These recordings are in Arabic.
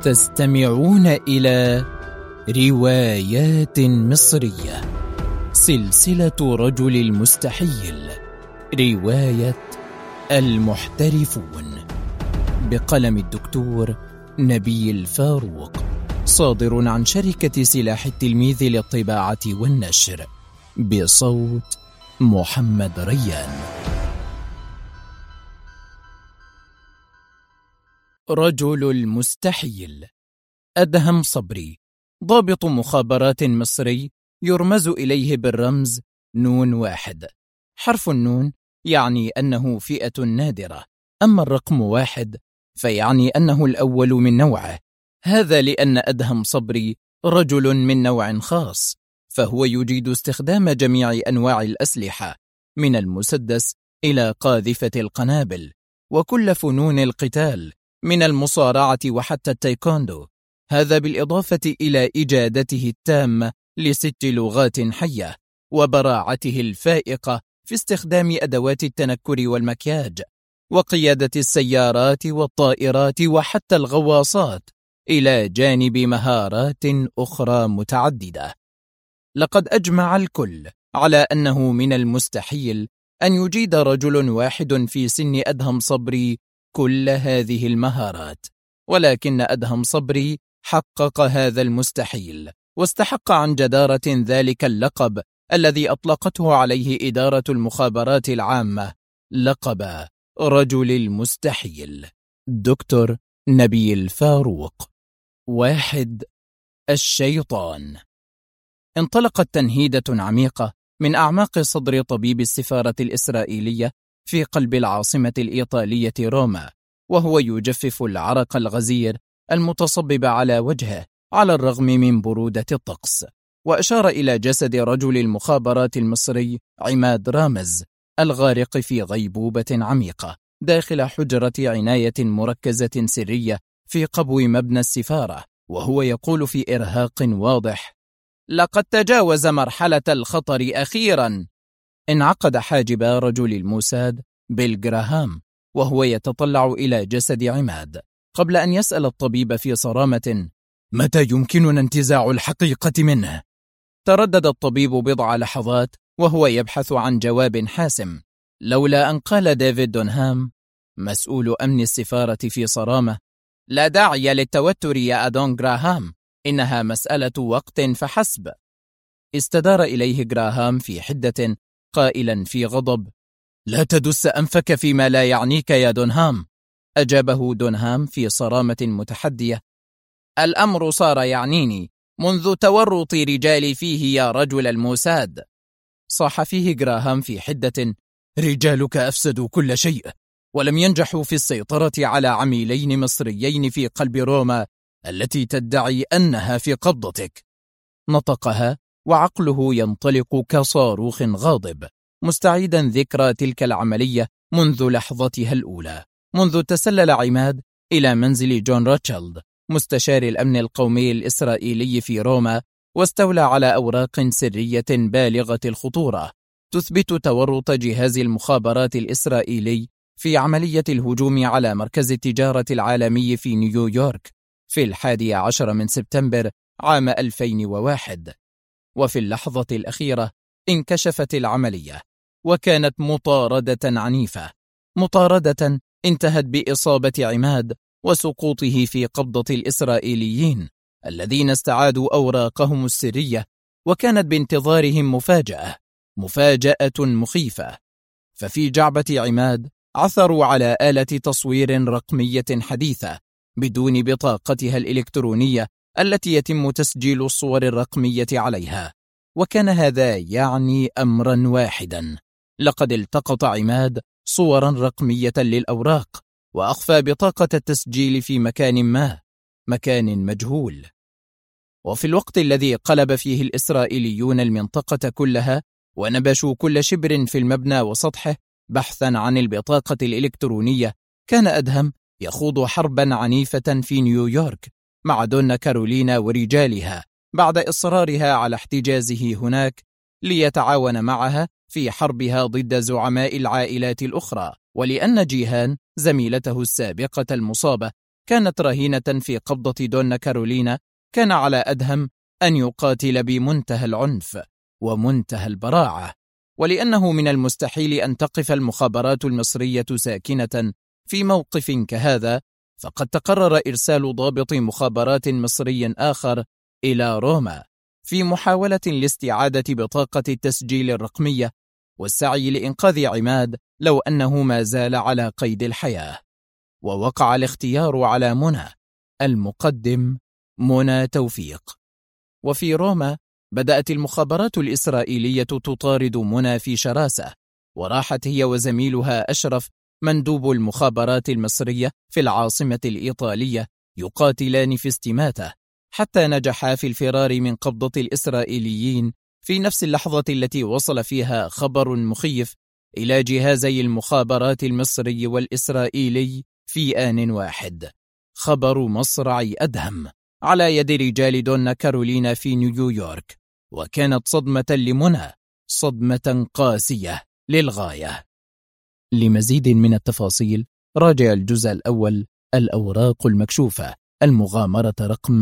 تستمعون إلى روايات مصرية، سلسلة رجل المستحيل، رواية المحترفون، بقلم الدكتور نبيل فاروق، صادر عن شركة سلاح التلميذ للطباعة والنشر، بصوت محمد ريان. رجل المستحيل. أدهم صبري، ضابط مخابرات مصري، يرمز إليه بالرمز نون 1. حرف النون يعني أنه فئة نادرة، أما الرقم 1 فيعني أنه الأول من نوعه. هذا لأن أدهم صبري رجل من نوع خاص، فهو يجيد استخدام جميع أنواع الأسلحة، من المسدس إلى قاذفة القنابل، وكل فنون القتال، من المصارعة وحتى التايكوندو. هذا بالإضافة إلى إجادته التامة ل6 لغات حية، وبراعته الفائقة في استخدام أدوات التنكر والمكياج، وقيادة السيارات والطائرات وحتى الغواصات، إلى جانب مهارات أخرى متعددة. لقد أجمع الكل على أنه من المستحيل أن يجيد رجل واحد في سن أدهم صبري كل هذه المهارات، ولكن أدهم صبري حقق هذا المستحيل، واستحق عن جدارة ذلك اللقب الذي أطلقته عليه إدارة المخابرات العامة، لقب رجل المستحيل. دكتور نبيل فاروق. 1. الشيطان. انطلقت تنهيدة عميقة من أعماق صدر طبيب السفارة الإسرائيلية في قلب العاصمة الإيطالية روما، وهو يجفف العرق الغزير المتصبب على وجهه على الرغم من برودة الطقس، وأشار إلى جسد رجل المخابرات المصري عماد رامز الغارق في غيبوبة عميقة داخل حجرة عناية مركزة سرية في قبو مبنى السفارة، وهو يقول في إرهاق واضح: لقد تجاوز مرحلة الخطر أخيرا. انعقد حاجب رجل الموساد بيل جراهام وهو يتطلع إلى جسد عماد قبل أن يسأل الطبيب في صرامة: متى يمكننا انتزاع الحقيقة منه؟ تردد الطبيب بضع لحظات وهو يبحث عن جواب حاسم، لولا أن قال ديفيد دونهام مسؤول أمن السفارة في صرامة: لا داعي للتوتر يا أدون جراهام، إنها مسألة وقت فحسب. استدار إليه جراهام في حدة قائلا في غضب: لا تدس أنفك فيما لا يعنيك يا دونهام. أجابه دونهام في صرامة متحدية: الأمر صار يعنيني منذ تورط رجالي فيه يا رجل الموساد. صاح فيه جراهام في حدة: رجالك أفسدوا كل شيء، ولم ينجحوا في السيطرة على عميلين مصريين في قلب روما التي تدعي أنها في قبضتك. نطقها وعقله ينطلق كصاروخ غاضب، مستعيدا ذكرى تلك العملية منذ لحظتها الأولى، منذ تسلل عماد إلى منزل جون روتشيلد مستشار الأمن القومي الإسرائيلي في روما، واستولى على أوراق سرية بالغة الخطورة تثبت تورط جهاز المخابرات الإسرائيلي في عملية الهجوم على مركز التجارة العالمي في نيويورك في 11 من سبتمبر عام 2001. وفي اللحظة الأخيرة انكشفت العملية، وكانت مطاردة عنيفة، مطاردة انتهت بإصابة عماد وسقوطه في قبضة الإسرائيليين الذين استعادوا أوراقهم السرية، وكانت بانتظارهم مفاجأة مخيفة. ففي جعبة عماد عثروا على آلة تصوير رقمية حديثة بدون بطاقتها الإلكترونية التي يتم تسجيل الصور الرقمية عليها، وكان هذا يعني أمرا واحدا: لقد التقط عماد صورا رقمية للأوراق، وأخفى بطاقة التسجيل في مكان مجهول. وفي الوقت الذي قلب فيه الإسرائيليون المنطقة كلها ونبشوا كل شبر في المبنى وسطحه بحثا عن البطاقة الإلكترونية، كان أدهم يخوض حربا عنيفة في نيويورك مع دون كارولينا ورجالها بعد إصرارها على احتجازه هناك ليتعاون معها في حربها ضد زعماء العائلات الأخرى، ولأن جيهان زميلته السابقة المصابة كانت رهينة في قبضة دون كارولينا، كان على أدهم أن يقاتل بمنتهى العنف ومنتهى البراعة، ولأنه من المستحيل أن تقف المخابرات المصرية ساكنة في موقف كهذا، فقد تقرر إرسال ضابط مخابرات مصري آخر إلى روما في محاولة لاستعادة بطاقة التسجيل الرقمية والسعي لإنقاذ عماد لو أنه ما زال على قيد الحياة. ووقع الاختيار على منى، المقدم منى توفيق. وفي روما بدأت المخابرات الإسرائيلية تطارد منى في شراسة، وراحت هي وزميلها أشرف مندوب المخابرات المصرية في العاصمة الإيطالية يقاتلان في استماتة، حتى نجحا في الفرار من قبضة الإسرائيليين في نفس اللحظة التي وصل فيها خبر مخيف إلى جهازي المخابرات المصري والإسرائيلي في آن واحد، خبر مصرع أدهم على يد رجال دون كارولينا في نيويورك. وكانت صدمة لمنى، صدمة قاسية للغاية. لمزيد من التفاصيل راجع الجزء الأول، الأوراق المكشوفة، المغامرة رقم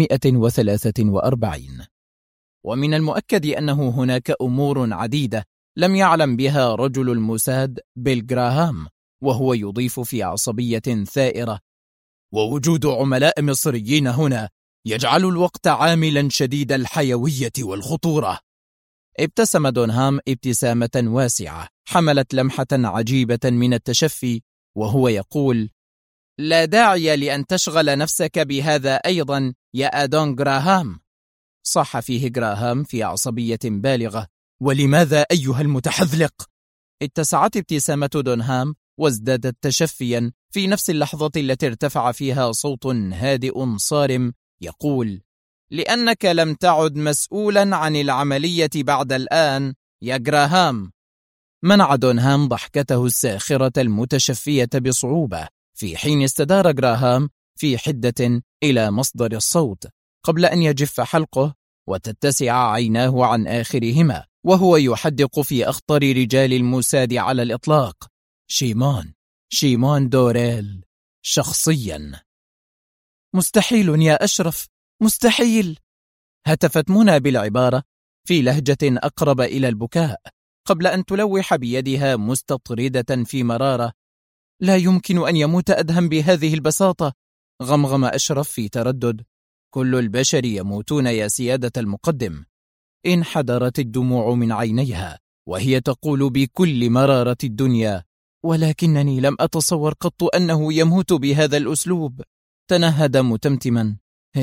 143. ومن المؤكد أنه هناك أمور عديدة لم يعلم بها رجل الموساد بيل جراهام، وهو يضيف في عصبية ثائرة: ووجود عملاء مصريين هنا يجعل الوقت عاملا شديد الحيوية والخطورة. ابتسم دونهام ابتسامة واسعة حملت لمحة عجيبة من التشفي وهو يقول: لا داعي لأن تشغل نفسك بهذا أيضا يا أدون جراهام. صح فيه جراهام في عصبية بالغة: ولماذا أيها المتحذلق؟ اتسعت ابتسامة دونهام وازدادت تشفيا في نفس اللحظة التي ارتفع فيها صوت هادئ صارم يقول: لأنك لم تعد مسؤولا عن العملية بعد الآن يا جراهام. منع دونهام ضحكته الساخرة المتشفية بصعوبة، في حين استدار جراهام في حدة إلى مصدر الصوت قبل أن يجف حلقه وتتسع عيناه عن آخرهما وهو يحدق في أخطر رجال الموساد على الإطلاق: شيمون دوريل شخصيا. مستحيل يا أشرف، مستحيل، هتفت منى بالعبارة في لهجة أقرب إلى البكاء قبل أن تلوح بيدها مستطردة في مرارة: لا يمكن أن يموت أدهم بهذه البساطة. غمغم أشرف في تردد: كل البشر يموتون يا سيادة المقدم. انحدرت الدموع من عينيها وهي تقول بكل مرارة الدنيا: ولكنني لم أتصور قط أنه يموت بهذا الأسلوب. تنهد متمتما: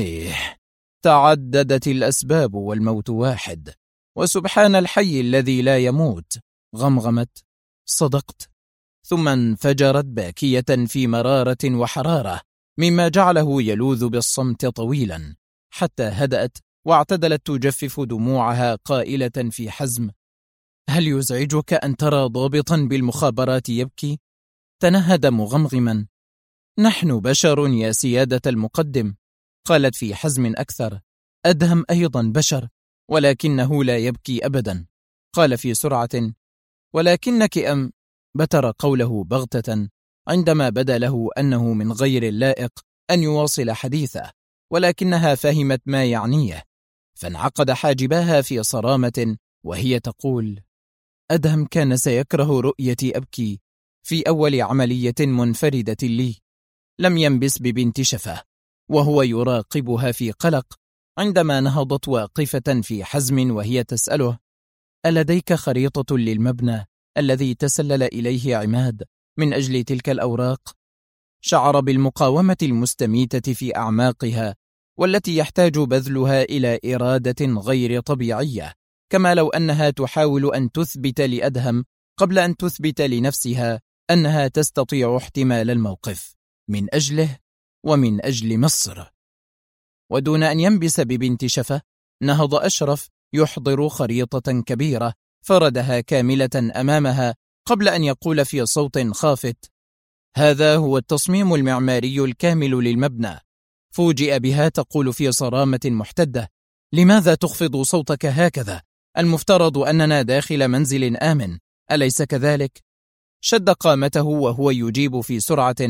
تعددت الأسباب والموت واحد، وسبحان الحي الذي لا يموت. غمغمت: صدقت. ثم انفجرت باكية في مرارة وحرارة مما جعله يلوذ بالصمت طويلا حتى هدأت واعتدلت تجفف دموعها قائلة في حزم: هل يزعجك أن ترى ضابطا بالمخابرات يبكي؟ تنهد مغمغما: نحن بشر يا سيادة المقدم. قالت في حزم أكثر: أدهم أيضا بشر ولكنه لا يبكي أبدا. قال في سرعة: ولكنك بتر قوله بغتة عندما بدا له أنه من غير اللائق أن يواصل حديثه، ولكنها فهمت ما يعنيه فانعقد حاجباها في صرامة وهي تقول: أدهم كان سيكره رؤيتي أبكي في أول عملية منفردة لي. لم ينبس ببنت شفة وهو يراقبها في قلق عندما نهضت واقفة في حزم وهي تسأله: ألديك خريطة للمبنى الذي تسلل إليه عماد من أجل تلك الأوراق؟ شعر بالمقاومة المستميتة في أعماقها والتي يحتاج بذلها إلى إرادة غير طبيعية، كما لو أنها تحاول أن تثبت لأدهم قبل أن تثبت لنفسها أنها تستطيع احتمال الموقف من أجله ومن أجل مصر. ودون أن ينبس ببنت شفة نهض أشرف يحضر خريطة كبيرة فردها كاملة أمامها قبل أن يقول في صوت خافت: هذا هو التصميم المعماري الكامل للمبنى. فوجئ بها تقول في صرامة محتدة: لماذا تخفض صوتك هكذا؟ المفترض أننا داخل منزل آمن، أليس كذلك؟ شد قامته وهو يجيب في سرعة: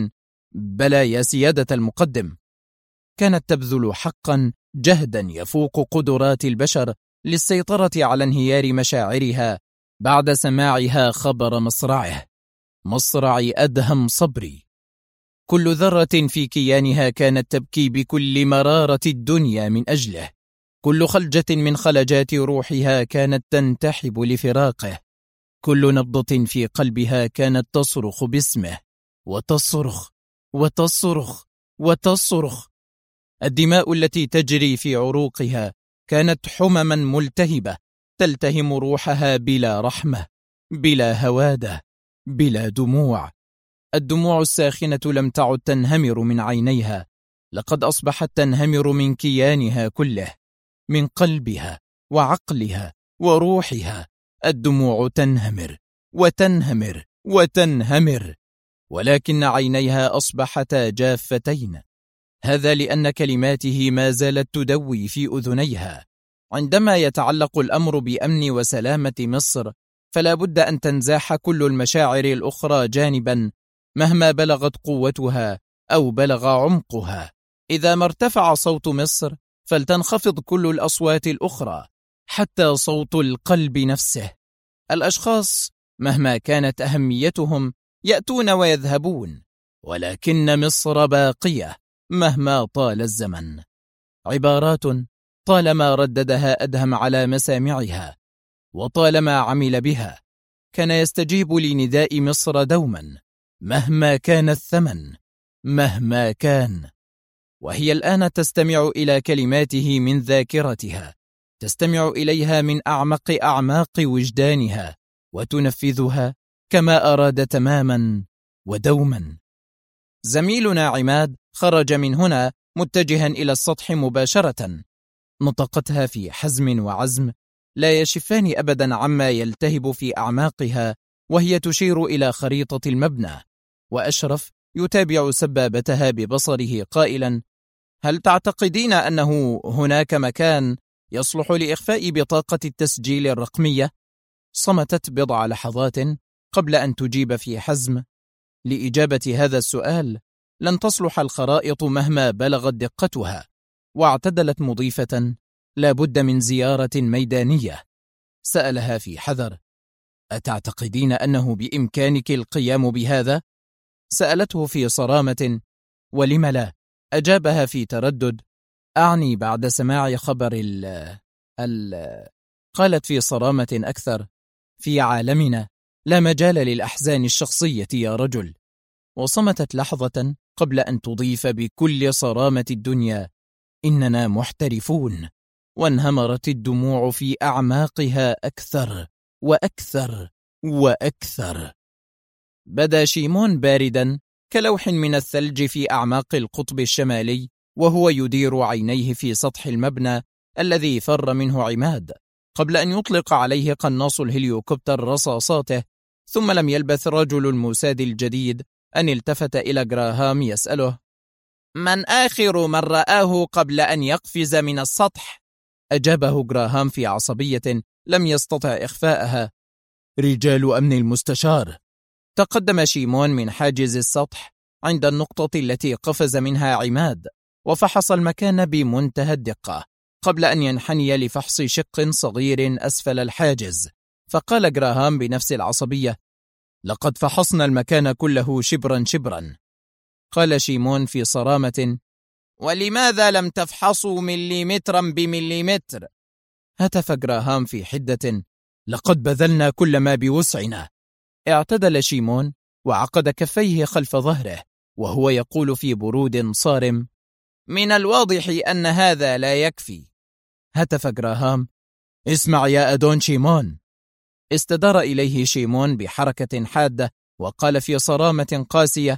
بلى يا سيادة المقدم. كانت تبذل حقا جهدا يفوق قدرات البشر للسيطرة على انهيار مشاعرها بعد سماعها خبر مصرع أدهم صبري. كل ذرة في كيانها كانت تبكي بكل مرارة الدنيا من أجله. كل خلجة من خلجات روحها كانت تنتحب لفراقه. كل نبضة في قلبها كانت تصرخ باسمه، وتصرخ وتصرخ وتصرخ. الدماء التي تجري في عروقها كانت حمما ملتهبة تلتهم روحها بلا رحمة، بلا هوادة، بلا دموع. الدموع الساخنة لم تعد تنهمر من عينيها، لقد أصبحت تنهمر من كيانها كله، من قلبها وعقلها وروحها. الدموع تنهمر وتنهمر وتنهمر، ولكن عينيها أصبحتا جافتين. هذا لأن كلماته ما زالت تدوي في أذنيها. عندما يتعلق الأمر بأمن وسلامة مصر، فلا بد أن تنزاح كل المشاعر الأخرى جانبا مهما بلغت قوتها أو بلغ عمقها. إذا ما ارتفع صوت مصر فلتنخفض كل الأصوات الأخرى، حتى صوت القلب نفسه. الأشخاص مهما كانت أهميتهم يأتون ويذهبون، ولكن مصر باقية مهما طال الزمن. عبارات طالما رددها أدهم على مسامعها وطالما عمل بها، كان يستجيب لنداء مصر دوما مهما كان الثمن، مهما كان. وهي الآن تستمع إلى كلماته من ذاكرتها، تستمع إليها من أعماق وجدانها، وتنفذها كما أراد تماما ودوما. زميلنا عماد خرج من هنا متجها إلى السطح مباشرة. نطقتها في حزم وعزم لا يشفان أبدا عما يلتهب في أعماقها، وهي تشير إلى خريطة المبنى. وأشرف يتابع سبابتها ببصره قائلا: هل تعتقدين أنه هناك مكان يصلح لإخفاء بطاقة التسجيل الرقمية؟ صمتت بضع لحظات قبل أن تجيب في حزم: لإجابة هذا السؤال لن تصلح الخرائط مهما بلغت دقتها. واعتدلت مضيفة: لا بد من زيارة ميدانية. سألها في حذر: أتعتقدين أنه بإمكانك القيام بهذا؟ سألته في صرامة: ولم لا؟ أجابها في تردد: أعني بعد سماع خبر قالت في صرامة أكثر: في عالمنا لا مجال للأحزان الشخصية يا رجل. وصمتت لحظة قبل أن تضيف بكل صرامة الدنيا: إننا محترفون. وانهمرت الدموع في أعماقها أكثر وأكثر وأكثر. بدا شيمون باردا كلوح من الثلج في أعماق القطب الشمالي، وهو يدير عينيه في سطح المبنى الذي فر منه عماد قبل أن يطلق عليه قناص الهليوكوبتر رصاصاته. ثم لم يلبث رجل الموساد الجديد أن التفت إلى جراهام يسأله: من آخر من رآه قبل أن يقفز من السطح؟ أجابه جراهام في عصبية لم يستطع إخفاءها: رجال أمن المستشار. تقدم شيمون من حاجز السطح عند النقطة التي قفز منها عماد، وفحص المكان بمنتهى الدقة قبل أن ينحني لفحص شق صغير أسفل الحاجز. فقال جراهام بنفس العصبية: لقد فحصنا المكان كله شبرا شبرا. قال شيمون في صرامة: ولماذا لم تفحصوا مليمترا بمليمتر؟ هتف جراهام في حدة: لقد بذلنا كل ما بوسعنا. اعتدل شيمون وعقد كفيه خلف ظهره وهو يقول في برود صارم: من الواضح أن هذا لا يكفي. هتف جراهام: اسمع يا أدون شيمون. استدار إليه شيمون بحركة حادة وقال في صرامة قاسية: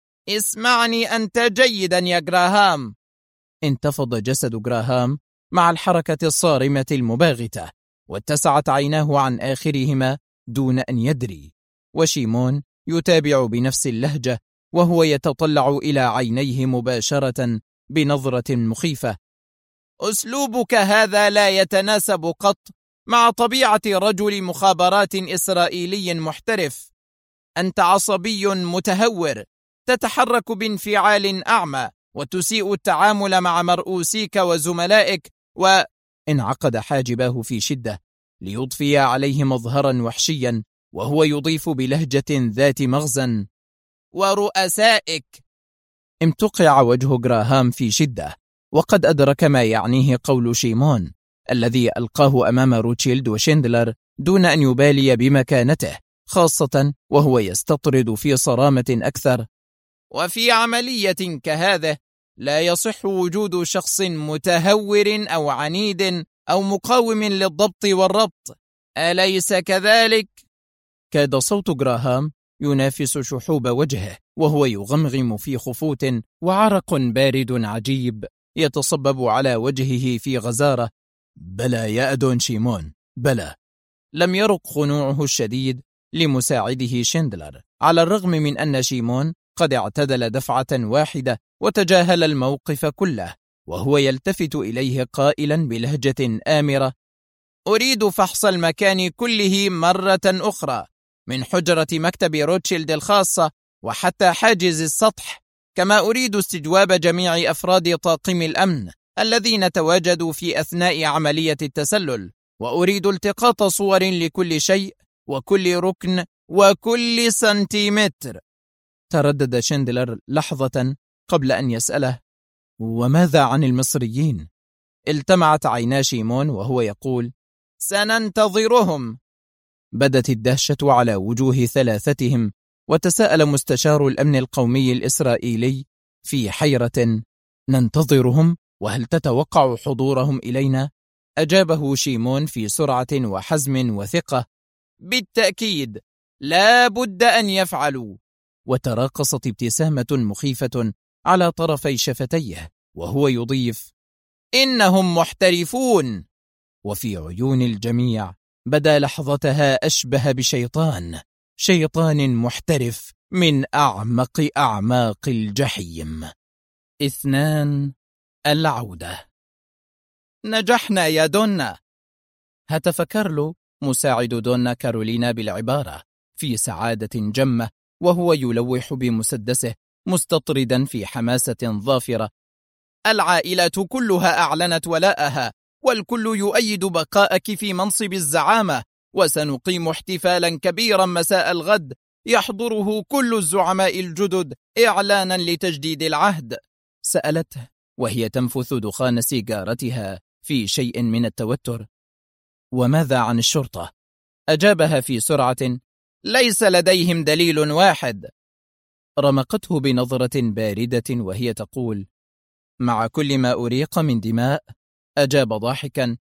اسمعني أنت جيدا يا جراهام. انتفض جسد جراهام مع الحركة الصارمة المباغتة، واتسعت عيناه عن آخرهما دون أن يدري. وشيمون يتابع بنفس اللهجة وهو يتطلع إلى عينيه مباشرة بنظرة مخيفة: أسلوبك هذا لا يتناسب قط مع طبيعة رجل مخابرات إسرائيلي محترف. أنت عصبي متهور، تتحرك بانفعال أعمى وتسيء التعامل مع مرؤوسيك وزملائك. وانعقد حاجباه في شدة ليضفي عليه مظهرا وحشيا، وهو يضيف بلهجة ذات مغزى: ورؤسائك. امتقع وجه جراهام في شدة، وقد أدرك ما يعنيه قول شيمون الذي ألقاه أمام روتشيلد وشندلر دون أن يبالي بمكانته، خاصة وهو يستطرد في صرامة أكثر: وفي عملية كهذه لا يصح وجود شخص متهور أو عنيد أو مقاوم للضبط والربط، أليس كذلك؟ كاد صوت جراهام ينافس شحوب وجهه، وهو يغمغم في خفوت، وعرق بارد عجيب يتصبب على وجهه في غزارة. بلى يا أدون شيمون، بلى. لم يرق خنوعه الشديد لمساعده شندلر، على الرغم من أن شيمون قد اعتدل دفعة واحدة وتجاهل الموقف كله، وهو يلتفت إليه قائلا بلهجة آمرة: أريد فحص المكان كله مرة أخرى، من حجرة مكتب روتشيلد الخاصة وحتى حاجز السطح، كما أريد استجواب جميع أفراد طاقم الأمن الذين تواجدوا في أثناء عملية التسلل، وأريد التقاط صور لكل شيء وكل ركن وكل سنتيمتر. تردد شندلر لحظة قبل أن يسأله: وماذا عن المصريين؟ التمعت عينا شيمون وهو يقول: سننتظرهم. بدت الدهشة على وجوه ثلاثتهم، وتساءل مستشار الأمن القومي الإسرائيلي في حيرة: ننتظرهم؟ وهل تتوقع حضورهم إلينا؟ أجابه شيمون في سرعة وحزم وثقة: بالتأكيد، لا بد أن يفعلوا. وتراقصت ابتسامة مخيفة على طرفي شفتيه وهو يضيف: إنهم محترفون. وفي عيون الجميع بدا لحظتها أشبه بشيطان، شيطان محترف من أعمق أعماق الجحيم. 2. العودة. نجحنا يا دونا، هتف كارلو مساعد دونا كارولينا بالعبارة في سعادة جمة، وهو يلوح بمسدسه مستطردا في حماسة ظافرة. العائلة كلها أعلنت ولاءها، والكل يؤيد بقاءك في منصب الزعامة، وسنقيم احتفالا كبيرا مساء الغد يحضره كل الزعماء الجدد إعلانا لتجديد العهد. سألته وهي تنفث دخان سيجارتها في شيء من التوتر: وماذا عن الشرطة؟ أجابها في سرعة: ليس لديهم دليل واحد. رمقته بنظرة باردة وهي تقول: مع كل ما أريق من دماء. أجاب ضاحكا: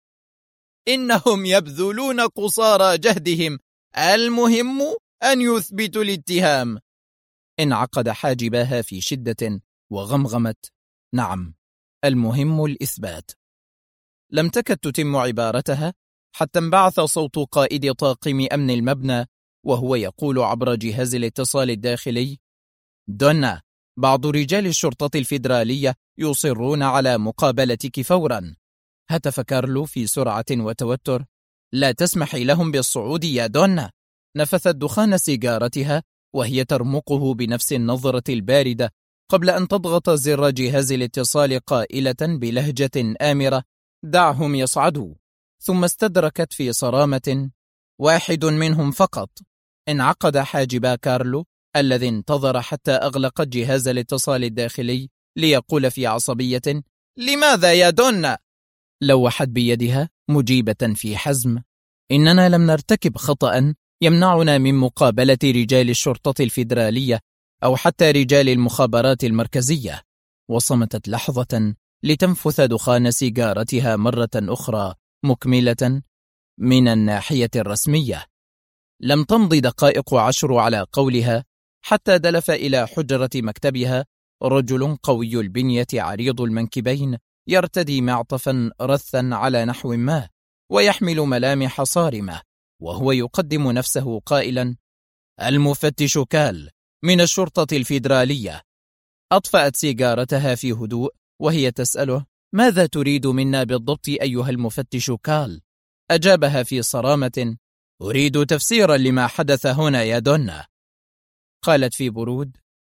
إنهم يبذلون قصارى جهدهم، المهم أن يثبتوا الاتهام. انعقد حاجباها في شدة وغمغمت: نعم، المهم الإثبات. لم تكد تتم عبارتها حتى انبعث صوت قائد طاقم أمن المبنى وهو يقول عبر جهاز الاتصال الداخلي: دونا، بعض رجال الشرطة الفيدرالية يصرون على مقابلتك فورا. هتف كارلو في سرعة وتوتر: لا تسمحي لهم بالصعود يا دونا. نفثت دخان سيجارتها وهي ترمقه بنفس النظرة الباردة قبل أن تضغط زر جهاز الاتصال قائلة بلهجة آمرة: دعهم يصعدوا. ثم استدركت في صرامة: واحد منهم فقط. انعقد حاجبا كارلو الذي انتظر حتى أغلق جهاز الاتصال الداخلي ليقول في عصبية: لماذا يا دونا؟ لوحت بيدها مجيبة في حزم: إننا لم نرتكب خطأ يمنعنا من مقابلة رجال الشرطة الفيدرالية أو حتى رجال المخابرات المركزية. وصمتت لحظة لتنفث دخان سيجارتها مرة أخرى مكملة: من الناحية الرسمية. لم تمض دقائق 10 على قولها حتى دلف إلى حجرة مكتبها رجل قوي البنية عريض المنكبين يرتدي معطفا رثا على نحو ما ويحمل ملامح صارمة، وهو يقدم نفسه قائلا: المفتش كال من الشرطة الفيدرالية. أطفأت سيجارتها في هدوء وهي تسأله: ماذا تريد منا بالضبط أيها المفتش كال؟ أجابها في صرامة: أريد تفسيرا لما حدث هنا يا دونا. قالت في برود: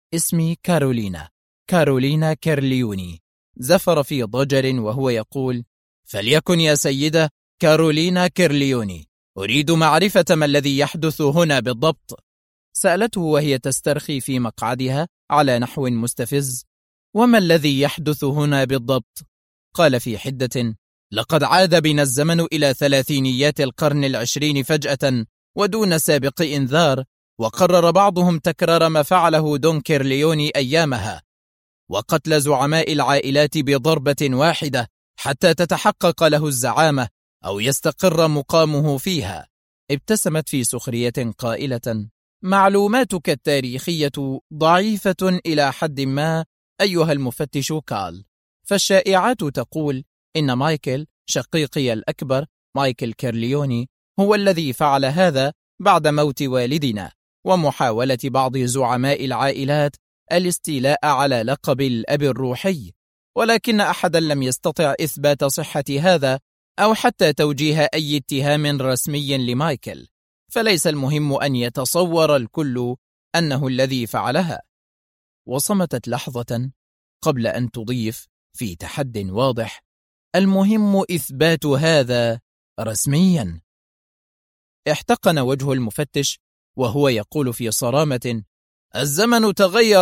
اسمي كارولينا كيرليوني. زفر في ضجر وهو يقول: فليكن يا سيدة كارولينا كيرليوني، أريد معرفة ما الذي يحدث هنا بالضبط. سألته وهي تسترخي في مقعدها على نحو مستفز: وما الذي يحدث هنا بالضبط؟ قال في حدة: لقد عاد بنا الزمن إلى ثلاثينيات القرن العشرين فجأة ودون سابق إنذار، وقرر بعضهم تكرار ما فعله دون كيرليوني أيامها، وقتل زعماء العائلات بضربة واحدة حتى تتحقق له الزعامة أو يستقر مقامه فيها. ابتسمت في سخرية قائلة: معلوماتك التاريخية ضعيفة إلى حد ما أيها المفتش كال، فالشائعات تقول إن مايكل شقيقي الأكبر مايكل كيرليوني هو الذي فعل هذا بعد موت والدنا، ومحاولة بعض زعماء العائلات الاستيلاء على لقب الأب الروحي، ولكن أحدا لم يستطع إثبات صحة هذا أو حتى توجيه أي اتهام رسمي لمايكل، فليس المهم أن يتصور الكل أنه الذي فعلها. وصمتت لحظة قبل أن تضيف في تحد واضح: المهم إثبات هذا رسميا. احتقن وجه المفتش وهو يقول في صرامة: الزمن تغير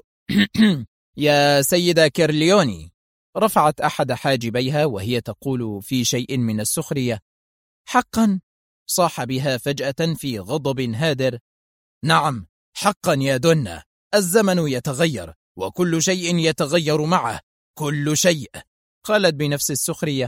يا سيدة كيرليوني. رفعت أحد حاجبيها وهي تقول في شيء من السخرية: حقا؟ صاح بها فجأة في غضب هادر: نعم حقا يا دنة، الزمن يتغير وكل شيء يتغير معه، كل شيء. قالت بنفس السخرية: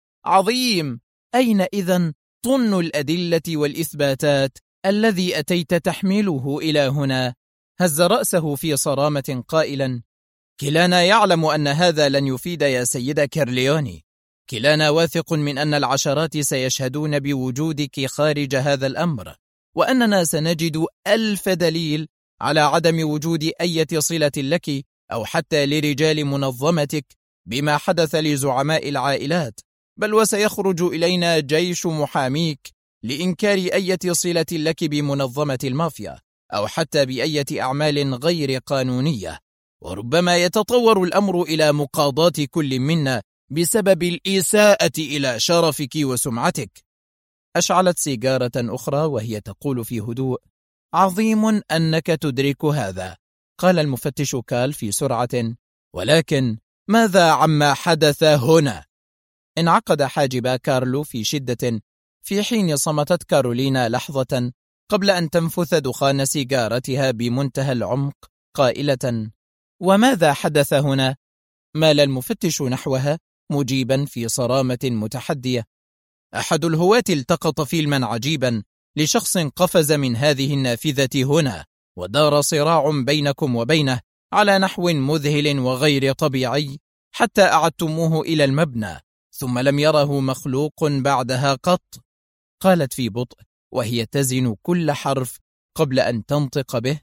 عظيم، أين إذن طن الأدلة والإثباتات الذي أتيت تحمله إلى هنا؟ هز رأسه في صرامة قائلا: كلانا يعلم أن هذا لن يفيد يا سيدة كيرليوني، كلانا واثق من أن العشرات سيشهدون بوجودك خارج هذا الأمر، وأننا سنجد 1000 دليل على عدم وجود أي صلة لك أو حتى لرجال منظمتك بما حدث لزعماء العائلات، بل وسيخرج إلينا جيش محاميك لإنكار أي صلة لك بمنظمة المافيا أو حتى بأية أعمال غير قانونية، وربما يتطور الأمر إلى مقاضاة كل منا بسبب الإساءة إلى شرفك وسمعتك. أشعلت سيجارة أخرى وهي تقول في هدوء: عظيم أنك تدرك هذا. قال المفتش كال في سرعة: ولكن ماذا عما حدث هنا؟ انعقد حاجب كارلو في شدة، في حين صمتت كارولينا لحظة قبل أن تنفث دخان سيجارتها بمنتهى العمق قائلة: وماذا حدث هنا؟ مال المفتش نحوها مجيبا في صرامة متحدية: أحد الهواة التقط فيلما عجيبا لشخص قفز من هذه النافذة هنا، ودار صراع بينكم وبينه على نحو مذهل وغير طبيعي حتى أعدتموه إلى المبنى، ثم لم يره مخلوق بعدها قط. قالت في بطء وهي تزن كل حرف قبل أن تنطق به: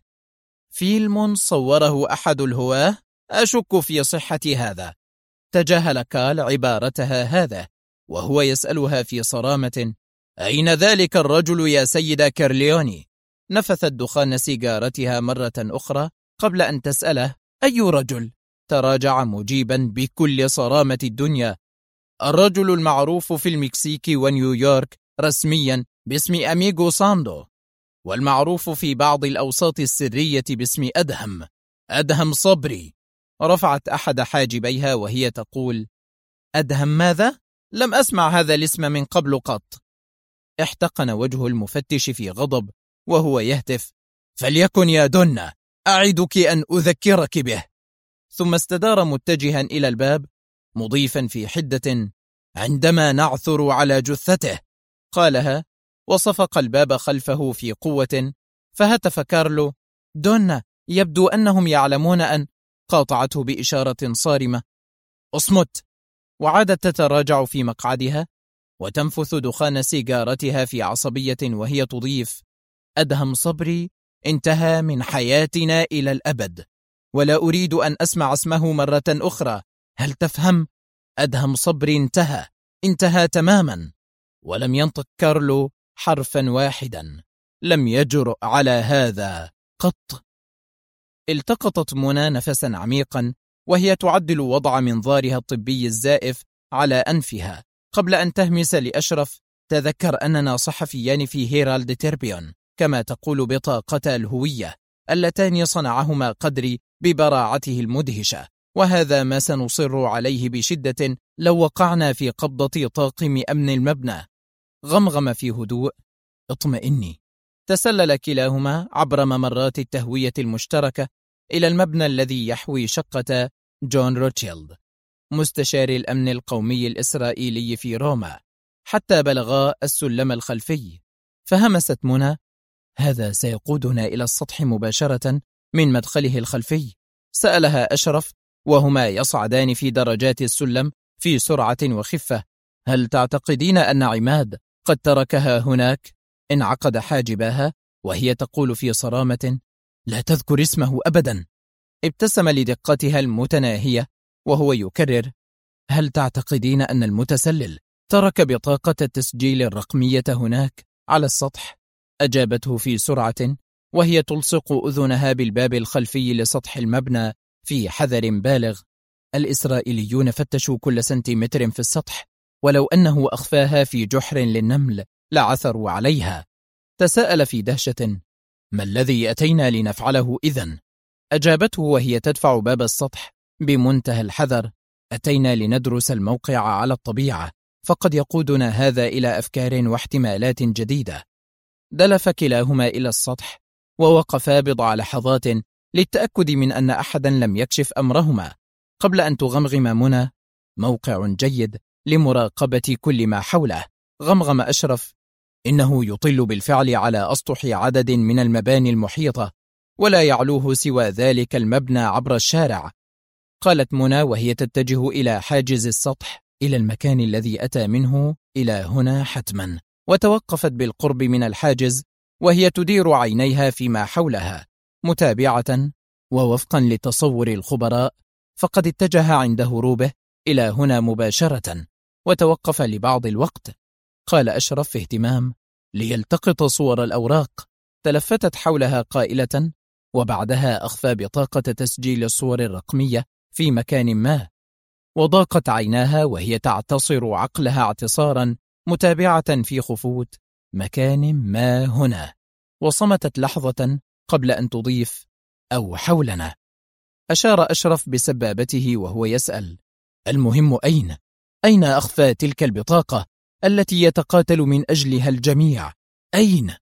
فيلم صوره أحد الهواة؟ أشك في صحة هذا. تجاهل كال عبارتها هذا وهو يسألها في صرامة: أين ذلك الرجل يا سيدة كيرليوني؟ نفثت دخان سيجارتها مرة أخرى قبل أن تسأله: أي رجل؟ تراجع مجيبا بكل صرامة الدنيا: الرجل المعروف في المكسيك ونيويورك رسميا باسم أميغو ساندو، والمعروف في بعض الأوساط السرية باسم أدهم صبري. رفعت أحد حاجبيها وهي تقول: أدهم ماذا؟ لم أسمع هذا الاسم من قبل قط. احتقن وجه المفتش في غضب وهو يهتف: فليكن يا دنة، أعدك أن أذكرك به. ثم استدار متجها إلى الباب مضيفا في حدة: عندما نعثر على جثته. قالها وصفق الباب خلفه في قوة، فهتف كارلو: دونة، يبدو أنهم يعلمون أن... قاطعته بإشارة صارمة: اصمت. وعادت تتراجع في مقعدها وتنفث دخان سيجارتها في عصبية وهي تضيف: أدهم صبري انتهى من حياتنا إلى الأبد، ولا أريد أن أسمع اسمه مرة أخرى، هل تفهم؟ أدهم صبري انتهى تماما. ولم ينطق كارلو حرفا واحدا، لم يجرؤ على هذا قط. التقطت منى نفسا عميقا وهي تعدل وضع منظارها الطبي الزائف على أنفها قبل أن تهمس لأشرف: تذكر أننا صحفيان في هيرالد تيربيون، كما تقول بطاقة الهوية اللتان صنعهما قدري ببراعته المدهشة، وهذا ما سنصر عليه بشدة لو وقعنا في قبضة طاقم أمن المبنى. غمغم في هدوء: اطمئني. تسلل كلاهما عبر ممرات التهوية المشتركة إلى المبنى الذي يحوي شقة جون روتشيلد مستشار الأمن القومي الإسرائيلي في روما، حتى بلغا السلم الخلفي. فهمست منى: هذا سيقودنا إلى السطح مباشرة من مدخله الخلفي. سألها أشرف وهما يصعدان في درجات السلم في سرعة وخفة: هل تعتقدين أن عماد قد تركها هناك؟ انعقد حاجباها وهي تقول في صرامة: لا تذكر اسمه أبدا. ابتسم لدقتها المتناهية وهو يكرر: هل تعتقدين أن المتسلل ترك بطاقة التسجيل الرقمية هناك على السطح؟ أجابته في سرعة وهي تلصق أذنها بالباب الخلفي لسطح المبنى في حذر بالغ: الإسرائيليون فتشوا كل سنتيمتر في السطح، ولو أنه أخفاها في جحر للنمل لعثروا عليها. تساءل في دهشة: ما الذي أتينا لنفعله إذن؟ أجابته وهي تدفع باب السطح بمنتهى الحذر: أتينا لندرس الموقع على الطبيعة، فقد يقودنا هذا إلى أفكار واحتمالات جديدة. دلف كلاهما إلى السطح ووقفا بضع لحظات للتأكد من أن أحدا لم يكشف أمرهما قبل أن تغمغم منى: موقع جيد لمراقبة كل ما حوله. غمغم أشرف: إنه يطل بالفعل على أسطح عدد من المباني المحيطة، ولا يعلوه سوى ذلك المبنى عبر الشارع. قالت منى وهي تتجه إلى حاجز السطح: إلى المكان الذي أتى منه إلى هنا حتما. وتوقفت بالقرب من الحاجز وهي تدير عينيها فيما حولها متابعة، ووفقا لتصور الخبراء فقد اتجه عند هروبه إلى هنا مباشرة، وتوقف لبعض الوقت. قال أشرف في اهتمام: ليلتقط صور الأوراق. تلفتت حولها قائلة: وبعدها أخفى بطاقة تسجيل الصور الرقمية في مكان ما. وضاقت عيناها وهي تعتصر عقلها اعتصارا متابعة في خفوت: مكان ما هنا. وصمتت لحظة قبل أن تضيف: أو حولنا. أشار أشرف بسبابته وهو يسأل: المهم أين؟ أين أخفى تلك البطاقة التي يتقاتل من أجلها الجميع؟ أين؟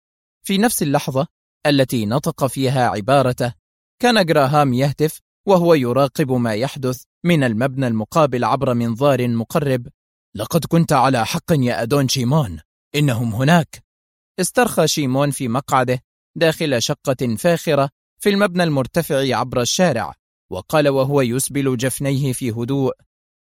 في نفس اللحظة التي نطق فيها عبارته كان جراهام يهتف وهو يراقب ما يحدث من المبنى المقابل عبر منظار مقرب: لقد كنت على حق يا أدون شيمون، إنهم هناك. استرخى شيمون في مقعده داخل شقة فاخرة في المبنى المرتفع عبر الشارع، وقال وهو يسبل جفنيه في هدوء: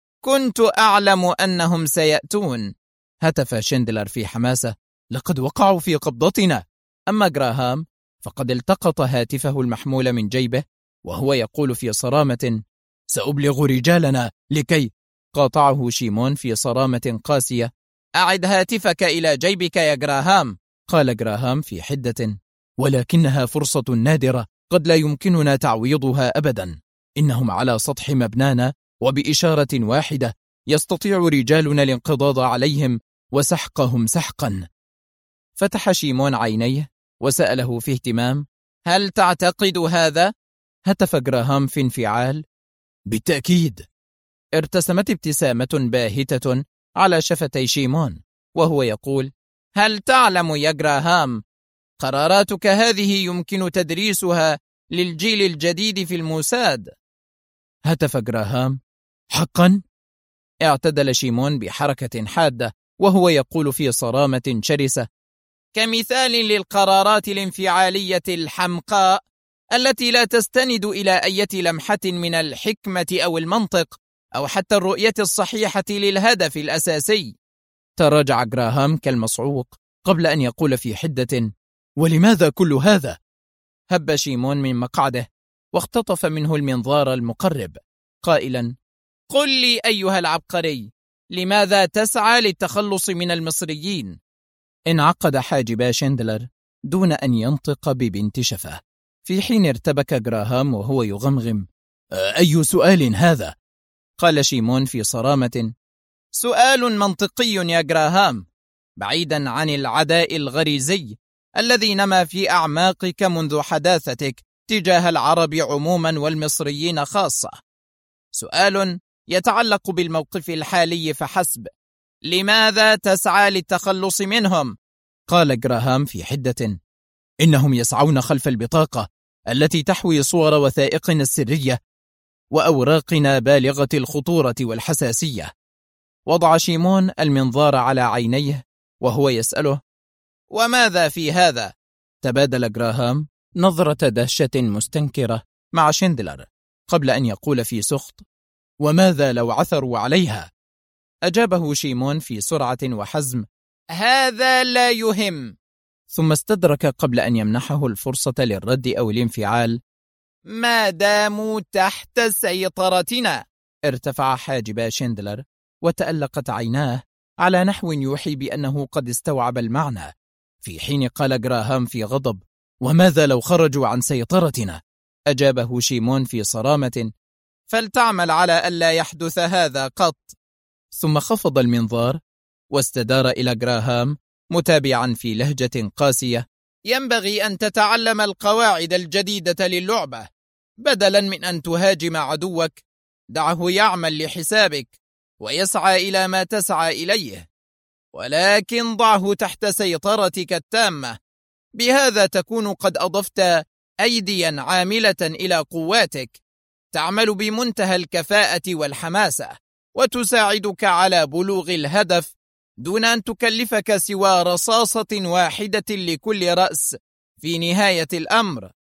كنت أعلم أنهم سيأتون. هتف شندلر في حماسة: لقد وقعوا في قبضتنا. أما جراهام فقد التقط هاتفه المحمول من جيبه وهو يقول في صرامة: سأبلغ رجالنا لكي. قاطعه شيمون في صرامة قاسية: أعد هاتفك إلى جيبك يا جراهام. قال جراهام في حدة: ولكنها فرصة نادرة قد لا يمكننا تعويضها أبدا. إنهم على سطح مبنانا، وبإشارة واحدة يستطيع رجالنا الانقضاض عليهم وسحقهم سحقا. فتح شيمون عينيه وسأله في اهتمام: هل تعتقد هذا؟ هتف جراهام في انفعال: بالتأكيد. ارتسمت ابتسامة باهتة على شفتي شيمون وهو يقول: هل تعلم يا جراهام، قراراتك هذه يمكن تدريسها للجيل الجديد في الموساد. هتف جراهام: حقا؟ اعتدل شيمون بحركة حادة وهو يقول في صرامة شرسة: كمثال للقرارات الانفعالية الحمقاء التي لا تستند إلى أي لمحة من الحكمة أو المنطق أو حتى الرؤية الصحيحة للهدف الأساسي. تراجع جراهام كالمصعوق قبل أن يقول في حدة: ولماذا كل هذا؟ هب شيمون من مقعده واختطف منه المنظار المقرب قائلا: قل لي أيها العبقري، لماذا تسعى للتخلص من المصريين؟ انعقد حاجبا شندلر دون أن ينطق ببنت شفاه. في حين ارتبك جراهام وهو يغمغم. أي سؤال هذا؟ قال شيمون في صرامة. سؤال منطقي يا جراهام، بعيدا عن العداء الغريزي الذي نما في أعماقك منذ حداثتك تجاه العرب عموما والمصريين خاصة. سؤال يتعلق بالموقف الحالي فحسب. لماذا تسعى للتخلص منهم؟ قال جراهام في حدة. إنهم يسعون خلف البطاقة التي تحوي صور وثائقنا السرية وأوراقنا بالغة الخطورة والحساسية. وضع شيمون المنظار على عينيه وهو يسأله: وماذا في هذا؟ تبادل جراهام نظرة دهشة مستنكرة مع شندلر قبل أن يقول في سخط: وماذا لو عثروا عليها؟ أجابه شيمون في سرعة وحزم: هذا لا يهم. ثم استدرك قبل أن يمنحه الفرصة للرد أو الانفعال: ما داموا تحت سيطرتنا. ارتفع حاجب شندلر وتألقت عيناه على نحو يوحي بأنه قد استوعب المعنى، في حين قال جراهام في غضب: وماذا لو خرجوا عن سيطرتنا؟ أجابه شيمون في صرامة: فلتعمل على ألا يحدث هذا قط. ثم خفض المنظار واستدار إلى جراهام متابعا في لهجة قاسية: ينبغي أن تتعلم القواعد الجديدة للعبة. بدلا من أن تهاجم عدوك، دعه يعمل لحسابك ويسعى إلى ما تسعى إليه، ولكن ضعه تحت سيطرتك التامة. بهذا تكون قد أضفت أيديا عاملة إلى قواتك تعمل بمنتهى الكفاءة والحماسة وتساعدك على بلوغ الهدف دون أن تكلفك سوى رصاصة واحدة لكل رأس في نهاية الأمر.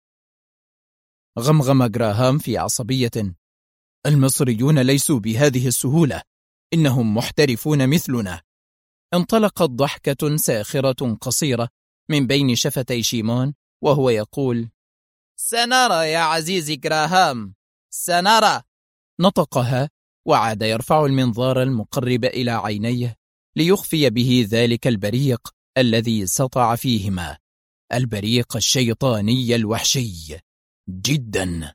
غمغم جراهام في عصبية: المصريون ليسوا بهذه السهولة، إنهم محترفون مثلنا. انطلقت ضحكة ساخرة قصيرة من بين شفتي شيمون وهو يقول: سنرى يا عزيزي جراهام، سنرى. نطقها وعاد يرفع المنظار المقرب إلى عينيه ليخفي به ذلك البريق الذي سطع فيهما، البريق الشيطاني الوحشي جدا.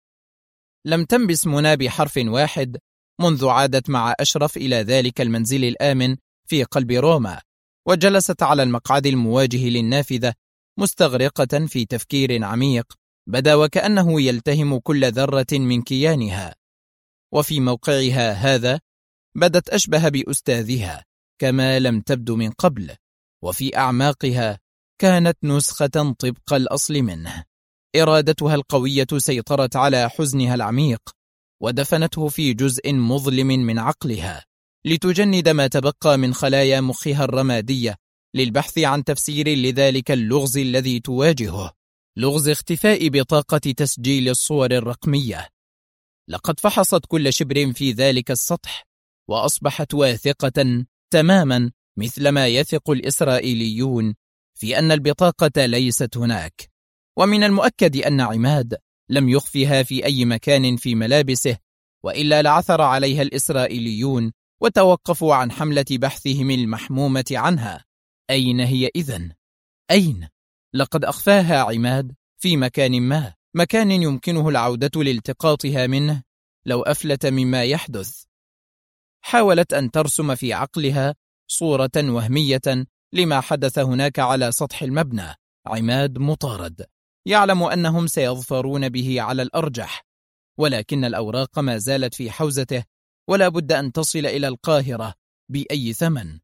لم تنبس منى بحرف واحد منذ عادت مع أشرف إلى ذلك المنزل الآمن في قلب روما، وجلست على المقعد المواجه للنافذة مستغرقة في تفكير عميق بدا وكأنه يلتهم كل ذرة من كيانها. وفي موقعها هذا بدت أشبه بأستاذها كما لم تبدو من قبل، وفي أعماقها كانت نسخة طبق الأصل منه. إرادتها القوية سيطرت على حزنها العميق ودفنته في جزء مظلم من عقلها لتجند ما تبقى من خلايا مخها الرمادية للبحث عن تفسير لذلك اللغز الذي تواجهه، لغز اختفاء بطاقة تسجيل الصور الرقمية. لقد فحصت كل شبر في ذلك السطح وأصبحت واثقة تماما مثلما يثق الإسرائيليون في أن البطاقة ليست هناك. ومن المؤكد أن عماد لم يخفها في أي مكان في ملابسه، وإلا لعثر عليها الإسرائيليون وتوقفوا عن حملة بحثهم المحمومة عنها. أين هي إذن؟ أين؟ لقد أخفاها عماد في مكان ما، مكان يمكنه العودة لالتقاطها منه لو أفلت مما يحدث. حاولت أن ترسم في عقلها صورة وهمية لما حدث هناك على سطح المبنى. عماد مطارد، يعلم أنهم سيظفرون به على الأرجح، ولكن الأوراق ما زالت في حوزته ولا بد أن تصل إلى القاهرة بأي ثمن.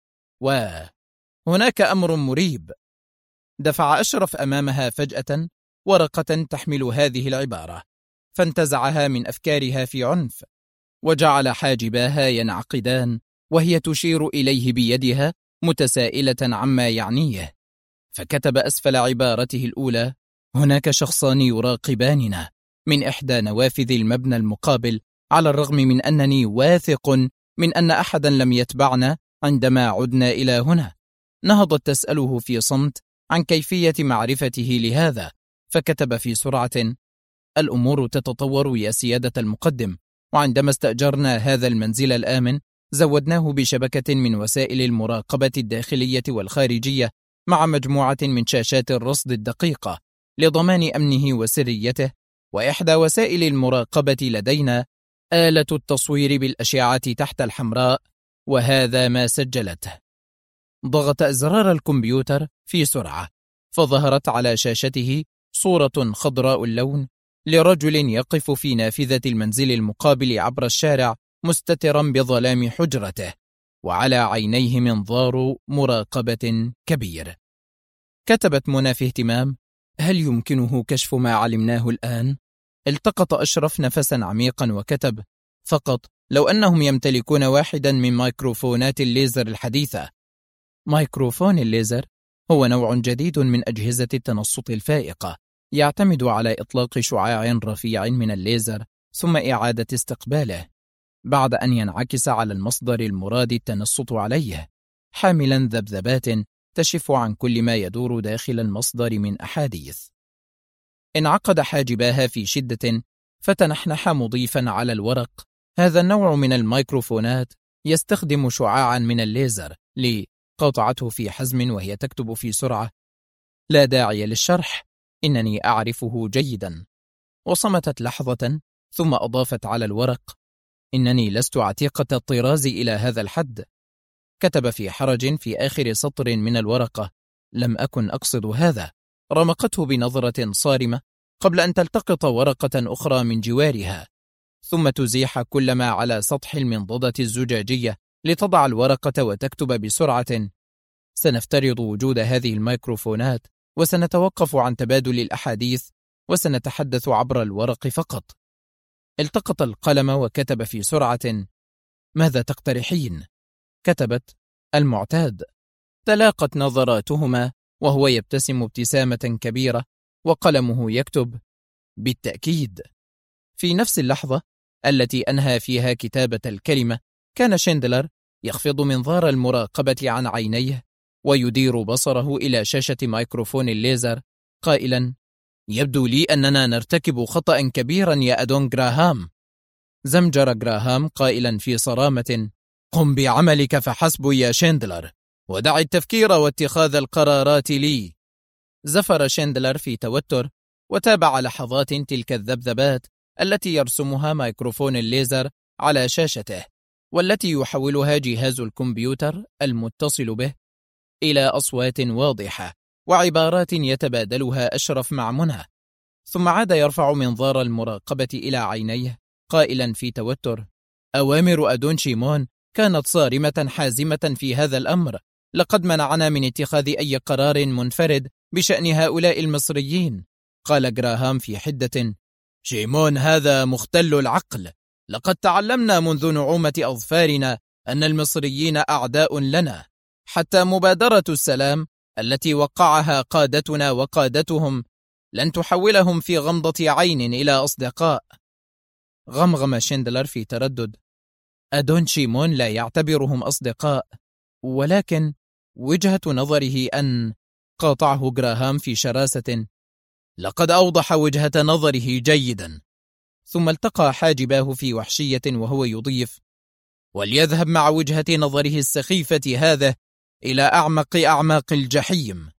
وهناك أمر مريب. دفع أشرف أمامها فجأة ورقة تحمل هذه العبارة، فانتزعها من أفكارها في عنف، وجعل حاجباها ينعقدان وهي تشير إليه بيدها متسائلة عما يعنيه. فكتب أسفل عبارته الأولى: هناك شخصان يراقباننا من إحدى نوافذ المبنى المقابل، على الرغم من أنني واثق من أن أحدا لم يتبعنا عندما عدنا إلى هنا. نهضت تسأله في صمت عن كيفية معرفته لهذا، فكتب في سرعة: الأمور تتطور يا سيادة المقدم، وعندما استأجرنا هذا المنزل الآمن زودناه بشبكة من وسائل المراقبة الداخلية والخارجية مع مجموعة من شاشات الرصد الدقيقة لضمان أمنه وسريته، وإحدى وسائل المراقبة لدينا آلة التصوير بالأشعة تحت الحمراء، وهذا ما سجلته. ضغط أزرار الكمبيوتر في سرعة، فظهرت على شاشته صورة خضراء اللون لرجل يقف في نافذة المنزل المقابل عبر الشارع مستترا بظلام حجرته، وعلى عينيه منظار مراقبة كبير. كتبت منى في اهتمام: هل يمكنه كشف ما علمناه الآن؟ التقط أشرف نفسا عميقا وكتب: فقط لو أنهم يمتلكون واحدا من ميكروفونات الليزر الحديثة. ميكروفون الليزر هو نوع جديد من أجهزة التنصت الفائقة، يعتمد على إطلاق شعاع رفيع من الليزر ثم إعادة استقباله بعد أن ينعكس على المصدر المراد التنصت عليه، حاملا ذبذبات تشف عن كل ما يدور داخل المصدر من أحاديث. انعقد حاجباها في شدة، فتنحنح مضيفا على الورق: هذا النوع من الميكروفونات يستخدم شعاعا من الليزر. قاطعته في حزم وهي تكتب في سرعة: لا داعي للشرح، إنني أعرفه جيدا. وصمتت لحظة ثم أضافت على الورق: إنني لست عتيقة الطراز إلى هذا الحد. كتب في حرج في آخر سطر من الورقة: لم أكن أقصد هذا. رمقته بنظرة صارمة قبل أن تلتقط ورقة أخرى من جوارها، ثم تزيح كل ما على سطح المنضدة الزجاجية لتضع الورقة وتكتب بسرعة: سنفترض وجود هذه الميكروفونات، وسنتوقف عن تبادل الأحاديث، وسنتحدث عبر الورق فقط. التقط القلم وكتب في سرعة: ماذا تقترحين؟ كتبت: المعتاد. تلاقت نظراتهما وهو يبتسم ابتسامة كبيرة وقلمه يكتب: بالتأكيد. في نفس اللحظة التي أنهى فيها كتابة الكلمة، كان شندلر يخفض منظار المراقبة عن عينيه ويدير بصره إلى شاشة ميكروفون الليزر قائلا: يبدو لي أننا نرتكب خطأ كبيرا يا أدون جراهام. زمجر جراهام قائلا في صرامة: قم بعملك فحسب يا شندلر، ودع التفكير واتخاذ القرارات لي. زفر شندلر في توتر، وتابع لحظات تلك الذبذبات التي يرسمها ميكروفون الليزر على شاشته، والتي يحولها جهاز الكمبيوتر المتصل به إلى أصوات واضحة وعبارات يتبادلها أشرف مع منى. ثم عاد يرفع منظار المراقبة إلى عينيه قائلا في توتر: أوامر أدون شيمون كانت صارمة حازمة في هذا الأمر، لقد منعنا من اتخاذ أي قرار منفرد بشأن هؤلاء المصريين. قال جراهام في حدة: شيمون هذا مختل العقل، لقد تعلمنا منذ نعومة أظفارنا أن المصريين أعداء لنا، حتى مبادرة السلام التي وقعها قادتنا وقادتهم لن تحولهم في غمضة عين إلى أصدقاء. غمغم شندلر في تردد: أدون شيمون لا يعتبرهم أصدقاء، ولكن وجهة نظره أن... قاطعه جراهام في شراسة: لقد أوضح وجهة نظره جيدا. ثم التقى حاجباه في وحشية وهو يضيف: وليذهب مع وجهة نظره السخيفة هذا إلى أعمق أعماق الجحيم.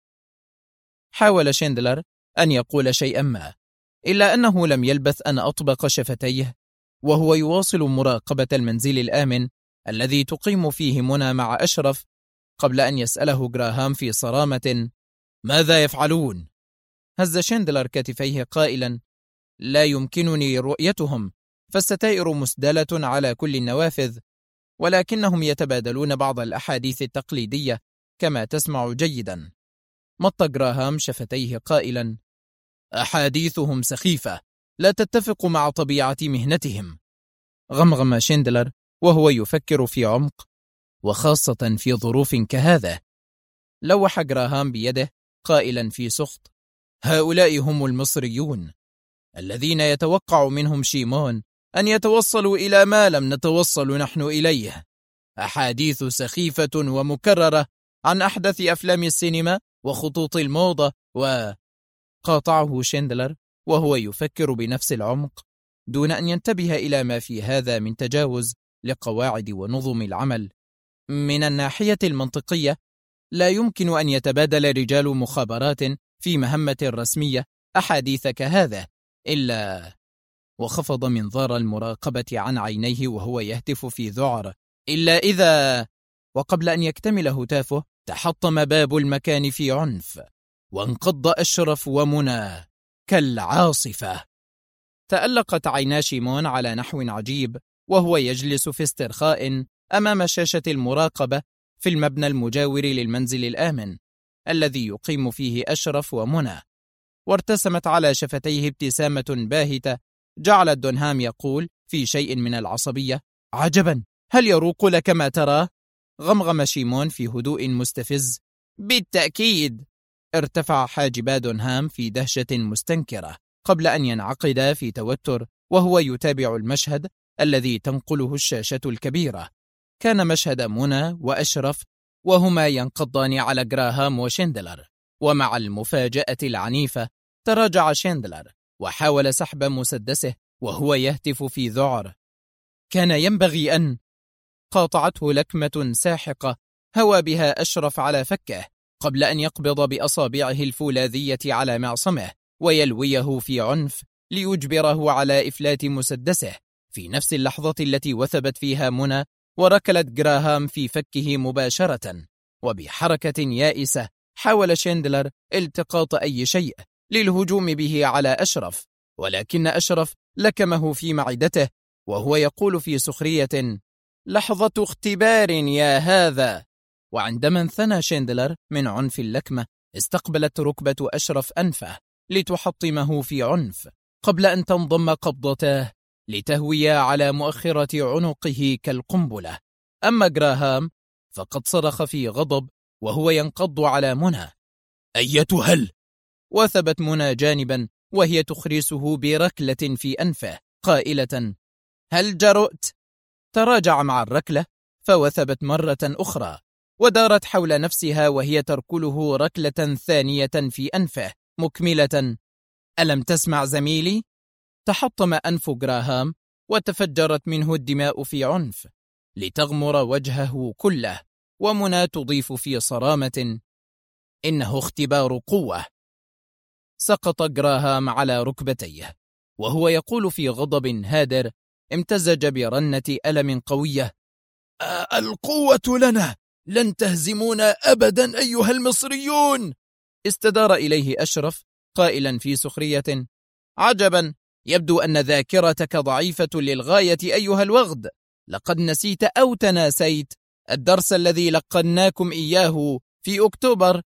حاول شندلر أن يقول شيئا ما، إلا أنه لم يلبث أن أطبق شفتيه وهو يواصل مراقبة المنزل الآمن الذي تقيم فيه منى مع أشرف، قبل أن يسأله جراهام في صرامة: ماذا يفعلون؟ هز شندلر كتفيه قائلا: لا يمكنني رؤيتهم، فالستائر مسدلة على كل النوافذ، ولكنهم يتبادلون بعض الأحاديث التقليدية كما تسمع جيدا. مط جراهام شفتيه قائلا: أحاديثهم سخيفة، لا تتفق مع طبيعة مهنتهم. غمغم شندلر وهو يفكر في عمق، وخاصة في ظروف كهذا. لوح جراهام بيده قائلا في سخط: هؤلاء هم المصريون الذين يتوقع منهم شيمون أن يتوصلوا إلى ما لم نتوصل نحن إليه، أحاديث سخيفة ومكررة عن أحدث أفلام السينما وخطوط الموضة. قاطعه شندلر وهو يفكر بنفس العمق دون أن ينتبه إلى ما في هذا من تجاوز لقواعد ونظم العمل. من الناحية المنطقية لا يمكن أن يتبادل رجال مخابرات في مهمة رسمية أحاديثك هذا إلا، وخفض منظار المراقبة عن عينيه وهو يهتف في ذعر، إلا إذا، وقبل أن يكتمل هتافه تحطم باب المكان في عنف، وانقض أشرف ومنى كالعاصفة. تألقت عينا شيمون على نحو عجيب وهو يجلس في استرخاء أمام شاشة المراقبة في المبنى المجاور للمنزل الآمن الذي يقيم فيه أشرف ومنى، وارتسمت على شفتيه ابتسامة باهتة جعلت دونهام يقول في شيء من العصبية: عجبا، هل يروق لك ما تراه؟ غمغم شيمون في هدوء مستفز: بالتأكيد. ارتفع حاجبا دونهام في دهشة مستنكرة قبل أن ينعقدا في توتر وهو يتابع المشهد الذي تنقله الشاشة الكبيرة. كان مشهد منى وأشرف وهما ينقضان على جراهام وشندلر، ومع المفاجأة العنيفة تراجع شندلر وحاول سحب مسدسه وهو يهتف في ذعر. كان ينبغي أن، قاطعته لكمة ساحقة هوى بها أشرف على فكه قبل أن يقبض بأصابعه الفولاذية على معصمه ويلويه في عنف ليجبره على إفلات مسدسه في نفس اللحظة التي وثبت فيها منى وركلت جراهام في فكه مباشرة. وبحركة يائسة حاول شندلر التقاط أي شيء للهجوم به على أشرف، ولكن أشرف لكمه في معدته وهو يقول في سخرية: لحظة اختبار يا هذا. وعندما انثنى شندلر من عنف اللكمة استقبلت ركبة أشرف أنفه لتحطمه في عنف قبل أن تنضم قبضتاه لتهويا على مؤخرة عنقه كالقنبلة. أما جراهام فقد صرخ في غضب وهو ينقض على منى: أيتها ال... وثبت منى جانبا وهي تخرسه بركلة في أنفه قائلة: هل جرؤت؟ تراجع مع الركلة فوثبت مرة أخرى ودارت حول نفسها وهي تركله ركلة ثانية في أنفه مكملة: ألم تسمع زميلي؟ تحطم أنف جراهام وتفجرت منه الدماء في عنف لتغمر وجهه كله، ومنى تضيف في صرامة: إنه اختبار قوة. سقط جراهام على ركبتيه وهو يقول في غضب هادر امتزج برنة ألم قوية: القوة لنا، لن تهزمونا أبدا أيها المصريون. استدار إليه أشرف قائلا في سخرية: عجبا، يبدو أن ذاكرتك ضعيفة للغاية أيها الوغد، لقد نسيت أو تناسيت الدرس الذي لقناكم إياه في أكتوبر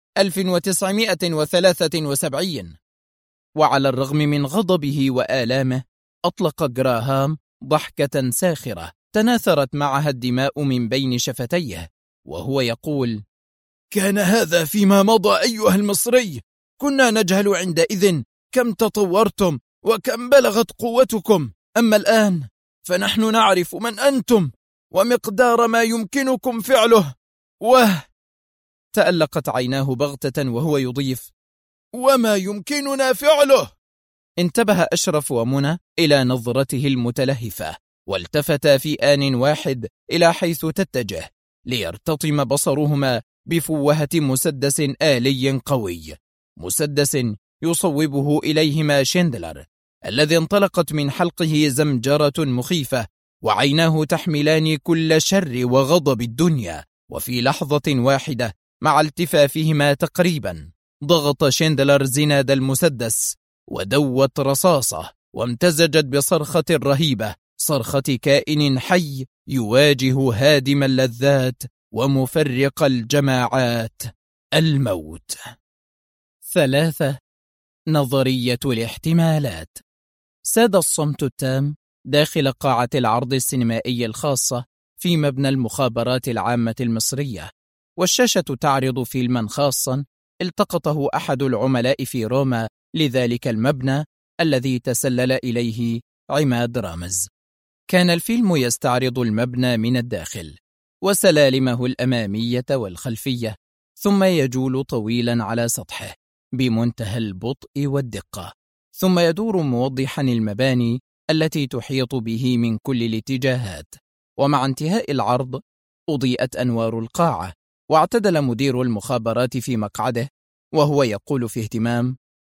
1973. وعلى الرغم من غضبه وآلامه أطلق جراهام ضحكة ساخرة تناثرت معها الدماء من بين شفتيه وهو يقول: كان هذا فيما مضى أيها المصري، كنا نجهل عندئذ كم تطورتم وكم بلغت قوتكم، أما الآن فنحن نعرف من أنتم ومقدار ما يمكنكم فعله. تألقت عيناه بغتة وهو يضيف: وما يمكننا فعله. انتبه أشرف ومنى إلى نظرته المتلهفة والتفتا في آن واحد إلى حيث تتجه ليرتطم بصرهما بفوهة مسدس آلي قوي، مسدس يصوبه إليهما شندلر الذي انطلقت من حلقه زمجرة مخيفة وعيناه تحملان كل شر وغضب الدنيا. وفي لحظة واحدة مع التفافهما تقريبا ضغط شندلر زناد المسدس ودوت رصاصة وامتزجت بصرخة رهيبة، صرخة كائن حي يواجه هادم اللذات ومفرق الجماعات، الموت. 3. نظرية الاحتمالات. ساد الصمت التام داخل قاعة العرض السينمائي الخاصة في مبنى المخابرات العامة المصرية، والشاشة تعرض فيلما خاصا التقطه أحد العملاء في روما لذلك المبنى الذي تسلل إليه عماد رامز. كان الفيلم يستعرض المبنى من الداخل وسلالمه الأمامية والخلفية، ثم يجول طويلا على سطحه بمنتهى البطء والدقة، ثم يدور موضحا المباني التي تحيط به من كل الاتجاهات. ومع انتهاء العرض أضيئت أنوار القاعة، واعتدل مدير المخابرات في مقعده وهو يقول في اهتمام: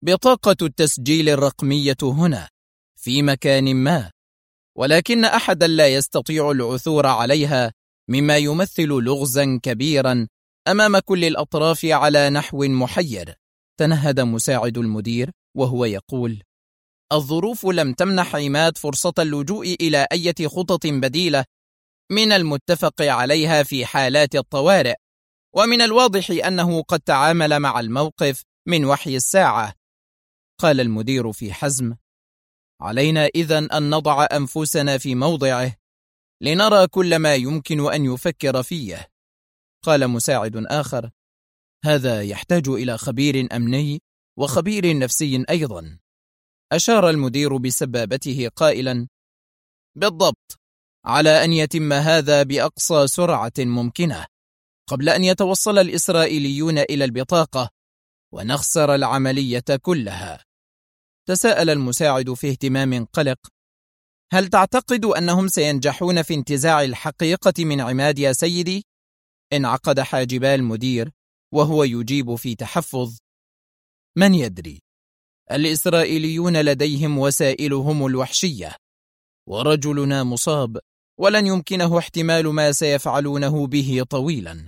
بطاقة التسجيل الرقمية هنا في مكان ما، ولكن أحدا لا يستطيع العثور عليها، مما يمثل لغزا كبيرا أمام كل الأطراف على نحو محير. تنهد مساعد المدير وهو يقول: الظروف لم تمنح عماد فرصة اللجوء إلى أي خطط بديلة من المتفق عليها في حالات الطوارئ، ومن الواضح أنه قد تعامل مع الموقف من وحي الساعة. قال المدير في حزم: علينا إذن أن نضع أنفسنا في موضعه لنرى كل ما يمكن أن يفكر فيه. قال مساعد آخر: هذا يحتاج إلى خبير أمني وخبير نفسي أيضا. أشار المدير بسبابته قائلا: بالضبط، على أن يتم هذا بأقصى سرعة ممكنة قبل أن يتوصل الإسرائيليون إلى البطاقة ونخسر العملية كلها. تساءل المساعد في اهتمام قلق: هل تعتقد أنهم سينجحون في انتزاع الحقيقة من عماد يا سيدي؟ انعقد حاجبا المدير وهو يجيب في تحفظ: من يدري، الإسرائيليون لديهم وسائلهم الوحشية، ورجلنا مصاب ولن يمكنه احتمال ما سيفعلونه به طويلا.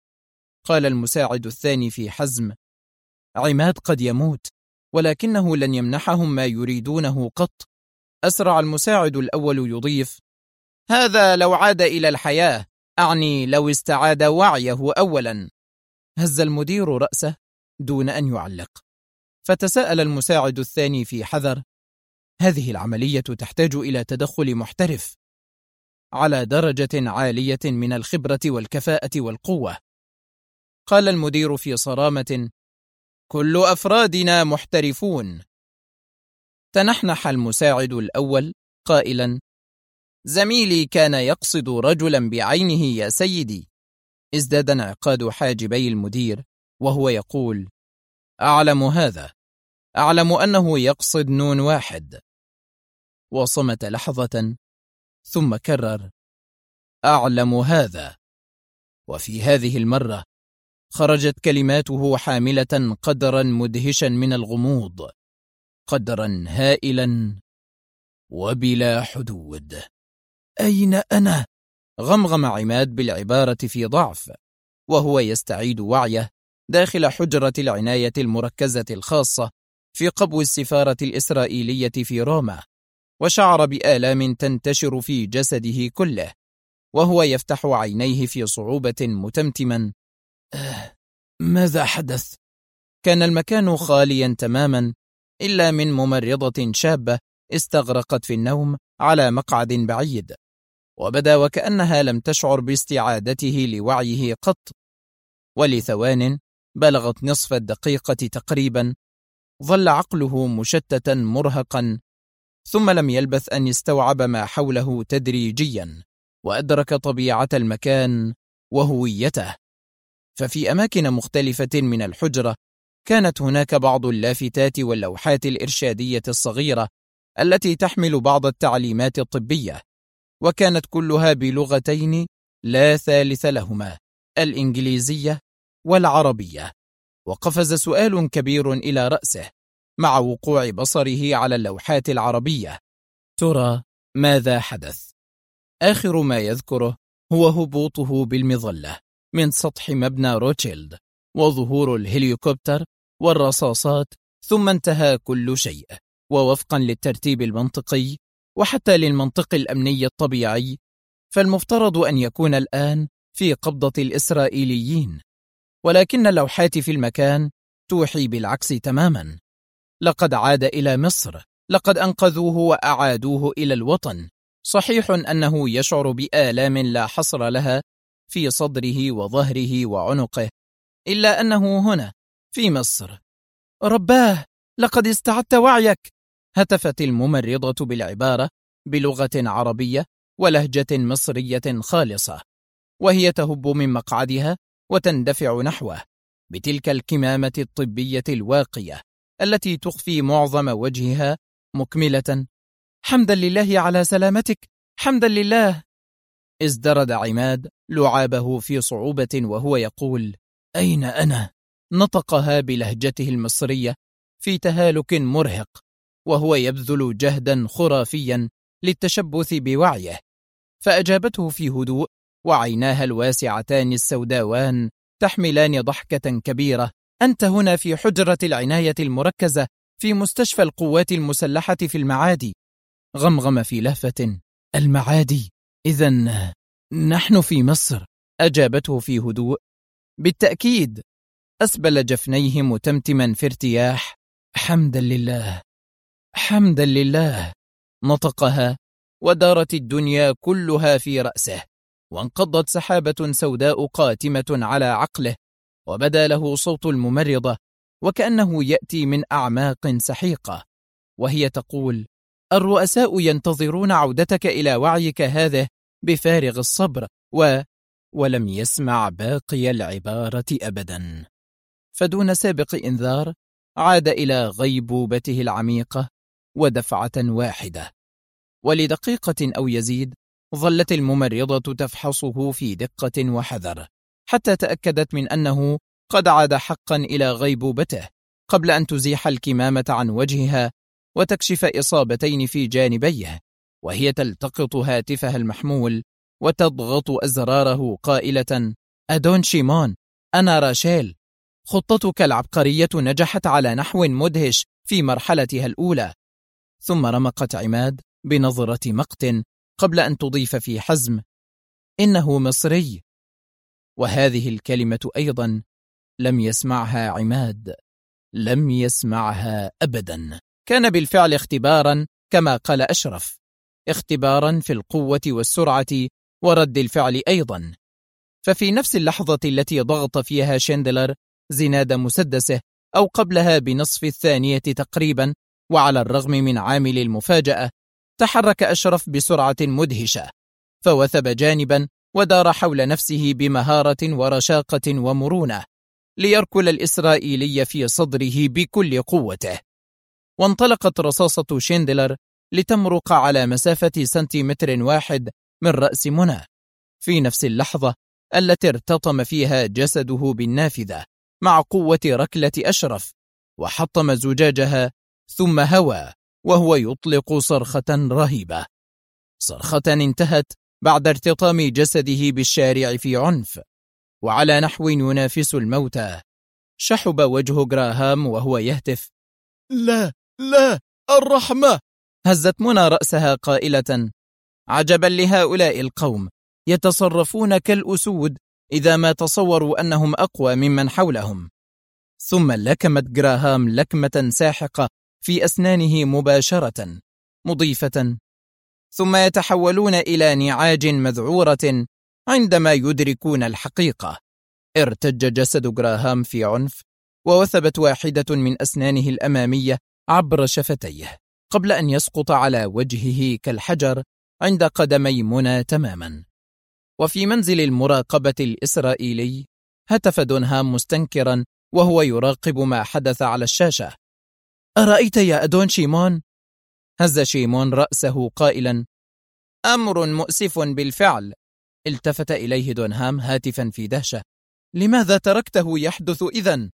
قال المساعد الثاني في حزم: عماد قد يموت، ولكنه لن يمنحهم ما يريدونه قط. أسرع المساعد الأول يضيف: هذا لو عاد إلى الحياة، أعني لو استعاد وعيه أولا. هز المدير رأسه دون أن يعلق، فتساءل المساعد الثاني في حذر: هذه العملية تحتاج إلى تدخل محترف على درجة عالية من الخبرة والكفاءة والقوة. قال المدير في صرامة: كل أفرادنا محترفون. تنحنح المساعد الأول قائلا: زميلي كان يقصد رجلا بعينه يا سيدي. ازداد انعقاد حاجبي المدير وهو يقول: أعلم هذا، أعلم أنه يقصد نون واحد. وصمت لحظة ثم كرر: أعلم هذا. وفي هذه المرة خرجت كلماته حاملة قدرا مدهشا من الغموض، قدرا هائلا وبلا حدود. أين أنا؟ غمغم عماد بالعبارة في ضعف وهو يستعيد وعيه داخل حجرة العناية المركزة الخاصة في قبو السفارة الإسرائيلية في روما، وشعر بآلام تنتشر في جسده كله وهو يفتح عينيه في صعوبة متمتما: ماذا حدث؟ كان المكان خاليا تماما إلا من ممرضة شابة استغرقت في النوم على مقعد بعيد، وبدا وكأنها لم تشعر باستعادته لوعيه قط. ولثوان بلغت نصف الدقيقة تقريبا ظل عقله مشتتا مرهقا، ثم لم يلبث أن استوعب ما حوله تدريجيا وأدرك طبيعة المكان وهويته. ففي أماكن مختلفة من الحجرة كانت هناك بعض اللافتات واللوحات الإرشادية الصغيرة التي تحمل بعض التعليمات الطبية، وكانت كلها بلغتين لا ثالث لهما: الإنجليزية والعربية. وقفز سؤال كبير إلى رأسه مع وقوع بصره على اللوحات العربية: ترى ماذا حدث؟ آخر ما يذكره هو هبوطه بالمظلة من سطح مبنى روتشيلد وظهور الهليكوبتر والرصاصات، ثم انتهى كل شيء. ووفقا للترتيب المنطقي وحتى للمنطق الأمني الطبيعي، فالمفترض أن يكون الآن في قبضة الإسرائيليين، ولكن اللوحات في المكان توحي بالعكس تماما. لقد عاد إلى مصر، لقد أنقذوه وأعادوه إلى الوطن. صحيح أنه يشعر بآلام لا حصر لها في صدره وظهره وعنقه، إلا أنه هنا في مصر. رباه، لقد استعدت وعيك، هتفت الممرضة بالعبارة بلغة عربية ولهجة مصرية خالصة، وهي تهب من مقعدها وتندفع نحوه بتلك الكمامة الطبية الواقية التي تخفي معظم وجهها، مكملة: حمدا لله على سلامتك، حمدا لله. ازدرد عماد لعابه في صعوبة وهو يقول: أين أنا؟ نطقها بلهجته المصرية في تهالك مرهق، وهو يبذل جهدا خرافيا للتشبث بوعيه. فأجابته في هدوء، وعيناها الواسعتان السوداوان تحملان ضحكة كبيرة: أنت هنا في حجرة العناية المركزة في مستشفى القوات المسلحة في المعادي. غمغم في لهفة: المعادي؟ إذن نحن في مصر. أجابته في هدوء: بالتأكيد. أسبل جفنيه متمتما في ارتياح: حمدا لله، حمدا لله. نطقها ودارت الدنيا كلها في رأسه، وانقضت سحابة سوداء قاتمة على عقله، وبدا له صوت الممرضة وكأنه يأتي من أعماق سحيقة، وهي تقول: الرؤساء ينتظرون عودتك إلى وعيك هذا بفارغ الصبر. ولم يسمع باقي العبارة أبدا، فدون سابق إنذار عاد إلى غيبوبته العميقة ودفعة واحدة. ولدقيقة أو يزيد ظلت الممرضة تفحصه في دقة وحذر، حتى تأكدت من أنه قد عاد حقا إلى غيبوبته، قبل أن تزيح الكمامة عن وجهها وتكشف إصابتين في جانبيه، وهي تلتقط هاتفها المحمول وتضغط أزراره قائلة: أدون شيمون، أنا راشيل. خطتك العبقرية نجحت على نحو مدهش في مرحلتها الأولى. ثم رمقت عماد بنظرة مقت قبل أن تضيف في حزم: إنه مصري. وهذه الكلمة أيضا لم يسمعها عماد، لم يسمعها أبدا. كان بالفعل اختبارا كما قال أشرف، اختبارا في القوة والسرعة ورد الفعل أيضا. ففي نفس اللحظة التي ضغط فيها شندلر زناد مسدسه، أو قبلها بنصف الثانية تقريبا، وعلى الرغم من عامل المفاجأة، تحرك أشرف بسرعة مدهشة، فوثب جانبا ودار حول نفسه بمهارة ورشاقة ومرونة ليركل الإسرائيلي في صدره بكل قوته. وانطلقت رصاصة شندلر لتمرق على مسافة سنتيمتر واحد من رأس منى، في نفس اللحظة التي ارتطم فيها جسده بالنافذة مع قوة ركلة أشرف، وحطم زجاجها، ثم هوى وهو يطلق صرخة رهيبة، صرخة انتهت بعد ارتطام جسده بالشارع في عنف، وعلى نحو ينافس الموتى. شحب وجه جراهام وهو يهتف: لا لا، الرحمة. هزت منى رأسها قائلة: عجبا لهؤلاء القوم، يتصرفون كالأسود إذا ما تصوروا أنهم أقوى ممن حولهم. ثم لكمت جراهام لكمة ساحقة في أسنانه مباشرة، مضيفة: ثم يتحولون إلى نعاج مذعورة عندما يدركون الحقيقة. ارتج جسد جراهام في عنف، ووثبت واحدة من أسنانه الأمامية عبر شفتيه، قبل أن يسقط على وجهه كالحجر عند قدمي منى تماما. وفي منزل المراقبة الإسرائيلي هتف دونهام مستنكرا وهو يراقب ما حدث على الشاشة: أرأيت يا أدون شيمون؟ هز شيمون رأسه قائلا: أمر مؤسف بالفعل. التفت إليه دونهام هاتفا في دهشة: لماذا تركته يحدث إذن؟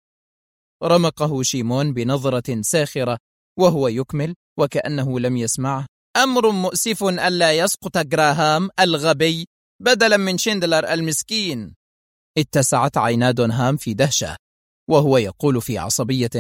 رمقه شيمون بنظرة ساخرة وهو يكمل وكأنه لم يسمعه: أمر مؤسف ألا يسقط جراهام الغبي بدلا من شندلر المسكين. اتسعت عينا دونهام في دهشة وهو يقول في عصبية: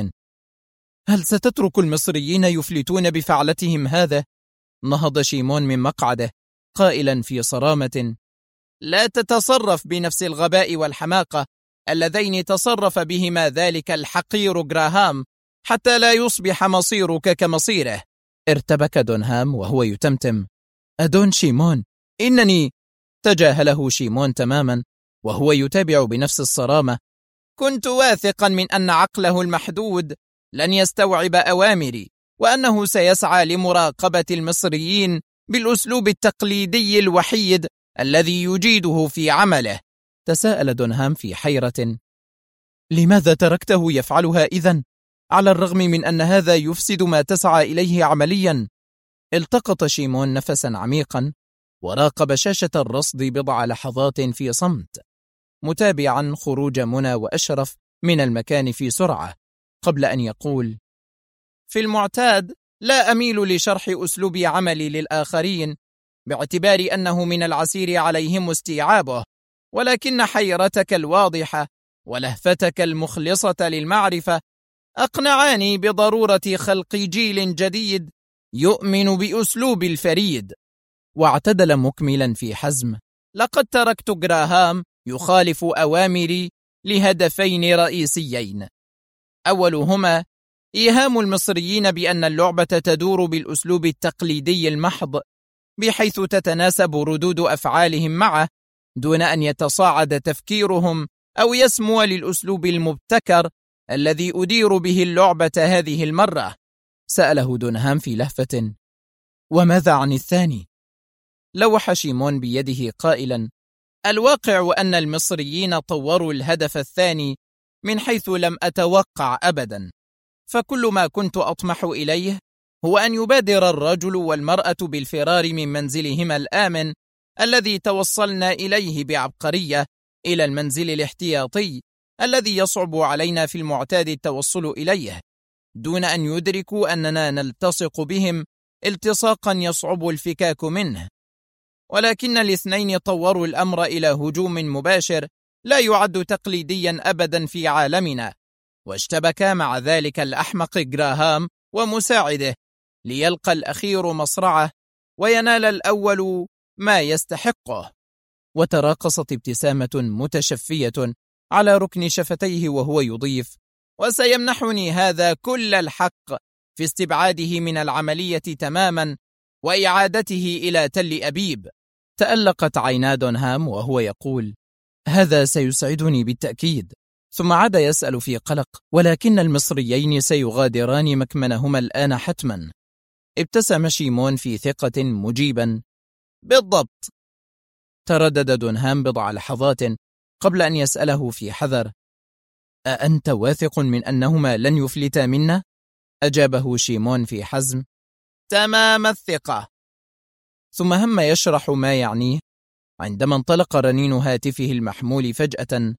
هل ستترك المصريين يفلتون بفعلتهم هذا؟ نهض شيمون من مقعده قائلا في صرامة: لا تتصرف بنفس الغباء والحماقة اللذين تصرف بهما ذلك الحقير جراهام حتى لا يصبح مصيرك كمصيره. ارتبك دونهام وهو يتمتم: أدون شيمون، إنني... تجاهله شيمون تماما وهو يتابع بنفس الصرامة: كنت واثقا من أن عقله المحدود لن يستوعب أوامري، وأنه سيسعى لمراقبة المصريين بالأسلوب التقليدي الوحيد الذي يجيده في عمله. تساءل دونهام في حيرة: لماذا تركته يفعلها إذن، على الرغم من أن هذا يفسد ما تسعى إليه عمليا؟ التقط شيمون نفسا عميقا وراقب شاشة الرصد بضع لحظات في صمت، متابعا خروج منى وأشرف من المكان في سرعة، قبل أن يقول: في المعتاد لا أميل لشرح أسلوب عملي للآخرين باعتبار أنه من العسير عليهم استيعابه، ولكن حيرتك الواضحة ولهفتك المخلصة للمعرفة أقنعاني بضرورة خلق جيل جديد يؤمن بأسلوب الفريد. واعتدل مكملا في حزم: لقد تركت جراهام يخالف أوامري لهدفين رئيسيين، أولهما إيهام المصريين بأن اللعبة تدور بالأسلوب التقليدي المحض، بحيث تتناسب ردود أفعالهم معه دون أن يتصاعد تفكيرهم أو يسمو للأسلوب المبتكر الذي أدير به اللعبة هذه المرة. سأله دونهام في لهفة: وماذا عن الثاني؟ لوح شيمون بيده قائلا: الواقع أن المصريين طوروا الهدف الثاني من حيث لم أتوقع أبدا، فكل ما كنت أطمح إليه هو أن يبادر الرجل والمرأة بالفرار من منزلهما الآمن الذي توصلنا إليه بعبقرية إلى المنزل الاحتياطي الذي يصعب علينا في المعتاد التوصل إليه، دون أن يدركوا أننا نلتصق بهم التصاقا يصعب الفكاك منه. ولكن الاثنين طوروا الأمر إلى هجوم مباشر لا يعد تقليديا أبدا في عالمنا، واشتبكا مع ذلك الأحمق جراهام ومساعده ليلقى الأخير مصرعه وينال الأول ما يستحقه. وتراقصت ابتسامة متشفية على ركن شفتيه وهو يضيف: وسيمنحني هذا كل الحق في استبعاده من العملية تماما وإعادته إلى تل أبيب. تألقت عينا دونهام وهو يقول: هذا سيسعدني بالتأكيد. ثم عاد يسأل في قلق: ولكن المصريين سيغادران مكمنهما الآن حتما. ابتسم شيمون في ثقة مجيبا: بالضبط. تردد دونهام بضع لحظات قبل أن يسأله في حذر: أأنت واثق من أنهما لن يفلتا منا؟ أجابه شيمون في حزم: تمام الثقة. ثم هم يشرح ما يعنيه عندما انطلق رنين هاتفه المحمول فجأة،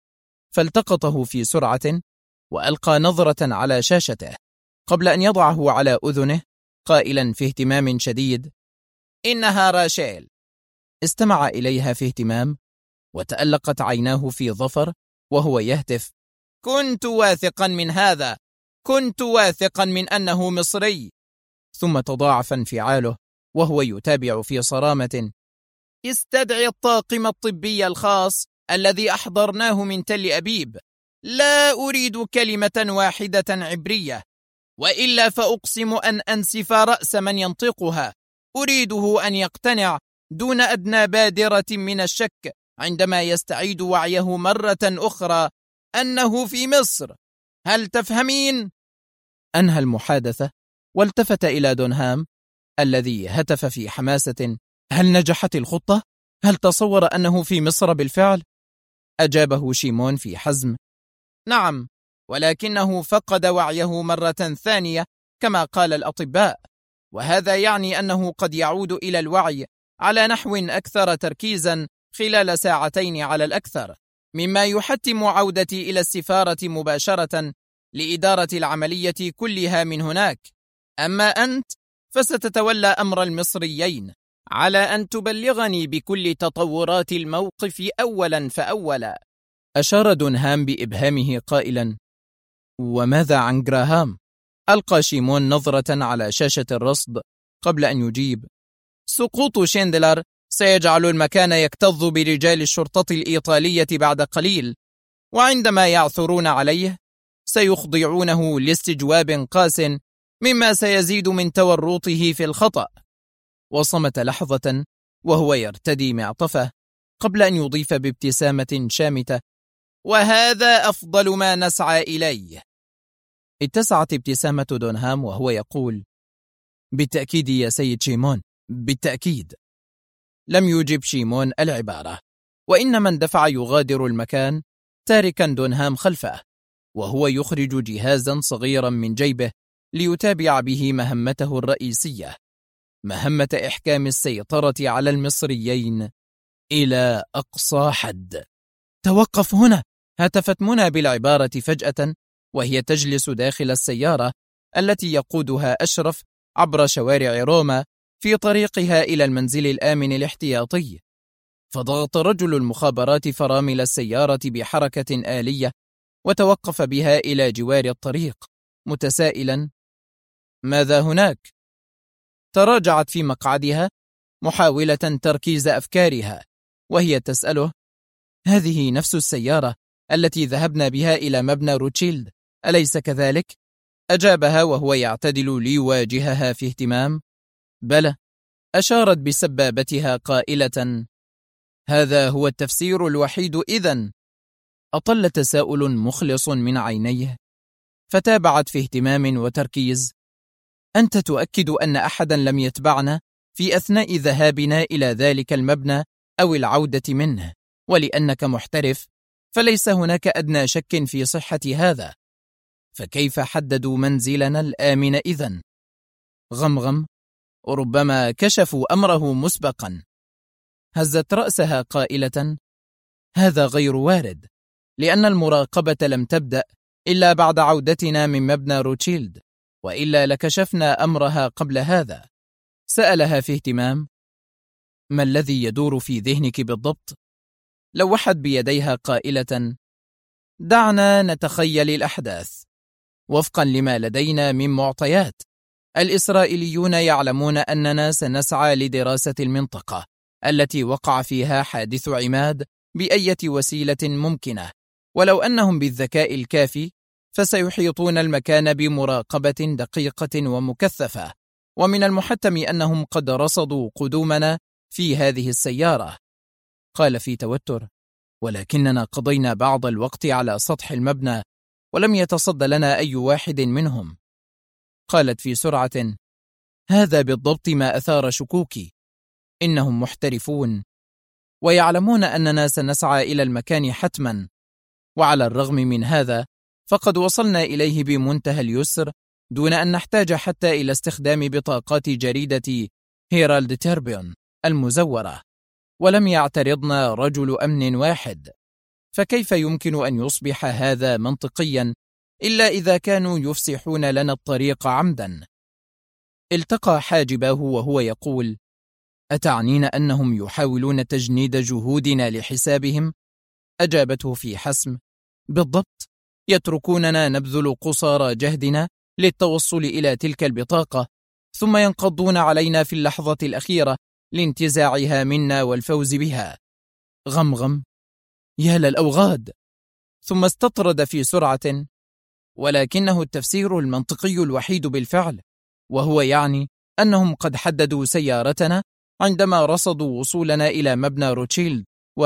فالتقطه في سرعة وألقى نظرة على شاشته قبل أن يضعه على أذنه قائلا في اهتمام شديد: إنها راشيل. استمع إليها في اهتمام وتألقت عيناه في ظفر وهو يهتف: كنت واثقا من هذا، كنت واثقا من أنه مصري. ثم تضاعف انفعاله وهو يتابع في صرامة: استدعي الطاقم الطبي الخاص الذي أحضرناه من تل أبيب، لا أريد كلمة واحدة عبرية، وإلا فأقسم أن أنسف رأس من ينطقها. أريده أن يقتنع دون أدنى بادرة من الشك عندما يستعيد وعيه مرة أخرى أنه في مصر. هل تفهمين؟ أنهى المحادثة والتفت إلى دونهام الذي هتف في حماسة: هل نجحت الخطة؟ هل تصور أنه في مصر بالفعل؟ أجابه شيمون في حزم: نعم، ولكنه فقد وعيه مرة ثانية كما قال الأطباء، وهذا يعني أنه قد يعود إلى الوعي على نحو أكثر تركيزا خلال ساعتين على الأكثر، مما يحتم عودتي إلى السفارة مباشرة لإدارة العملية كلها من هناك. أما أنت فستتولى أمر المصريين على أن تبلغني بكل تطورات الموقف أولا فأولا. أشار دونهام بإبهامه قائلا: وماذا عن جراهام؟ ألقى شيمون نظرة على شاشة الرصد قبل أن يجيب: سقوط شيندلر سيجعل المكان يكتظ برجال الشرطة الإيطالية بعد قليل، وعندما يعثرون عليه سيخضعونه لاستجواب قاس مما سيزيد من تورطه في الخطأ. وصمت لحظة وهو يرتدي معطفه قبل أن يضيف بابتسامة شامتة: وهذا أفضل ما نسعى إليه. اتسعت ابتسامة دونهام وهو يقول: بالتأكيد يا سيد شيمون، بالتأكيد. لم يجب شيمون العبارة، وإنما اندفع يغادر المكان تاركا دونهام خلفه، وهو يخرج جهازا صغيرا من جيبه ليتابع به مهمته الرئيسية، مهمة إحكام السيطرة على المصريين إلى أقصى حد. توقف هنا! هتفت منى بالعبارة فجأة وهي تجلس داخل السيارة التي يقودها أشرف عبر شوارع روما في طريقها إلى المنزل الآمن الاحتياطي. فضغط رجل المخابرات فرامل السيارة بحركة آلية وتوقف بها إلى جوار الطريق متسائلا: ماذا هناك؟ تراجعت في مقعدها محاولة تركيز أفكارها وهي تسأله: هذه نفس السيارة التي ذهبنا بها إلى مبنى روتشيلد، أليس كذلك؟ أجابها وهو يعتدل ليواجهها في اهتمام: بلى. أشارت بسبابتها قائلة: هذا هو التفسير الوحيد إذن. أطل تساؤل مخلص من عينيه، فتابعت في اهتمام وتركيز: أنت تؤكد أن أحدا لم يتبعنا في أثناء ذهابنا إلى ذلك المبنى أو العودة منه، ولأنك محترف فليس هناك أدنى شك في صحة هذا، فكيف حددوا منزلنا الآمن إذن؟ غمغم، ربما كشفوا أمره مسبقا. هزت رأسها قائلة: هذا غير وارد، لأن المراقبة لم تبدأ إلا بعد عودتنا من مبنى روتشيلد، وإلا لكشفنا أمرها قبل هذا. سألها في اهتمام: ما الذي يدور في ذهنك بالضبط؟ لوحت بيديها قائلة: دعنا نتخيل الأحداث. وفقا لما لدينا من معطيات، الإسرائيليون يعلمون أننا سنسعى لدراسة المنطقة التي وقع فيها حادث عماد بأية وسيلة ممكنة، ولو أنهم بالذكاء الكافي فسيحيطون المكان بمراقبة دقيقة ومكثفة، ومن المحتم أنهم قد رصدوا قدومنا في هذه السيارة. قال في توتر: ولكننا قضينا بعض الوقت على سطح المبنى ولم يتصد لنا أي واحد منهم. قالت في سرعة: هذا بالضبط ما أثار شكوكي، إنهم محترفون ويعلمون أننا سنسعى إلى المكان حتما، وعلى الرغم من هذا فقد وصلنا إليه بمنتهى اليسر دون أن نحتاج حتى إلى استخدام بطاقات جريدة هيرالد تيربيون المزورة، ولم يعترضنا رجل أمن واحد. فكيف يمكن أن يصبح هذا منطقيا إلا إذا كانوا يفسحون لنا الطريق عمدا؟ التقى حاجبه وهو يقول: أتعنين أنهم يحاولون تجنيد جهودنا لحسابهم؟ أجابته في حسم: بالضبط، يتركوننا نبذل قصارى جهدنا للتوصل إلى تلك البطاقة، ثم ينقضون علينا في اللحظة الأخيرة لانتزاعها منا والفوز بها. غمغم، يا للأوغاد. ثم استطرد في سرعة: ولكنه التفسير المنطقي الوحيد بالفعل، وهو يعني أنهم قد حددوا سيارتنا عندما رصدوا وصولنا إلى مبنى روتشيلد.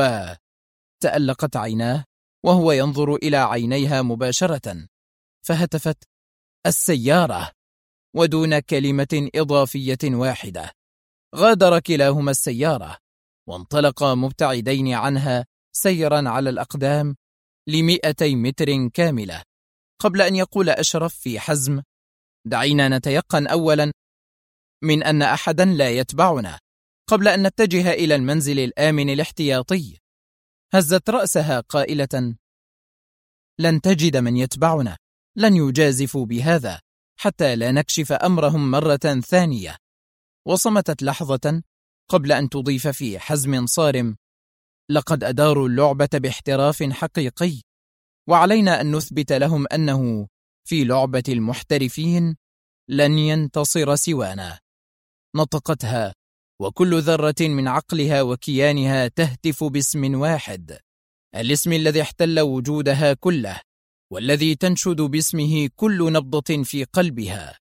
تألقت عيناه وهو ينظر إلى عينيها مباشرة، فهتفت: السيارة! ودون كلمة إضافية واحدة غادر كلاهما السيارة، وانطلقا مبتعدين عنها سيرا على الأقدام ل200 متر كاملة، قبل أن يقول أشرف في حزم: دعينا نتيقن أولا من أن أحدا لا يتبعنا قبل أن نتجه إلى المنزل الآمن الاحتياطي. هزت رأسها قائلة: لن تجد من يتبعنا، لن يجازفوا بهذا حتى لا نكشف أمرهم مرة ثانية. وصمتت لحظة قبل أن تضيف في حزم صارم: لقد أداروا اللعبة باحتراف حقيقي، وعلينا أن نثبت لهم أنه في لعبة المحترفين لن ينتصر سوانا. نطقتها وكل ذرة من عقلها وكيانها تهتف باسم واحد، الاسم الذي احتل وجودها كله، والذي تنشد باسمه كل نبضة في قلبها: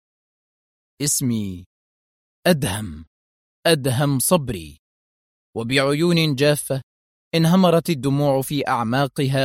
اسمي أدهم صبري. وبعيون جافة انهمرت الدموع في أعماقها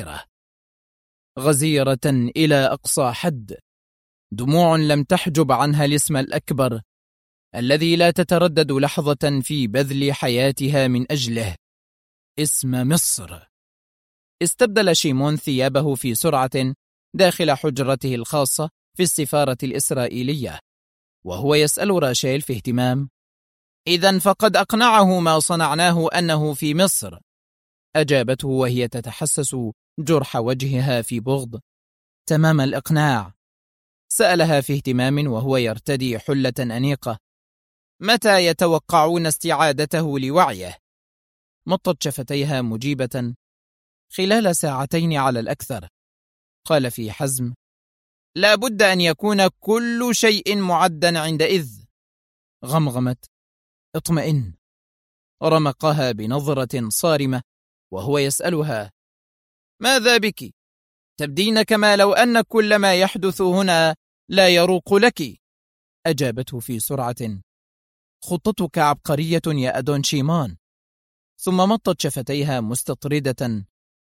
غزيرة إلى أقصى حد، دموع لم تحجب عنها الاسم الأكبر الذي لا تتردد لحظة في بذل حياتها من أجله: اسم مصر. استبدل شيمون ثيابه في سرعة داخل حجرته الخاصة في السفارة الإسرائيلية، وهو يسأل راشيل في اهتمام: إذن فقد أقنعه ما صنعناه أنه في مصر؟ أجابته وهي تتحسس جرح وجهها في بغض: تمام الإقناع. سألها في اهتمام وهو يرتدي حلة أنيقة: متى يتوقعون استعادته لوعيه؟ مطت شفتيها مجيبة: خلال ساعتين على الأكثر. قال في حزم: لا بد أن يكون كل شيء معدا عندئذ. غمغمت: اطمئن. رمقها بنظرة صارمة وهو يسألها: ماذا بك؟ تبدين كما لو أن كل ما يحدث هنا لا يروق لك. أجابته في سرعة: خطتك عبقرية يا أدون شيمان. ثم مطت شفتيها مستطردة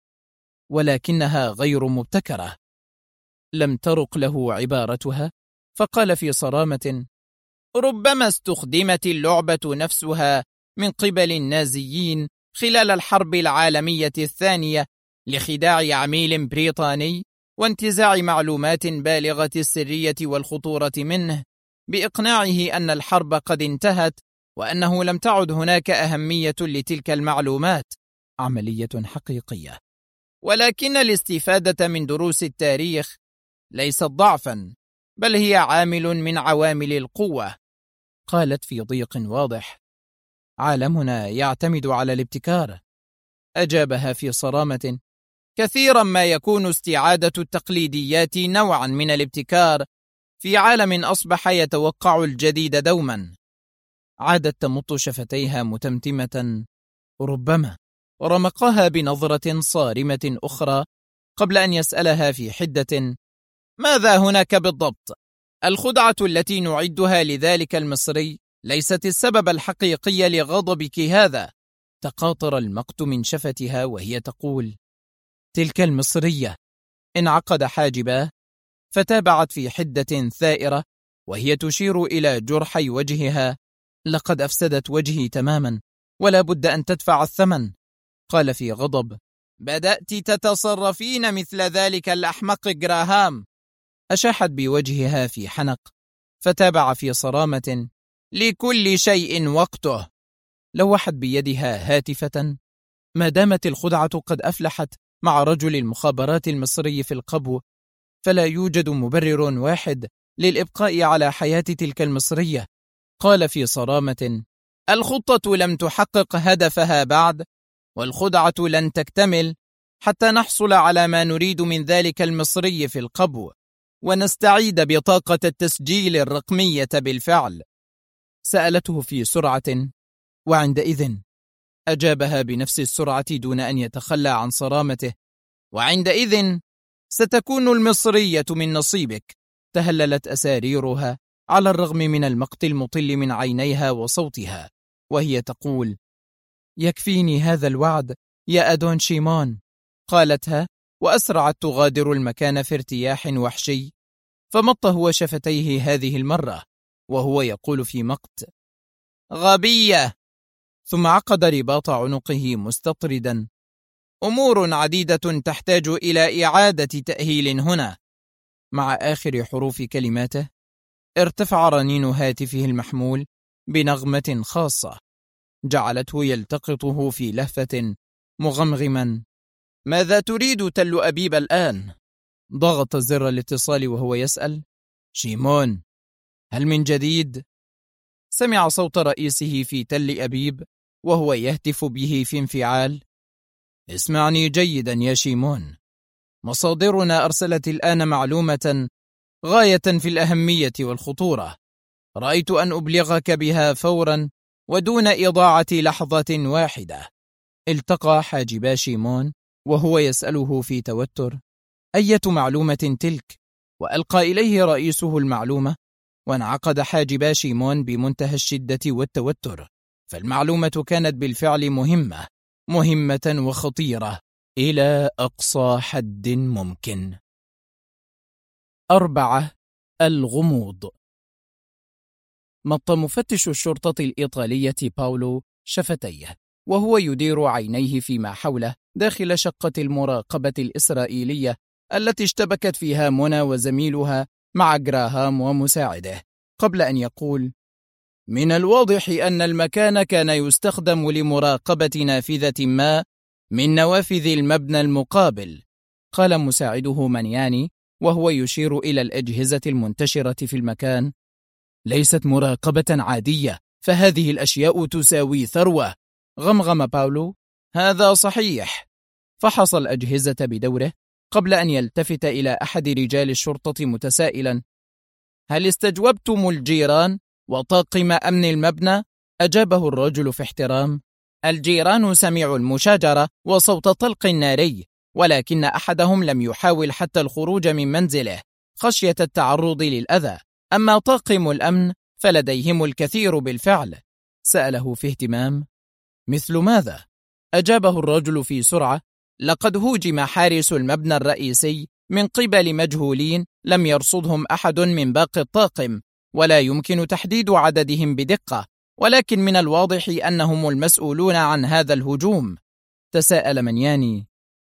ولكنها غير مبتكرة. لم ترق له عبارتها، فقال في صرامة: ربما استخدمت اللعبة نفسها من قبل النازيين خلال الحرب العالمية الثانية لخداع عميل بريطاني وانتزاع معلومات بالغة السرية والخطورة منه بإقناعه أن الحرب قد انتهت وأنه لم تعد هناك أهمية لتلك المعلومات. عملية حقيقية، ولكن الاستفادة من دروس التاريخ ليست ضعفا، بل هي عامل من عوامل القوة. قالت في ضيق واضح: عالمنا يعتمد على الابتكار. أجابها في صرامة: كثيرا ما يكون استعادة التقليديات نوعا من الابتكار في عالم أصبح يتوقع الجديد دوما. عادت تمط شفتيها متمتمة: ربما. ورمقها بنظرة صارمة أخرى قبل أن يسألها في حدة: ماذا هناك بالضبط؟ الخدعة التي نعدها لذلك المصري ليست السبب الحقيقي لغضبك هذا. تقاطر المقت من شفتها وهي تقول: تلك المصرية. انعقد حاجباه، فتابعت في حدة ثائرة وهي تشير إلى جرحي وجهها: لقد أفسدت وجهي تماما، ولا بد أن تدفع الثمن. قال في غضب: بدأت تتصرفين مثل ذلك الأحمق جراهام. أشاحت بوجهها في حنق، فتابع في صرامة: لكل شيء وقته. لوحت بيدها هاتفة: ما دامت الخدعة قد أفلحت مع رجل المخابرات المصري في القبو، فلا يوجد مبرر واحد للإبقاء على حياة تلك المصرية. قال في صرامة: الخطة لم تحقق هدفها بعد، والخدعة لن تكتمل حتى نحصل على ما نريد من ذلك المصري في القبو، ونستعيد بطاقة التسجيل الرقمية بالفعل. سألته في سرعة: وعندئذ؟ أجابها بنفس السرعة دون أن يتخلى عن صرامته: وعندئذ ستكون المصرية من نصيبك. تهللت أساريرها على الرغم من المقت المطل من عينيها وصوتها وهي تقول: يكفيني هذا الوعد يا أدون شيمان. قالتها وأسرعت تغادر المكان في ارتياح وحشي. فمط هو شفتيه هذه المرة وهو يقول في مقت: غبية. ثم عقد رباط عنقه مستطردا: أمور عديدة تحتاج إلى إعادة تأهيل هنا. مع آخر حروف كلماته ارتفع رنين هاتفه المحمول بنغمة خاصة جعلته يلتقطه في لهفة مغمغما: ماذا تريد تل أبيب الآن؟ ضغط زر الاتصال وهو يسأل: شيمون، هل من جديد؟ سمع صوت رئيسه في تل أبيب وهو يهتف به في انفعال: اسمعني جيدا يا شيمون، مصادرنا أرسلت الآن معلومة غاية في الأهمية والخطورة، رأيت أن أبلغك بها فورا ودون إضاعة لحظة واحدة. التقى حاجبا شيمون وهو يسأله في توتر: أية معلومة تلك؟ وألقى إليه رئيسه المعلومة، وانعقد حاجبا شيمون بمنتهى الشدة والتوتر، فالمعلومة كانت بالفعل مهمة وخطيرة إلى أقصى حد ممكن. 4. الغموض. مط مفتش الشرطة الإيطالية باولو شفتيه وهو يدير عينيه فيما حوله داخل شقة المراقبة الإسرائيلية التي اشتبكت فيها منى وزميلها مع جراهام ومساعده، قبل أن يقول: من الواضح أن المكان كان يستخدم لمراقبة نافذة ما من نوافذ المبنى المقابل. قال مساعده مانياني وهو يشير إلى الأجهزة المنتشرة في المكان. ليست مراقبة عادية، فهذه الأشياء تساوي ثروة. غمغم باولو. هذا صحيح. فحص الأجهزة بدوره قبل أن يلتفت إلى أحد رجال الشرطة متسائلا: هل استجوبتم الجيران وطاقم أمن المبنى؟ أجابه الرجل في احترام: الجيران سمعوا المشاجرة وصوت طلق ناري، ولكن أحدهم لم يحاول حتى الخروج من منزله خشية التعرض للأذى. أما طاقم الأمن فلديهم الكثير بالفعل. سأله في اهتمام: مثل ماذا؟ أجابه الرجل في سرعة: لقد هوجم حارس المبنى الرئيسي من قبل مجهولين لم يرصدهم أحد من باقي الطاقم، ولا يمكن تحديد عددهم بدقة، ولكن من الواضح أنهم المسؤولون عن هذا الهجوم. تساءل منياني: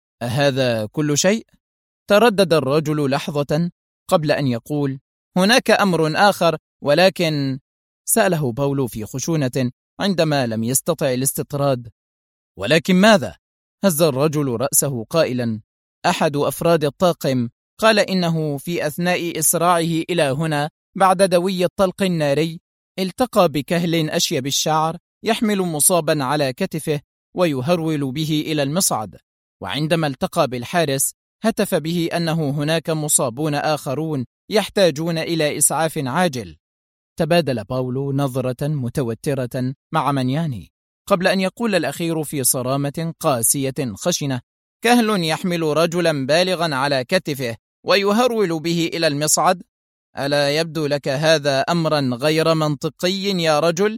أهذا كل شيء؟ تردد الرجل لحظة قبل أن يقول: هناك أمر آخر، ولكن... سأله باولو في خشونة عندما لم يستطع الاستطراد. ولكن ماذا؟ هز الرجل رأسه قائلا: أحد أفراد الطاقم قال إنه في أثناء إسراعه إلى هنا بعد دوي الطلق الناري التقى بكهل أشيب الشعر يحمل مصابا على كتفه ويهرول به إلى المصعد، وعندما التقى بالحارس هتف به أنه هناك مصابون آخرون يحتاجون إلى إسعاف عاجل. تبادل باولو نظرة متوترة مع منياني قبل أن يقول الأخير في صرامة قاسية خشنة: كهل يحمل رجلا بالغا على كتفه ويهرول به إلى المصعد؟ ألا يبدو لك هذا أمرا غير منطقي يا رجل؟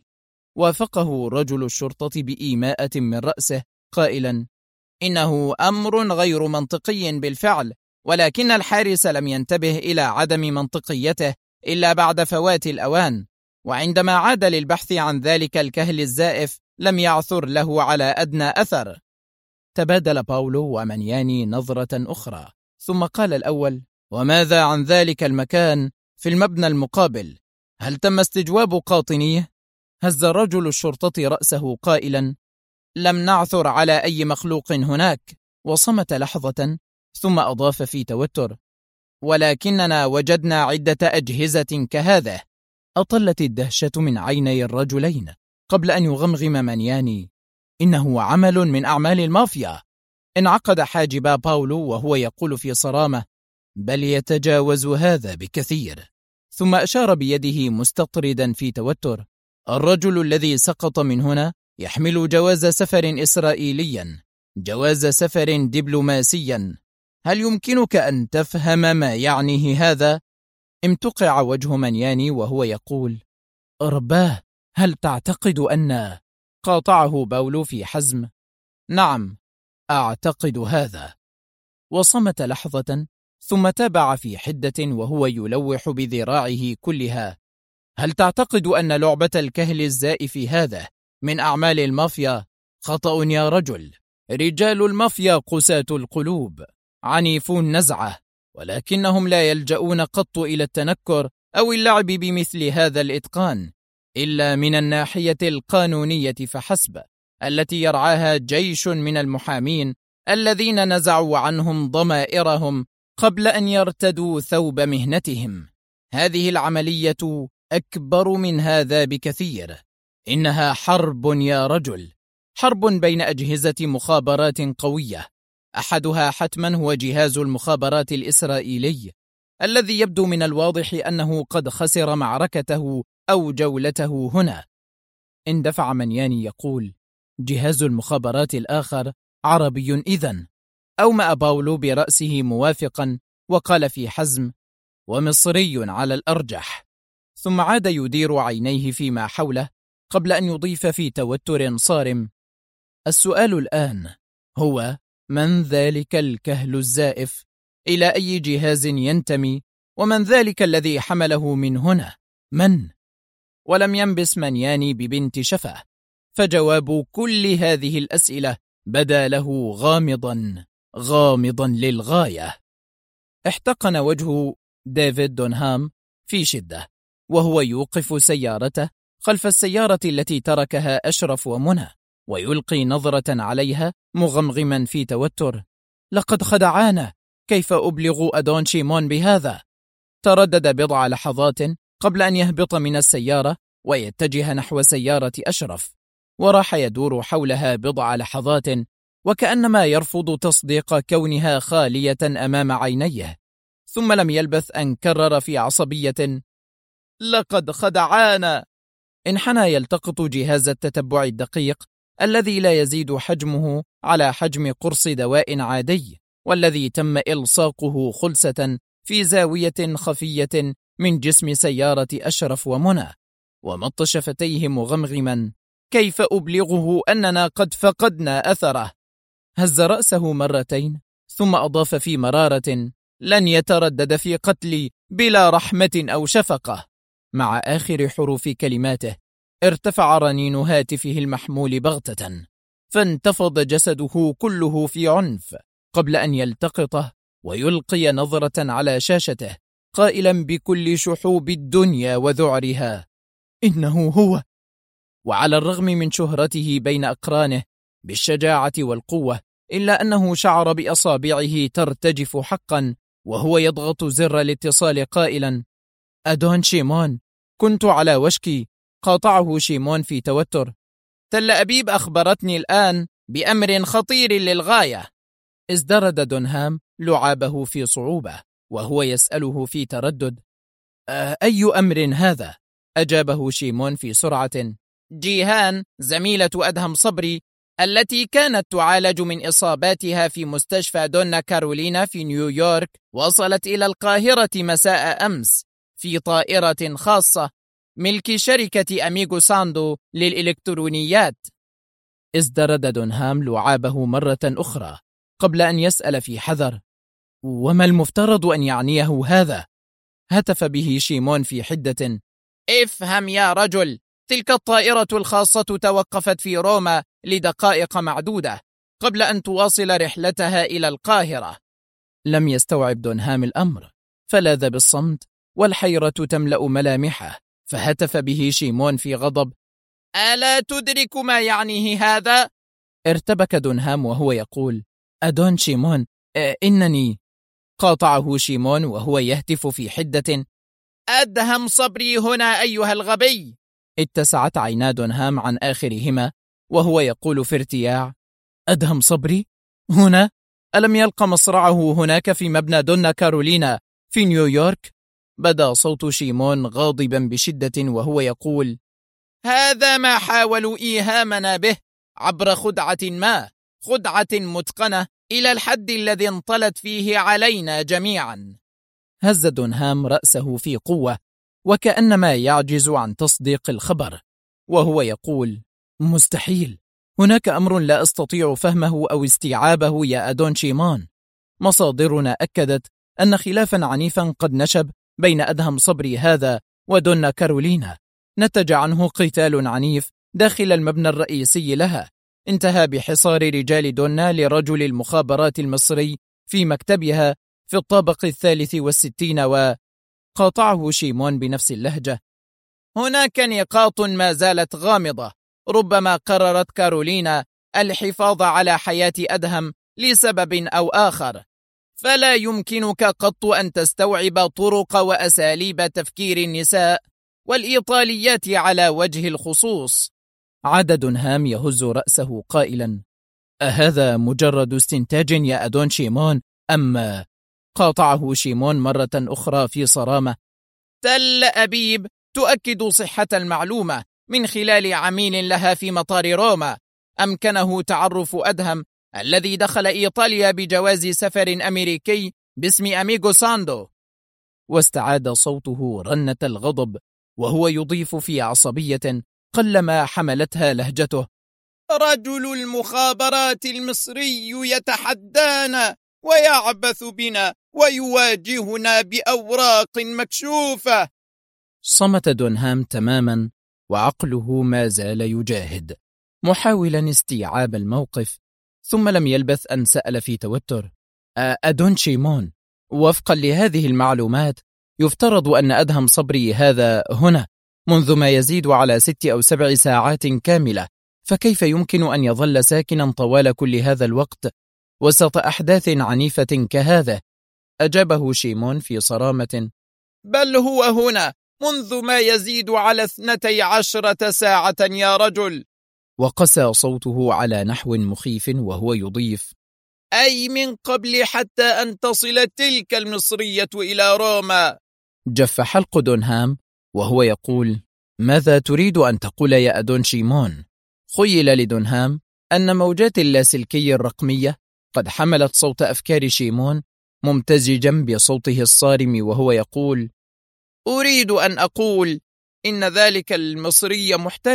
وافقه رجل الشرطة بإيماءة من رأسه قائلا: إنه أمر غير منطقي بالفعل، ولكن الحارس لم ينتبه إلى عدم منطقيته إلا بعد فوات الأوان، وعندما عاد للبحث عن ذلك الكهل الزائف لم يعثر له على أدنى أثر. تبادل باولو ومنياني نظرة أخرى، ثم قال الأول: وماذا عن ذلك المكان في المبنى المقابل؟ هل تم استجواب قاطنيه؟ هز رجل الشرطة رأسه قائلا: لم نعثر على أي مخلوق هناك. وصمت لحظة ثم أضاف في توتر: ولكننا وجدنا عدة أجهزة كهذا. أطلت الدهشة من عيني الرجلين قبل أن يغمغم منياني: إنه عمل من أعمال المافيا. انعقد حاجب باولو وهو يقول في صرامة: بل يتجاوز هذا بكثير. ثم أشار بيده مستطردا في توتر: الرجل الذي سقط من هنا يحمل جواز سفر إسرائيليا، جواز سفر دبلوماسيا. هل يمكنك أن تفهم ما يعنيه هذا؟ امتقع وجه منياني وهو يقول: رباه، هل تعتقد أن... قاطعه باولو في حزم: نعم، أعتقد هذا. وصمت لحظة ثم تابع في حدة وهو يلوح بذراعه كلها: هل تعتقد أن لعبة الكهل الزائف هذا من أعمال المافيا؟ خطأ يا رجل. رجال المافيا قساة القلوب، عنيفون نزعة، ولكنهم لا يلجؤون قط إلى التنكر أو اللعب بمثل هذا الإتقان إلا من الناحية القانونية فحسب، التي يرعاها جيش من المحامين الذين نزعوا عنهم ضمائرهم قبل أن يرتدوا ثوب مهنتهم. هذه العملية أكبر من هذا بكثير. إنها حرب يا رجل، حرب بين أجهزة مخابرات قوية، أحدها حتما هو جهاز المخابرات الإسرائيلي، الذي يبدو من الواضح أنه قد خسر معركته أو جولته هنا. اندفع منياني يقول: جهاز المخابرات الآخر عربي إذن. أومأ باولو برأسه موافقا وقال في حزم: ومصري على الأرجح. ثم عاد يدير عينيه فيما حوله قبل أن يضيف في توتر صارم: السؤال الآن هو من ذلك الكهل الزائف؟ إلى أي جهاز ينتمي؟ ومن ذلك الذي حمله من هنا؟ من؟ ولم ينبس منياني ببنت شفة، فجواب كل هذه الأسئلة بدا له غامضا للغاية. احتقن وجه ديفيد دونهام في شدة وهو يوقف سيارته خلف السيارة التي تركها أشرف ومنى، ويلقي نظرة عليها مغمغما في توتر: لقد خدعانا، كيف أبلغ أدون شيمون بهذا؟ تردد بضع لحظات قبل أن يهبط من السيارة ويتجه نحو سيارة أشرف، وراح يدور حولها بضع لحظات وكأنما يرفض تصديق كونها خالية أمام عينيه، ثم لم يلبث أن كرر في عصبية: لقد خدعانا. انحنى يلتقط جهاز التتبع الدقيق الذي لا يزيد حجمه على حجم قرص دواء عادي، والذي تم إلصاقه خلسة في زاوية خفية من جسم سيارة أشرف ومنى، ومط شفتيه مغمغما: كيف أبلغه أننا قد فقدنا أثره؟ هز رأسه مرتين ثم أضاف في مرارة: لن يتردد في قتلي بلا رحمة أو شفقة. مع آخر حروف كلماته ارتفع رنين هاتفه المحمول بغتة، فانتفض جسده كله في عنف قبل أن يلتقطه ويلقي نظرة على شاشته قائلا بكل شحوب الدنيا وذعرها: إنه هو. وعلى الرغم من شهرته بين أقرانه بالشجاعة والقوة، إلا أنه شعر بأصابعه ترتجف حقا وهو يضغط زر الاتصال قائلا: أدون شيمون. كنت على وشكي. قاطعه شيمون في توتر: تل أبيب أخبرتني الآن بأمر خطير للغاية. ازدرد دونهام لعابه في صعوبة وهو يسأله في تردد: أي أمر هذا؟ أجابه شيمون في سرعة: جيهان زميلة أدهم صبري التي كانت تعالج من إصاباتها في مستشفى دونا كارولينا في نيويورك وصلت إلى القاهرة مساء أمس في طائرة خاصة ملك شركة أميغو ساندو للإلكترونيات. ازدرد دونهام لعابه مرة أخرى قبل أن يسأل في حذر: وما المفترض أن يعنيه هذا؟ هتف به شيمون في حدة: افهم يا رجل، تلك الطائرة الخاصة توقفت في روما لدقائق معدودة قبل أن تواصل رحلتها إلى القاهرة. لم يستوعب دونهام الأمر، فلاذ بالصمت والحيرة تملأ ملامحه، فهتف به شيمون في غضب: ألا تدرك ما يعنيه هذا؟ ارتبك دونهام وهو يقول: أدون شيمون، إنني. قاطعه شيمون وهو يهتف في حدة: أدهم صبري هنا أيها الغبي. اتسعت عينا دونهام عن آخرهما وهو يقول في ارتياع: أدهم صبري؟ هنا؟ ألم يلقى مصرعه هناك في مبنى دونا كارولينا في نيويورك؟ بدا صوت شيمون غاضبا بشدة وهو يقول: هذا ما حاولوا إيهامنا به عبر خدعة متقنة إلى الحد الذي انطلت فيه علينا جميعا. هز دونهام رأسه في قوة وكأنما يعجز عن تصديق الخبر وهو يقول: مستحيل، هناك أمر لا أستطيع فهمه أو استيعابه يا أدون شيمون. مصادرنا أكدت أن خلافا عنيفا قد نشب بين أدهم صبري هذا ودونا كارولينا، نتج عنه قتال عنيف داخل المبنى الرئيسي لها، انتهى بحصار رجال دونا لرجل المخابرات المصري في مكتبها في الطابق 63. وقاطعه شيمون بنفس اللهجة: هناك نقاط ما زالت غامضة، ربما قررت كارولينا الحفاظ على حياة أدهم لسبب أو آخر، فلا يمكنك قط أن تستوعب طرق وأساليب تفكير النساء والإيطاليات على وجه الخصوص. عاد دونهام يهز رأسه قائلا: أهذا مجرد استنتاج يا أدون شيمون أم؟ قاطعه شيمون مرة أخرى في صرامة: تل أبيب تؤكد صحة المعلومة من خلال عميل لها في مطار روما أمكنه تعرف أدهم الذي دخل إيطاليا بجواز سفر أمريكي باسم أميغو ساندو. واستعاد صوته رنة الغضب وهو يضيف في عصبية قلما حملتها لهجته: رجل المخابرات المصري يتحدانا ويعبث بنا ويواجهنا بأوراق مكشوفة. صمت دونهام تماما وعقله ما زال يجاهد محاولا استيعاب الموقف، ثم لم يلبث أن سأل في توتر: أدون شيمون، وفقا لهذه المعلومات يفترض أن أدهم صبري هذا هنا منذ ما يزيد على 6 أو 7 ساعات كاملة، فكيف يمكن أن يظل ساكنا طوال كل هذا الوقت وسط أحداث عنيفة كهذا أجابه شيمون في صرامة: بل هو هنا منذ ما يزيد على 12 ساعة يا رجل. وقسى صوته على نحو مخيف وهو يضيف: أي من قبل حتى أن تصل تلك المصرية إلى روما. جف حلق دونهام وهو يقول: ماذا تريد أن تقول يا أدون شيمون؟ خيل لدونهام أن موجات اللاسلكي الرقمية قد حملت صوت أفكار شيمون ممتزجا بصوته الصارم وهو يقول: أريد أن أقول إن ذلك المصري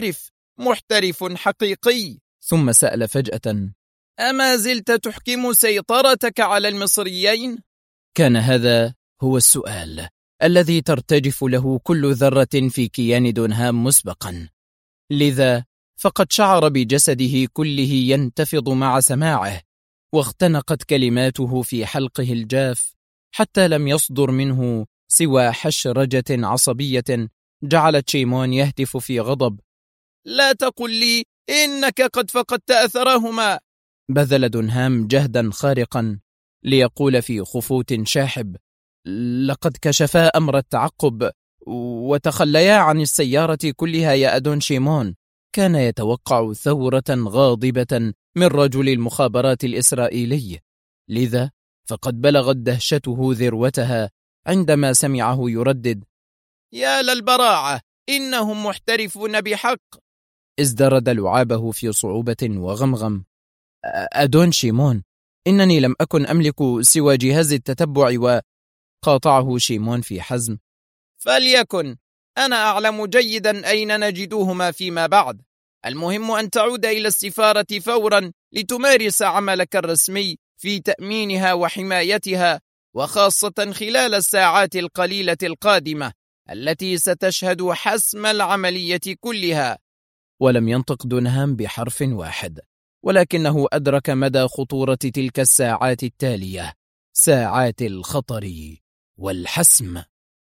محترف حقيقي. ثم سأل فجأة: أما زلت تحكم سيطرتك على المصريين؟ كان هذا هو السؤال الذي ترتجف له كل ذرة في كيان دونهام مسبقا، لذا فقد شعر بجسده كله ينتفض مع سماعه، واختنقت كلماته في حلقه الجاف حتى لم يصدر منه سوى حشرجة عصبية جعلت شيمون يهتف في غضب: لا تقل لي إنك قد فقدت أثرهما. بذل دونهام جهدا خارقا ليقول في خفوت شاحب: لقد كشفا أمر التعقب وتخليا عن السيارة كلها يا أدون شيمون. كان يتوقع ثورة غاضبة من رجل المخابرات الإسرائيلي، لذا فقد بلغت دهشته ذروتها عندما سمعه يردد: يا للبراعة، إنهم محترفون بحق. ازدرد لعابه في صعوبة وغمغم: أدون شيمون، إنني لم أكن أملك سوى جهاز التتبع. وقاطعه شيمون في حزم: فليكن، أنا أعلم جيدا أين نجدوهما فيما بعد. المهم أن تعود إلى السفارة فورا لتمارس عملك الرسمي في تأمينها وحمايتها، وخاصة خلال الساعات القليلة القادمة التي ستشهد حسم العملية كلها. ولم ينطق دونهام بحرف واحد، ولكنه أدرك مدى خطورة تلك الساعات التالية، ساعات الخطر والحسم.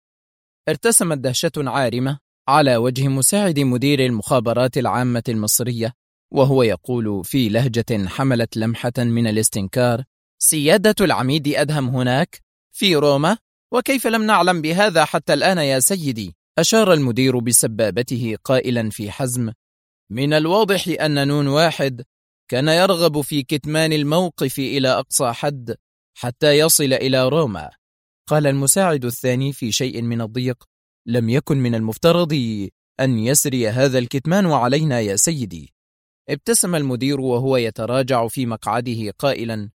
ارتسمت دهشة عارمة على وجه مساعد مدير المخابرات العامة المصرية وهو يقول في لهجة حملت لمحة من الاستنكار: سيادة العميد أدهم هناك في روما؟ وكيف لم نعلم بهذا حتى الآن يا سيدي؟ أشار المدير بسبابته قائلا في حزم: من الواضح أن نون واحد كان يرغب في كتمان الموقف إلى أقصى حد حتى يصل إلى روما. قال المساعد الثاني في شيء من الضيق: لم يكن من المفترض أن يسري هذا الكتمان علينا يا سيدي. ابتسم المدير وهو يتراجع في مقعده قائلا: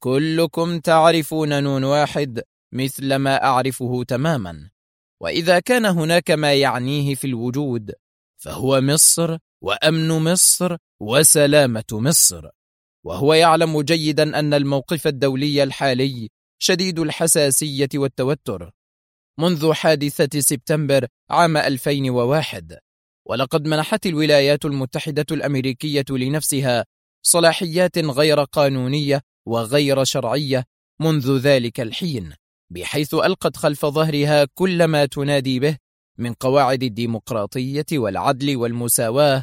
كلكم تعرفون نون واحد مثل ما أعرفه تماما، وإذا كان هناك ما يعنيه في الوجود فهو مصر وأمن مصر وسلامة مصر، وهو يعلم جيدا أن الموقف الدولي الحالي شديد الحساسية والتوتر منذ حادثة سبتمبر عام 2001، ولقد منحت الولايات المتحدة الأمريكية لنفسها صلاحيات غير قانونية وغير شرعية منذ ذلك الحين، بحيث ألقت خلف ظهرها كل ما تنادي به من قواعد الديمقراطية والعدل والمساواة،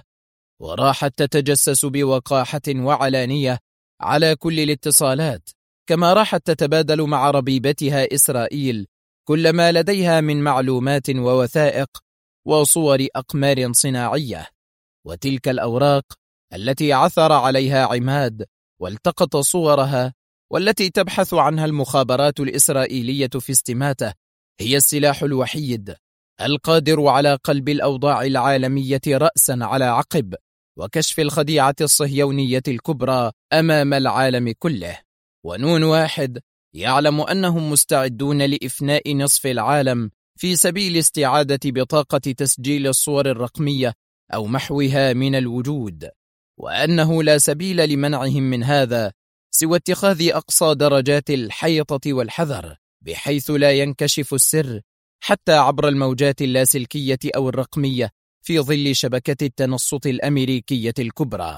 وراحت تتجسس بوقاحة وعلانية على كل الاتصالات، كما راحت تتبادل مع ربيبتها إسرائيل كل ما لديها من معلومات ووثائق وصور أقمار صناعية. وتلك الأوراق التي عثر عليها عماد والتقط صورها والتي تبحث عنها المخابرات الإسرائيلية في استماتة هي السلاح الوحيد القادر على قلب الأوضاع العالمية رأسا على عقب وكشف الخديعة الصهيونية الكبرى أمام العالم كله. ونون واحد يعلم أنهم مستعدون لإفناء نصف العالم في سبيل استعادة بطاقة تسجيل الصور الرقمية أو محوها من الوجود، وأنه لا سبيل لمنعهم من هذا سوى اتخاذ أقصى درجات الحيطة والحذر، بحيث لا ينكشف السر حتى عبر الموجات اللاسلكية أو الرقمية في ظل شبكة التنصت الأمريكية الكبرى.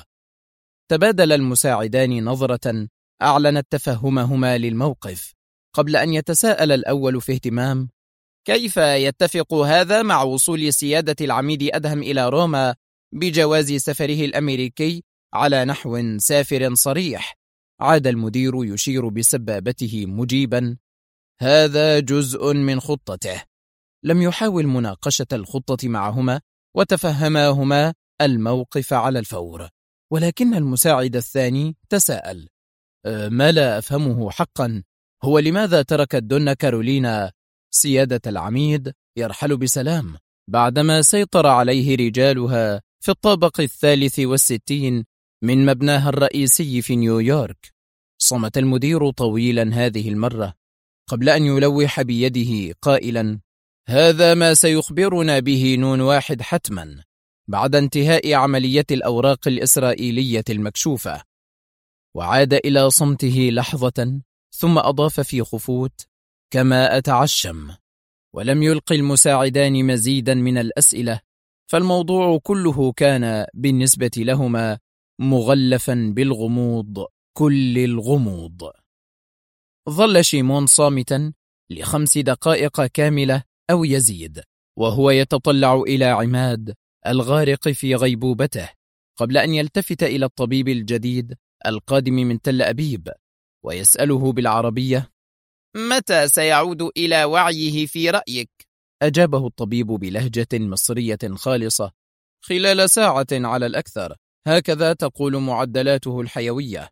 تبادل المساعدان نظرة أعلنت تفهمهما للموقف، قبل أن يتساءل الأول في اهتمام: كيف يتفق هذا مع وصول سيادة العميد أدهم إلى روما بجواز سفره الأمريكي على نحو سافر صريح؟ عاد المدير يشير بسبابته مجيبا: هذا جزء من خطته. لم يحاول مناقشة الخطة معهما، وتفهماهما الموقف على الفور. ولكن المساعد الثاني تساءل: ما لا أفهمه حقا هو لماذا تركت دون كارولينا سيادة العميد يرحل بسلام بعدما سيطر عليه رجالها في الطابق 63 من مبناها الرئيسي في نيويورك؟ صمت المدير طويلا هذه المرة قبل أن يلوح بيده قائلا: هذا ما سيخبرنا به نون واحد حتما بعد انتهاء عملية الأوراق الإسرائيلية المكشوفة. وعاد إلى صمته لحظة، ثم أضاف في خفوت: كما أتعشم. ولم يلقي المساعدان مزيدا من الأسئلة، فالموضوع كله كان بالنسبة لهما مغلفا بالغموض، كل الغموض. ظل شيمون صامتا ل5 دقائق كاملة أو يزيد، وهو يتطلع إلى عماد الغارق في غيبوبته، قبل أن يلتفت إلى الطبيب الجديد القادم من تل أبيب ويسأله بالعربية: متى سيعود إلى وعيه في رأيك؟ أجابه الطبيب بلهجة مصرية خالصة: خلال ساعة على الأكثر، هكذا تقول معدلاته الحيوية.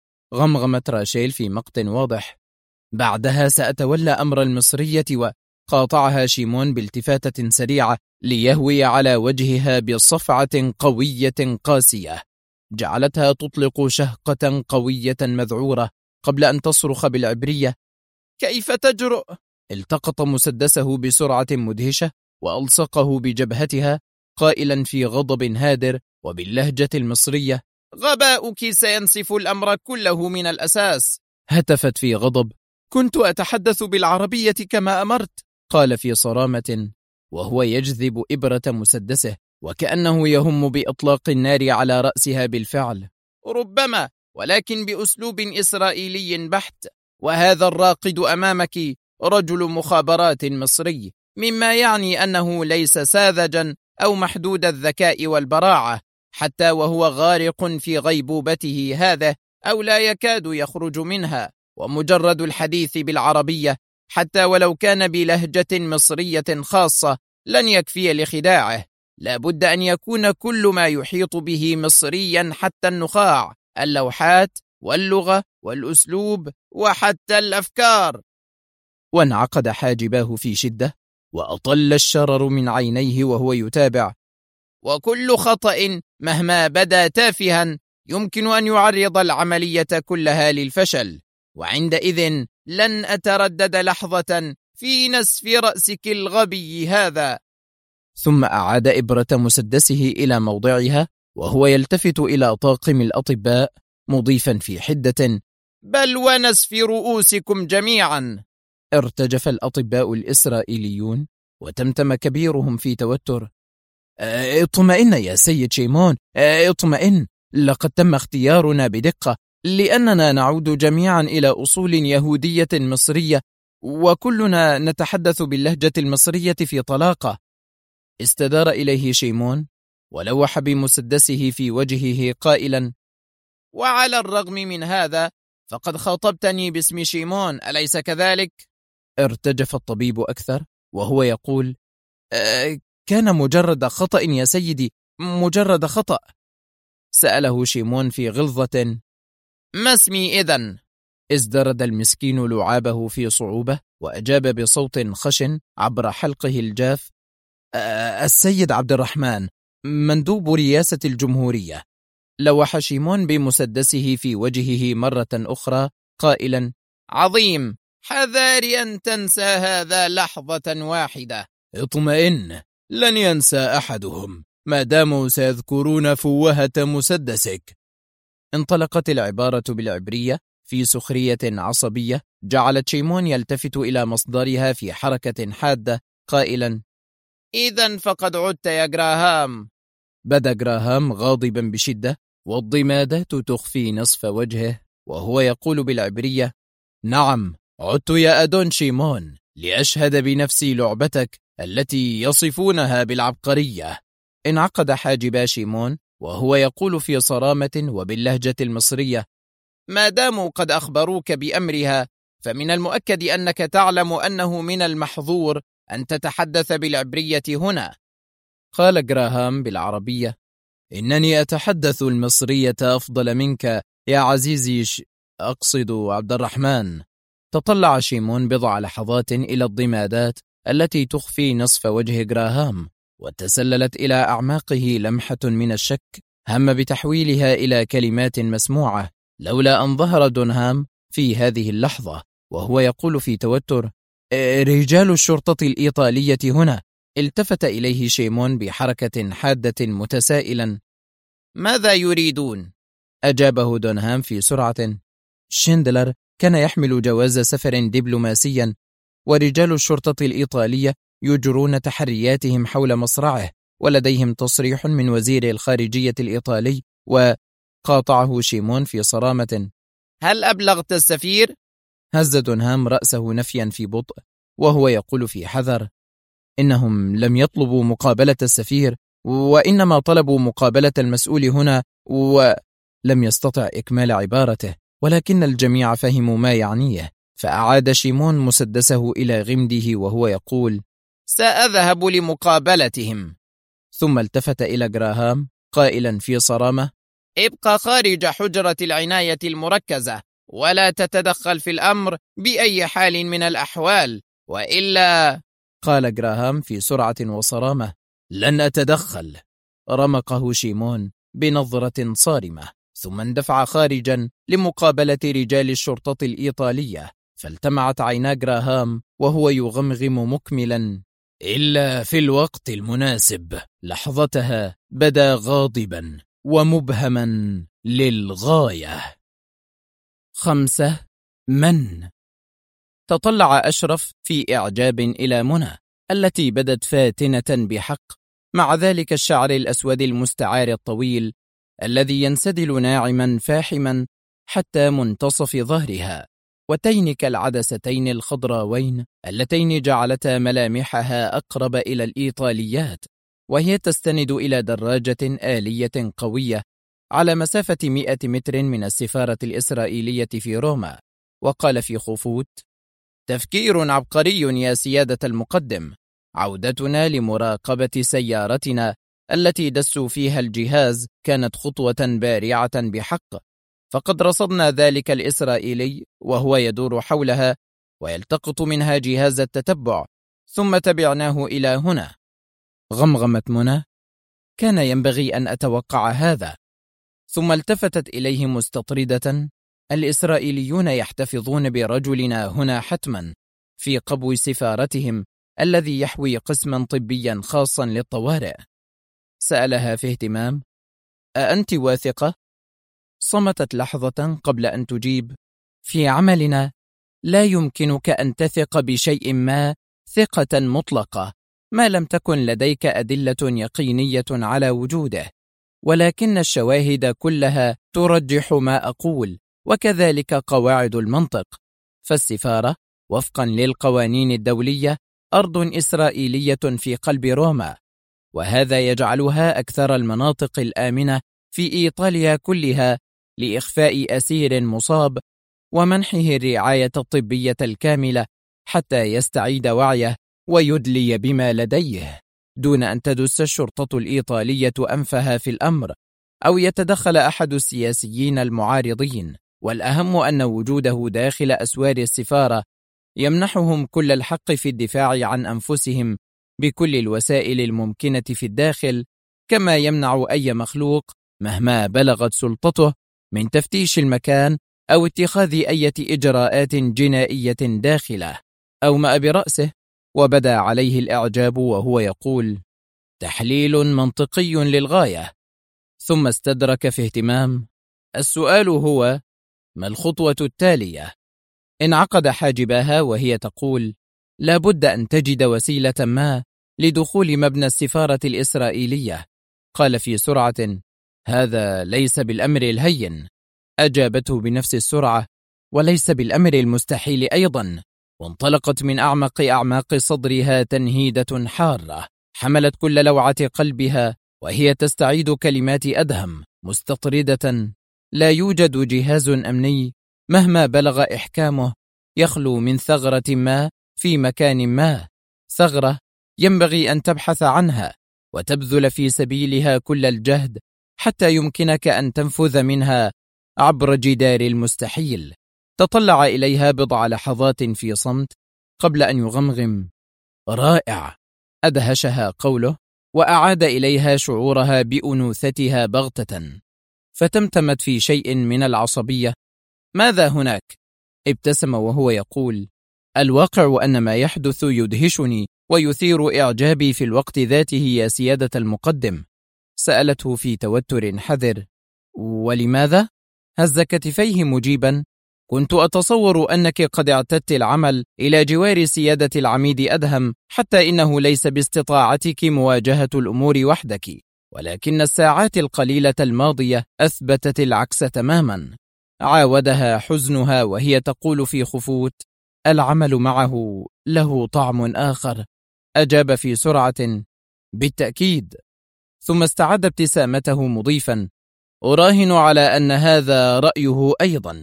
غمغمت راشيل في مقت واضح: بعدها سأتولى أمر المصرية. وقاطعها شيمون بالتفاتة سريعة ليهوي على وجهها بصفعة قوية قاسية جعلتها تطلق شهقة قوية مذعورة قبل أن تصرخ بالعبرية: كيف تجرؤ؟ التقط مسدسه بسرعة مدهشة وألصقه بجبهتها قائلا في غضب هادر وباللهجة المصرية: غباؤك سينسف الأمر كله من الأساس. هتفت في غضب: كنت أتحدث بالعربية كما أمرت. قال في صرامة وهو يجذب إبرة مسدسه وكأنه يهم بإطلاق النار على رأسها بالفعل: ربما، ولكن بأسلوب إسرائيلي بحت. وهذا الراقد أمامك رجل مخابرات مصري، مما يعني أنه ليس ساذجا أو محدود الذكاء والبراعة، حتى وهو غارق في غيبوبته هذا أو لا يكاد يخرج منها. ومجرد الحديث بالعربية حتى ولو كان بلهجة مصرية خاصة لن يكفي لخداعه. لا بد أن يكون كل ما يحيط به مصريا، حتى النخاع، اللوحات واللغة والأسلوب وحتى الأفكار. وانعقد حاجباه في شدة وأطل الشرر من عينيه وهو يتابع: وكل خطأ مهما بدا تافها يمكن أن يعرض العملية كلها للفشل، وعندئذ لن أتردد لحظة في نسف رأسك الغبي هذا. ثم أعاد إبرة مسدسه إلى موضعها وهو يلتفت إلى طاقم الأطباء مضيفا في حدة: بل ونسف رؤوسكم جميعا. ارتجف الأطباء الإسرائيليون وتمتم كبيرهم في توتر: اطمئن يا سيد شيمون، اطمئن، لقد تم اختيارنا بدقة، لأننا نعود جميعا إلى أصول يهودية مصرية، وكلنا نتحدث باللهجة المصرية في طلاقة. استدار إليه شيمون ولوح بمسدسه في وجهه قائلا: وعلى الرغم من هذا فقد خاطبتني باسم شيمون، أليس كذلك؟ ارتجف الطبيب أكثر وهو يقول: كان مجرد خطأ يا سيدي، مجرد خطأ. سأله شيمون في غلظة: ما اسمي إذن؟ ازدرد المسكين لعابه في صعوبة وأجاب بصوت خشن عبر حلقه الجاف: السيد عبد الرحمن، مندوب رئاسة الجمهورية. لوح شيمون بمسدسه في وجهه مرة أخرى قائلا: عظيم، حذار أن تنسى هذا لحظة واحدة. اطمئن، لن ينسى أحدهم ما داموا سيذكرون فوهة مسدسك. انطلقت العبارة بالعبرية في سخرية عصبية جعلت شيمون يلتفت إلى مصدرها في حركة حادة قائلا: إذن فقد عدت يا جراهام. بدا جراهام غاضبا بشدة والضمادات تخفي نصف وجهه وهو يقول بالعبرية: نعم، عدت يا أدون شيمون لأشهد بنفسي لعبتك التي يصفونها بالعبقرية. انعقد حاجبا شيمون وهو يقول في صرامة وباللهجة المصرية: ما داموا قد أخبروك بأمرها فمن المؤكد أنك تعلم أنه من المحظور أن تتحدث بالعبرية هنا. قال جراهام بالعربية: إنني أتحدث المصرية أفضل منك يا عزيزي أقصد عبد الرحمن. تطلع شيمون بضع لحظات إلى الضمادات التي تخفي نصف وجه جراهام، وتسللت إلى أعماقه لمحة من الشك هم بتحويلها إلى كلمات مسموعة، لولا أن ظهر دونهام في هذه اللحظة وهو يقول في توتر: رجال الشرطة الإيطالية هنا. التفت إليه شيمون بحركة حادة متسائلا: ماذا يريدون؟ أجابه دونهام في سرعة: شندلر كان يحمل جواز سفر دبلوماسيا، ورجال الشرطة الإيطالية يجرون تحرياتهم حول مصرعه، ولديهم تصريح من وزير الخارجية الإيطالي. وقاطعه شيمون في صرامة: هل أبلغت السفير؟ هز دونهام رأسه نفيا في بطء وهو يقول في حذر: إنهم لم يطلبوا مقابلة السفير، وإنما طلبوا مقابلة المسؤول هنا. ولم يستطع إكمال عبارته، ولكن الجميع فهموا ما يعنيه، فأعاد شيمون مسدسه إلى غمده وهو يقول: سأذهب لمقابلتهم. ثم التفت إلى جراهام قائلا في صرامة: ابقى خارج حجرة العناية المركزة، ولا تتدخل في الأمر بأي حال من الأحوال، وإلا. قال جراهام في سرعة وصرامة: لن أتدخل. رمقه شيمون بنظرة صارمة، ثم اندفع خارجا لمقابلة رجال الشرطة الإيطالية، فالتمعت عينا جراهام وهو يغمغم مكملا: إلا في الوقت المناسب. لحظتها بدا غاضبا ومبهما للغاية. 5. من؟ تطلع أشرف في إعجاب إلى منى التي بدت فاتنة بحق، مع ذلك الشعر الأسود المستعار الطويل الذي ينسدل ناعما فاحما حتى منتصف ظهرها، وتين كالعدستين الخضراوين اللتين جعلتا ملامحها أقرب إلى الإيطاليات، وهي تستند إلى دراجة آلية قوية على مسافة 100 متر من السفارة الإسرائيلية في روما. وقال في خفوت: تفكير عبقري يا سيادة المقدم. عودتنا لمراقبة سيارتنا التي دسوا فيها الجهاز كانت خطوة بارعة بحق، فقد رصدنا ذلك الإسرائيلي وهو يدور حولها ويلتقط منها جهاز التتبع، ثم تبعناه إلى هنا. غمغمت منى: كان ينبغي أن أتوقع هذا. ثم التفتت إليه مستطردة: الإسرائيليون يحتفظون برجلنا هنا حتما في قبو سفارتهم الذي يحوي قسما طبيا خاصا للطوارئ. سألها في اهتمام: أأنت واثقة؟ صمتت لحظة قبل أن تجيب: في عملنا لا يمكنك أن تثق بشيء ما ثقة مطلقة ما لم تكن لديك أدلة يقينية على وجوده، ولكن الشواهد كلها ترجح ما أقول، وكذلك قواعد المنطق. فالسفارة وفقا للقوانين الدولية أرض إسرائيلية في قلب روما، وهذا يجعلها أكثر المناطق الآمنة في إيطاليا كلها لإخفاء أسير مصاب ومنحه الرعاية الطبية الكاملة حتى يستعيد وعيه ويدلي بما لديه، دون أن تدس الشرطة الإيطالية أنفها في الأمر أو يتدخل أحد السياسيين المعارضين. والأهم أن وجوده داخل أسوار السفارة يمنحهم كل الحق في الدفاع عن أنفسهم بكل الوسائل الممكنة في الداخل، كما يمنع أي مخلوق مهما بلغت سلطته من تفتيش المكان أو اتخاذ أي إجراءات جنائية داخله. أومأ برأسه وبدا عليه الإعجاب وهو يقول: تحليل منطقي للغاية. ثم استدرك في اهتمام: السؤال هو: ما الخطوة التالية؟ انعقد حاجباها وهي تقول: لا بد أن تجد وسيلة ما لدخول مبنى السفارة الإسرائيلية. قال في سرعة: هذا ليس بالأمر الهين. أجابته بنفس السرعة: وليس بالأمر المستحيل أيضا. وانطلقت من أعماق صدرها تنهيدة حارة حملت كل لوعة قلبها وهي تستعيد كلمات أدهم مستطردة: لا يوجد جهاز أمني مهما بلغ إحكامه يخلو من ثغرة ما في مكان ما، ثغرة ينبغي أن تبحث عنها وتبذل في سبيلها كل الجهد حتى يمكنك أن تنفذ منها عبر جدار المستحيل. تطلع إليها بضع لحظات في صمت قبل أن يغمغم: رائع. أدهشها قوله، وأعاد إليها شعورها بأنوثتها بغتة، فتمتمت في شيء من العصبية. ماذا هناك؟ ابتسم وهو يقول: الواقع أن ما يحدث يدهشني ويثير إعجابي في الوقت ذاته يا سيادة المقدم. سألته في توتر حذر: ولماذا؟ هز كتفيه مجيبا: كنت أتصور أنك قد اعتدت العمل إلى جوار سيادة العميد أدهم، حتى إنه ليس باستطاعتك مواجهة الأمور وحدك، ولكن الساعات القليلة الماضية أثبتت العكس تماما. عاودها حزنها وهي تقول في خفوت: العمل معه له طعم آخر. أجاب في سرعة: بالتأكيد. ثم استعاد ابتسامته مضيفا: أراهن على أن هذا رأيه أيضا.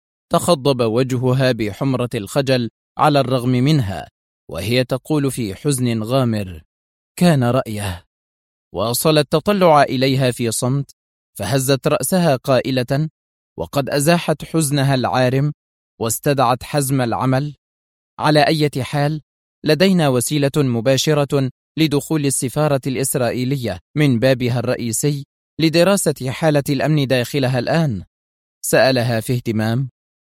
تخضب وجهها بحمرة الخجل على الرغم منها، وهي تقول في حزن غامر: كان رأيه. واصل التطلع إليها في صمت، فهزت رأسها قائلة وقد أزاحت حزنها العارم واستدعت حزم العمل: على أي حال، لدينا وسيلة مباشرة لدخول السفارة الإسرائيلية من بابها الرئيسي لدراسة حالة الأمن داخلها الآن. سألها في اهتمام: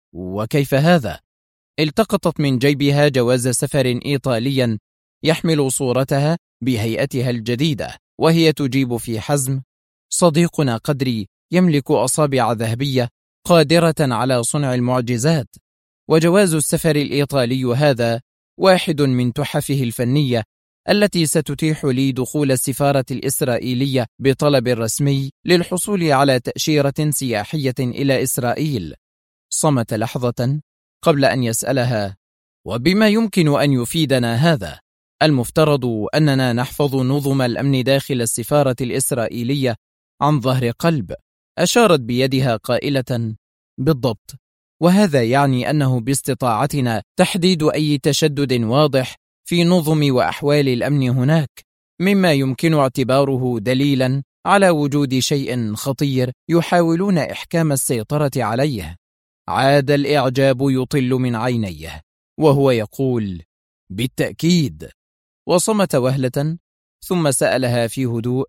وكيف هذا؟ التقطت من جيبها جواز سفر إيطاليا يحمل صورتها بهيئتها الجديدة، وهي تجيب في حزم: صديقنا قدري يملك أصابع ذهبية قادرة على صنع المعجزات، وجواز السفر الإيطالي هذا واحد من تحفه الفنية التي ستتيح لي دخول السفارة الإسرائيلية بطلب رسمي للحصول على تأشيرة سياحية إلى إسرائيل. صمت لحظة قبل أن يسألها: وبما يمكن أن يفيدنا هذا؟ المفترض أننا نحفظ نظم الأمن داخل السفارة الإسرائيلية عن ظهر قلب. أشارت بيدها قائلة: بالضبط، وهذا يعني أنه باستطاعتنا تحديد أي تشدد واضح في نظم وأحوال الأمن هناك، مما يمكن اعتباره دليلا على وجود شيء خطير يحاولون إحكام السيطرة عليه. عاد الإعجاب يطل من عينيه وهو يقول: بالتأكيد. وصمت وهلة، ثم سألها في هدوء: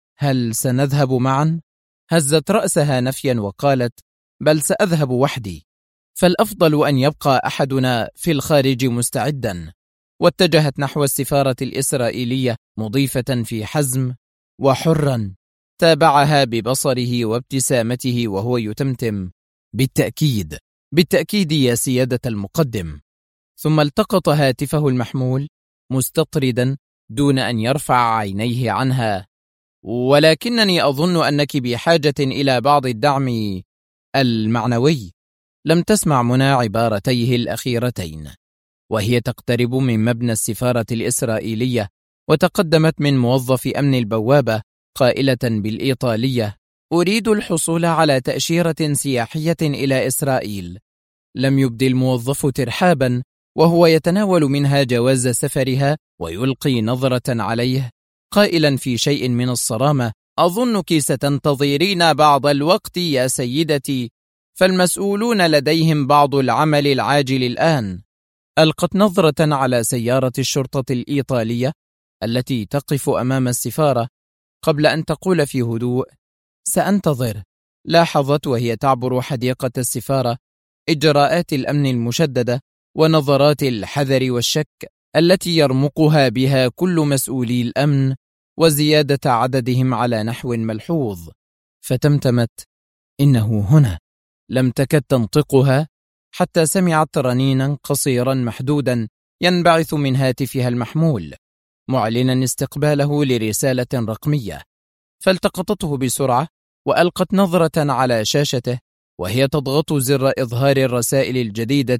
هل سنذهب معا؟ هزت رأسها نفيا وقالت: بل سأذهب وحدي، فالأفضل أن يبقى أحدنا في الخارج مستعدا. واتجهت نحو السفارة الإسرائيلية مضيفة في حزم: وحرا. تابعها ببصره وابتسامته وهو يتمتم: بالتأكيد، بالتأكيد يا سيادة المقدم. ثم التقط هاتفه المحمول مستطردا دون أن يرفع عينيه عنها: ولكنني أظن أنك بحاجة إلى بعض الدعم المعنوي. لم تسمع منى عبارتيه الأخيرتين وهي تقترب من مبنى السفارة الإسرائيلية، وتقدمت من موظف أمن البوابة قائلة بالإيطالية: أريد الحصول على تأشيرة سياحية إلى إسرائيل. لم يبدي الموظف ترحابا وهو يتناول منها جواز سفرها ويلقي نظرة عليه قائلا في شيء من الصرامة: أظنك ستنتظرين بعض الوقت يا سيدتي، فالمسؤولون لديهم بعض العمل العاجل الآن. ألقت نظرة على سيارة الشرطة الإيطالية التي تقف أمام السفارة قبل أن تقول في هدوء: سأنتظر. لاحظت وهي تعبر حديقة السفارة إجراءات الأمن المشددة ونظرات الحذر والشك التي يرمقها بها كل مسؤولي الأمن، وزيادة عددهم على نحو ملحوظ. فتمتمت: إنه هنا. لم تكد تنطقها حتى سمعت رنينا قصيرا محدودا ينبعث من هاتفها المحمول معلنا استقباله لرسالة رقمية، فالتقطته بسرعة وألقت نظرة على شاشته وهي تضغط زر إظهار الرسائل الجديدة: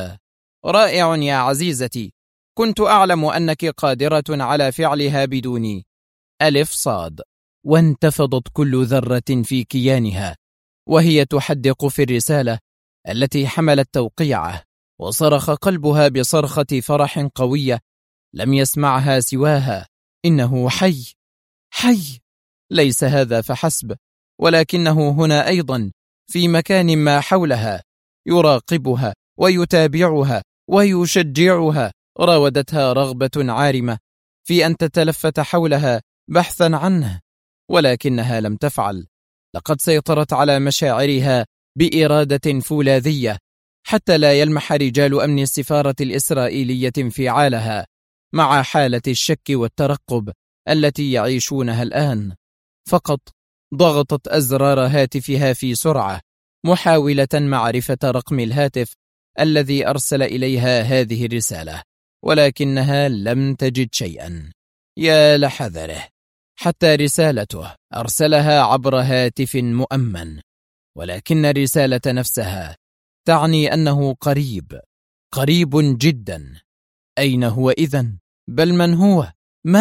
رائع يا عزيزتي، كنت أعلم أنك قادرة على فعلها بدوني. ألف صاد. وانتفضت كل ذرة في كيانها وهي تحدق في الرسالة التي حملت توقيعه: وصرخ قلبها بصرخة فرح قوية لم يسمعها سواها: إنه حي، حي! ليس هذا فحسب، ولكنه هنا أيضا في مكان ما حولها، يراقبها ويتابعها ويشجعها. راودتها رغبة عارمة في أن تتلفت حولها بحثا عنه، ولكنها لم تفعل. لقد سيطرت على مشاعرها بإرادة فولاذية حتى لا يلمح رجال أمن السفارة الإسرائيلية انفعالها مع حالة الشك والترقب التي يعيشونها الآن. فقط ضغطت أزرار هاتفها في سرعة محاولة معرفة رقم الهاتف الذي أرسل إليها هذه الرسالة، ولكنها لم تجد شيئا. يا لحذره، حتى رسالته أرسلها عبر هاتف مؤمن، ولكن الرسالة نفسها تعني أنه قريب، قريب جدا. أين هو إذن؟ بل من هو؟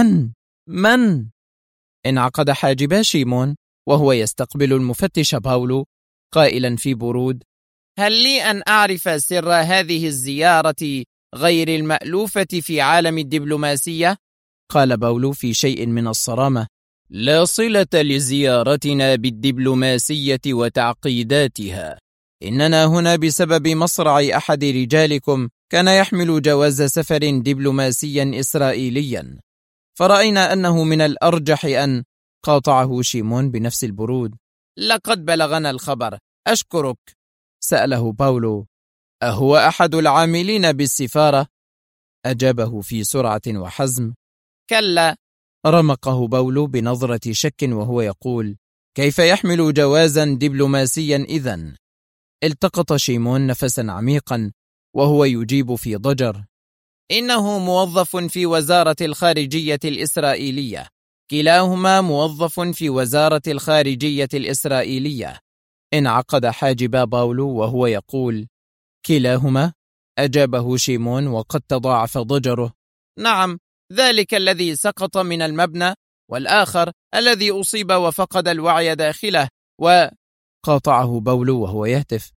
من؟ انعقد حاجبا شيمون وهو يستقبل المفتش باولو قائلا في برود: هل لي أن أعرف سر هذه الزيارة غير المألوفة في عالم الدبلوماسية؟ قال باولو في شيء من الصرامة: لا صلة لزيارتنا بالدبلوماسية وتعقيداتها. إننا هنا بسبب مصرع أحد رجالكم كان يحمل جواز سفر دبلوماسيا إسرائيليا، فرأينا أنه من الأرجح أن... قاطعه شيمون بنفس البرود: لقد بلغنا الخبر، أشكرك. سأله باولو: أهو أحد العاملين بالسفارة؟ أجابه في سرعة وحزم: كلا. رمقه باولو بنظرة شك وهو يقول: كيف يحمل جوازا دبلوماسيا إذن؟ التقط شيمون نفسا عميقا وهو يجيب في ضجر: إنه موظف في وزارة الخارجية الإسرائيلية، كلاهما موظف في وزارة الخارجية الإسرائيلية. انعقد حاجب باولو وهو يقول: كلاهما؟ أجابه شيمون وقد تضاعف ضجره: نعم، ذلك الذي سقط من المبنى، والآخر الذي أصيب وفقد الوعي داخله. قاطعه باولو وهو يهتف: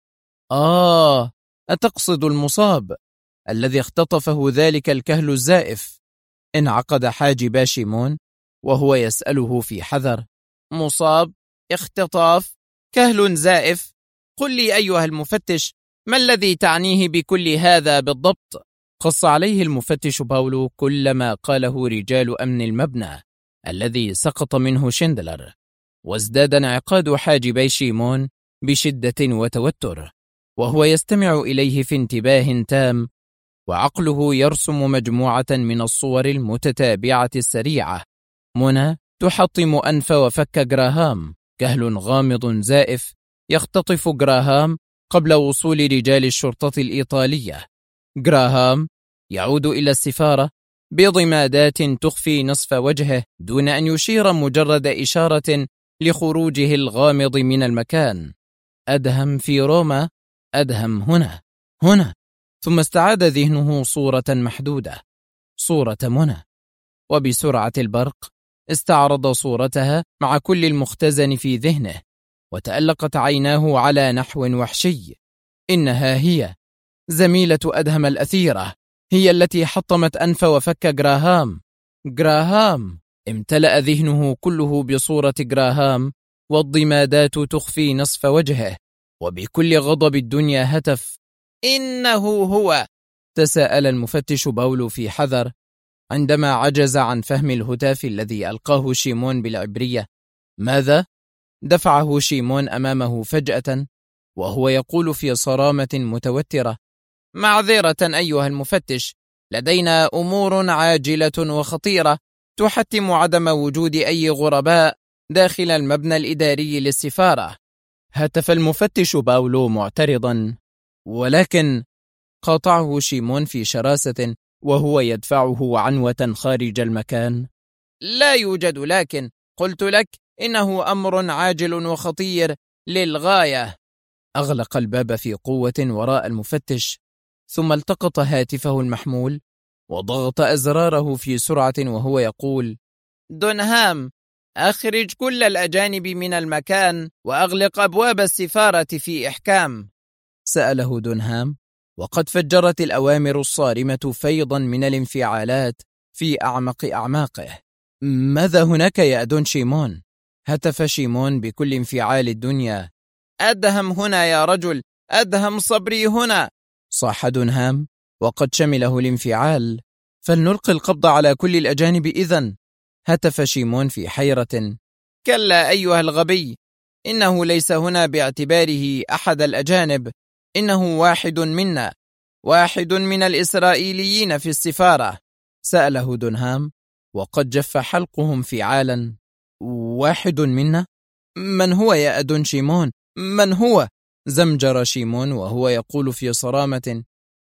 أتقصد المصاب الذي اختطفه ذلك الكهل الزائف؟ انعقد حاجب شيمون وهو يسأله في حذر: مصاب؟ اختطاف؟ كهل زائف؟ قل لي أيها المفتش، ما الذي تعنيه بكل هذا بالضبط؟ قص عليه المفتش باولو كل ما قاله رجال أمن المبنى الذي سقط منه شندلر، وازداد انعقاد حاجبي شيمون بشدة وتوتر، وهو يستمع إليه في انتباه تام، وعقله يرسم مجموعة من الصور المتتابعة السريعة. منى تحطم أنف وفك جراهام، كهل غامض زائف يختطف جراهام قبل وصول رجال الشرطة الإيطالية. جراهام يعود إلى السفارة بضمادات تخفي نصف وجهه دون أن يشير مجرد إشارة لخروجه الغامض من المكان. أدهم في روما، أدهم هنا. ثم استعاد ذهنه صورة محدودة، صورة منى، وبسرعة البرق استعرض صورتها مع كل المختزن في ذهنه، وتألقت عيناه على نحو وحشي. إنها هي زميلة أدهم الأثيرة، هي التي حطمت أنف وفك جراهام. امتلأ ذهنه كله بصورة جراهام، والضمادات تخفي نصف وجهه، وبكل غضب الدنيا هتف: إنه هو. تساءل المفتش باولو في حذر عندما عجز عن فهم الهتاف الذي ألقاه شيمون بالعبرية. ماذا؟ دفعه شيمون أمامه فجأة وهو يقول في صرامة متوترة: معذرة أيها المفتش، لدينا أمور عاجلة وخطيرة تحتم عدم وجود أي غرباء داخل المبنى الإداري للسفارة. هتف المفتش باولو معترضا: ولكن... قاطعه شيمون في شراسة وهو يدفعه عنوة خارج المكان: لا يوجد لكن، قلت لك إنه أمر عاجل وخطير للغاية. أغلق الباب في قوة وراء المفتش، ثم التقط هاتفه المحمول وضغط أزراره في سرعة وهو يقول: دونهام، أخرج كل الأجانب من المكان وأغلق أبواب السفارة في إحكام. سأله دونهام: وقد فجرت الأوامر الصارمة فيضا من الانفعالات في أعمق أعماقه. ماذا هناك يا أدون شيمون؟ هتف شيمون بكل انفعال الدنيا. أدهم هنا يا رجل، أدهم صبري هنا، صاح دونهام وقد شمله الانفعال. فلنلقي القبض على كل الأجانب إذن، هتف شيمون في حيرة. كلا أيها الغبي، إنه ليس هنا باعتباره أحد الأجانب، إنه واحد منا، واحد من الإسرائيليين في السفارة. سأله دونهام وقد جف حلقه انفعالا. واحد منا؟ من هو يا أدون شيمون؟ من هو؟ زمجر شيمون وهو يقول في صرامة: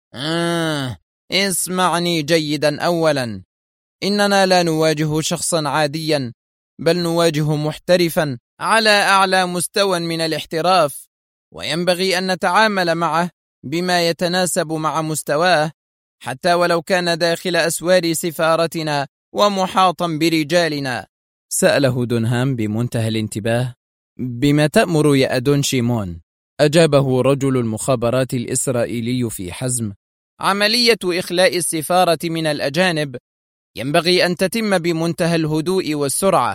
اسمعني جيدا. أولا، إننا لا نواجه شخصا عاديا، بل نواجه محترفا على أعلى مستوى من الاحتراف، وينبغي أن نتعامل معه بما يتناسب مع مستواه، حتى ولو كان داخل أسوار سفارتنا ومحاطا برجالنا. سأله دونهام بمنتهى الانتباه: بما تأمر يا أدون شيمون؟ أجابه رجل المخابرات الإسرائيلي في حزم: عملية إخلاء السفارة من الأجانب ينبغي أن تتم بمنتهى الهدوء والسرعة،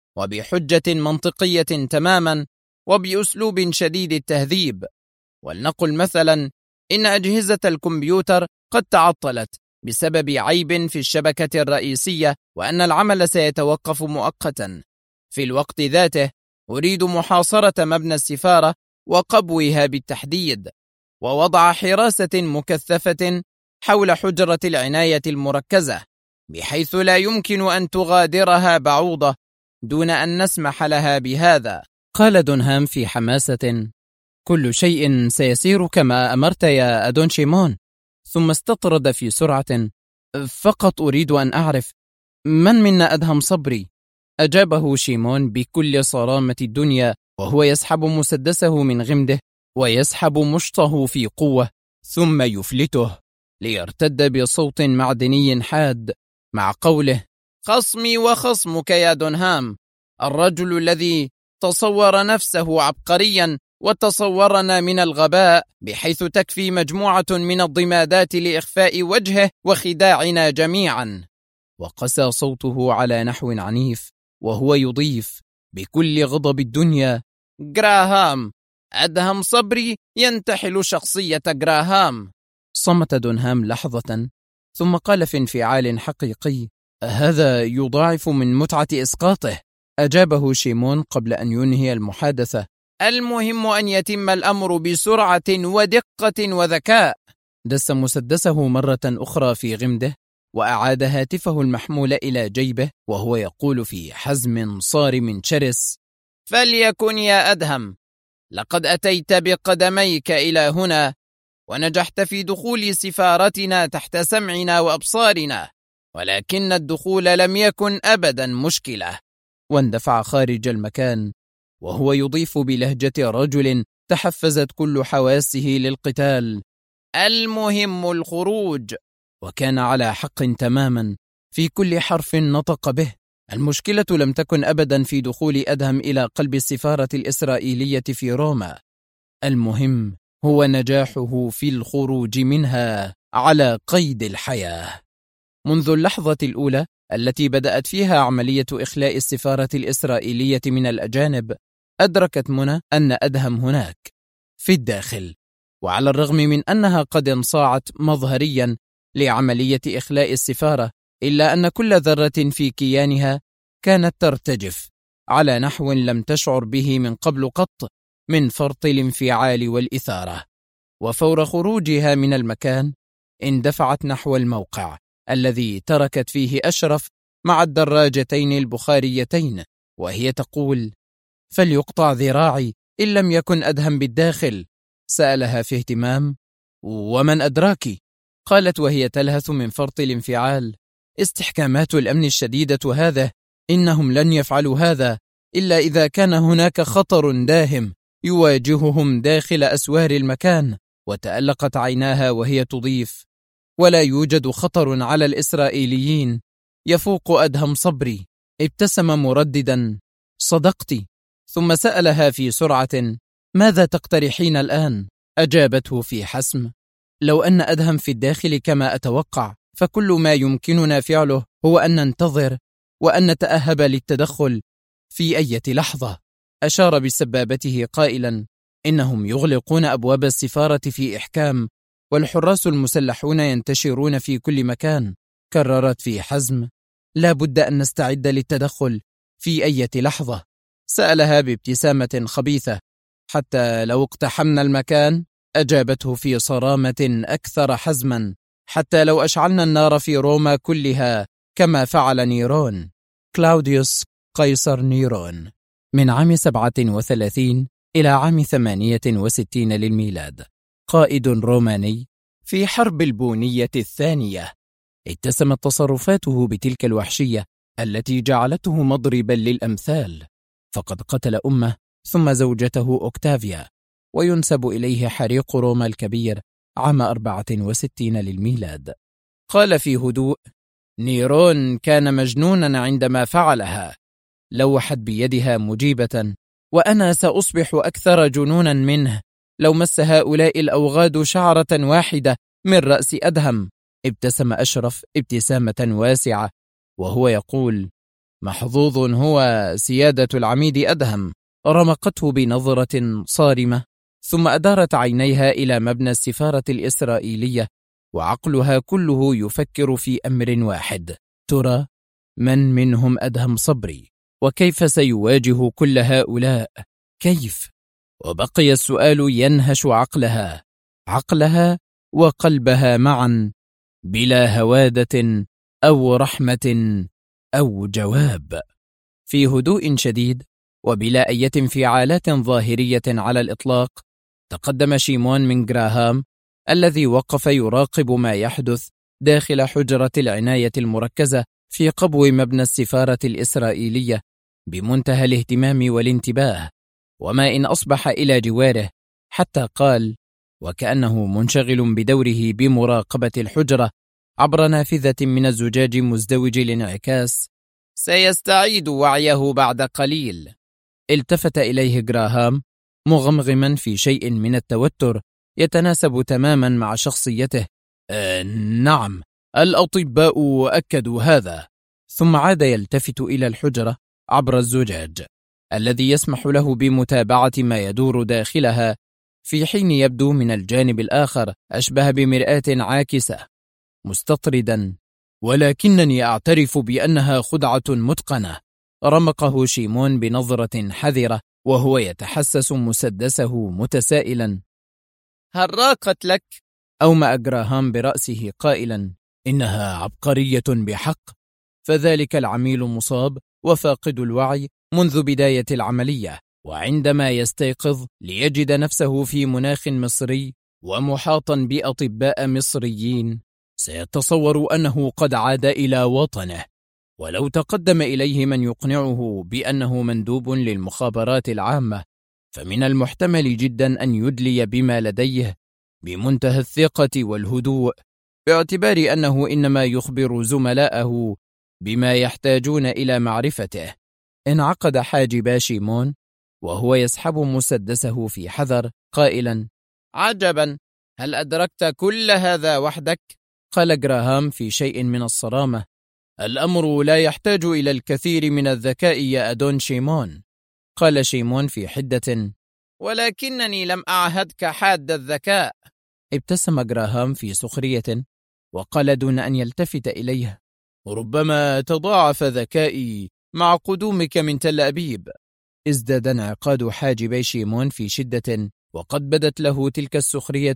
وبحجة منطقية تماما، وبأسلوب شديد التهذيب. ولنقل مثلا إن أجهزة الكمبيوتر قد تعطلت بسبب عيب في الشبكة الرئيسية، وأن العمل سيتوقف مؤقتا. في الوقت ذاته أريد محاصرة مبنى السفارة وقبوها بالتحديد، ووضع حراسة مكثفة حول حجرة العناية المركزة، بحيث لا يمكن أن تغادرها بعوضة دون أن نسمح لها بهذا. قال دونهام في حماسة: كل شيء سيسير كما أمرت يا أدون شيمون. ثم استطرد في سرعة: فقط أريد أن أعرف من منا أدهم صبري؟ أجابه شيمون بكل صرامة الدنيا وهو يسحب مسدسه من غمده ويسحب مشطه في قوة، ثم يفلته ليرتد بصوت معدني حاد مع قوله: خصمي وخصمك يا دونهام، الرجل الذي تصور نفسه عبقريا وتصورنا من الغباء، بحيث تكفي مجموعة من الضمادات لإخفاء وجهه وخداعنا جميعا. وقسى صوته على نحو عنيف وهو يضيف بكل غضب الدنيا: جراهام، أدهم صبري ينتحل شخصية جراهام. صمت دونهام لحظة ثم قال في انفعال حقيقي: هذا يضاعف من متعة إسقاطه. أجابه شيمون قبل أن ينهي المحادثة: المهم أن يتم الأمر بسرعة ودقة وذكاء. دس مسدسه مرة أخرى في غمده وأعاد هاتفه المحمول إلى جيبه وهو يقول في حزم صارم شرس: فليكن يا أدهم، لقد أتيت بقدميك إلى هنا ونجحت في دخول سفارتنا تحت سمعنا وأبصارنا، ولكن الدخول لم يكن أبدا مشكلة. واندفع خارج المكان وهو يضيف بلهجة رجل تحفزت كل حواسه للقتال: المهم الخروج. وكان على حق تماما في كل حرف نطق به. المشكلة لم تكن أبدا في دخول أدهم إلى قلب السفارة الإسرائيلية في روما، المهم هو نجاحه في الخروج منها على قيد الحياة. منذ اللحظة الأولى التي بدأت فيها عملية إخلاء السفارة الإسرائيلية من الأجانب، أدركت منى أن أدهم هناك في الداخل، وعلى الرغم من أنها قد انصاعت مظهريا لعملية إخلاء السفارة، إلا أن كل ذرة في كيانها كانت ترتجف على نحو لم تشعر به من قبل قط من فرط الانفعال والإثارة. وفور خروجها من المكان اندفعت نحو الموقع الذي تركت فيه أشرف مع الدراجتين البخاريتين، وهي تقول: فليقطع ذراعي إن لم يكن أدهم بالداخل. سألها في اهتمام: ومن أدراك؟ قالت وهي تلهث من فرط الانفعال: استحكامات الأمن الشديدة هذا، إنهم لن يفعلوا هذا إلا إذا كان هناك خطر داهم يواجههم داخل أسوار المكان. وتألقت عيناها وهي تضيف: ولا يوجد خطر على الإسرائيليين يفوق أدهم صبري. ابتسم مرددا: صدقت. ثم سألها في سرعة: ماذا تقترحين الآن؟ أجابته في حسم: لو أن أدهم في الداخل كما أتوقع، فكل ما يمكننا فعله هو أن ننتظر وأن نتأهب للتدخل في أي لحظة. أشار بسبابته قائلا: إنهم يغلقون أبواب السفارة في إحكام، والحراس المسلحون ينتشرون في كل مكان. كررت في حزم: لا بد أن نستعد للتدخل في أي لحظة. سألها بابتسامة خبيثة: حتى لو اقتحمنا المكان؟ أجابته في صرامة أكثر حزما: حتى لو أشعلنا النار في روما كلها كما فعل نيرون. كلاوديوس قيصر نيرون، من عام 37 إلى عام 68 للميلاد، قائد روماني في حرب البونية الثانية. اتسمت تصرفاته بتلك الوحشية التي جعلته مضربا للأمثال، فقد قتل أمه ثم زوجته أوكتافيا، وينسب إليه حريق روما الكبير عام 64 للميلاد. قال في هدوء: نيرون كان مجنونا عندما فعلها. لوحت بيدها مجيبة: وأنا سأصبح أكثر جنونا منه لو مس هؤلاء الأوغاد شعرة واحدة من رأس أدهم. ابتسم أشرف ابتسامة واسعة وهو يقول: محظوظ هو سيادة العميد أدهم. رمقته بنظرة صارمة، ثم أدارت عينيها إلى مبنى السفارة الإسرائيلية، وعقلها كله يفكر في أمر واحد: ترى من منهم أدهم صبري؟ وكيف سيواجه كل هؤلاء؟ كيف؟ وبقي السؤال ينهش عقلها وقلبها معا، بلا هوادة أو رحمة أو جواب. في هدوء شديد وبلا أي انفعالات ظاهرية على الإطلاق، تقدم شيمون من جراهام الذي وقف يراقب ما يحدث داخل حجرة العناية المركزة في قبو مبنى السفارة الإسرائيلية بمنتهى الاهتمام والانتباه، وما إن أصبح إلى جواره، حتى قال وكأنه منشغل بدوره بمراقبة الحجرة عبر نافذة من الزجاج مزدوج الانعكاس: سيستعيد وعيه بعد قليل. التفت إليه جراهام مغمغما في شيء من التوتر يتناسب تماما مع شخصيته: نعم، الأطباء أكدوا هذا. ثم عاد يلتفت إلى الحجرة عبر الزجاج الذي يسمح له بمتابعة ما يدور داخلها، في حين يبدو من الجانب الآخر أشبه بمرآة عاكسة، مستطردا: ولكنني أعترف بأنها خدعة متقنة. رمقه شيمون بنظرة حذرة وهو يتحسس مسدسه متسائلا: هل راقت لك؟ أومأ جراهام برأسه قائلا: إنها عبقرية بحق. فذلك العميل مصاب وفاقد الوعي منذ بداية العملية، وعندما يستيقظ ليجد نفسه في مناخ مصري ومحاطا بأطباء مصريين، سيتصور أنه قد عاد إلى وطنه. ولو تقدم إليه من يقنعه بأنه مندوب للمخابرات العامة، فمن المحتمل جدا أن يدلي بما لديه بمنتهى الثقة والهدوء، باعتبار أنه إنما يخبر زملائه بما يحتاجون إلى معرفته. انعقد حاجبا شيمون وهو يسحب مسدسه في حذر قائلا: عجبا، هل أدركت كل هذا وحدك؟ قال جراهام في شيء من الصرامة: الأمر لا يحتاج إلى الكثير من الذكاء يا أدون شيمون. قال شيمون في حدة: ولكنني لم أعهدك حاد الذكاء. ابتسم جراهام في سخرية وقال دون أن يلتفت إليه: ربما تضاعف ذكائي مع قدومك من تل أبيب. ازداد انعقاد حاجبي شيمون في شدة، وقد بدت له تلك السخرية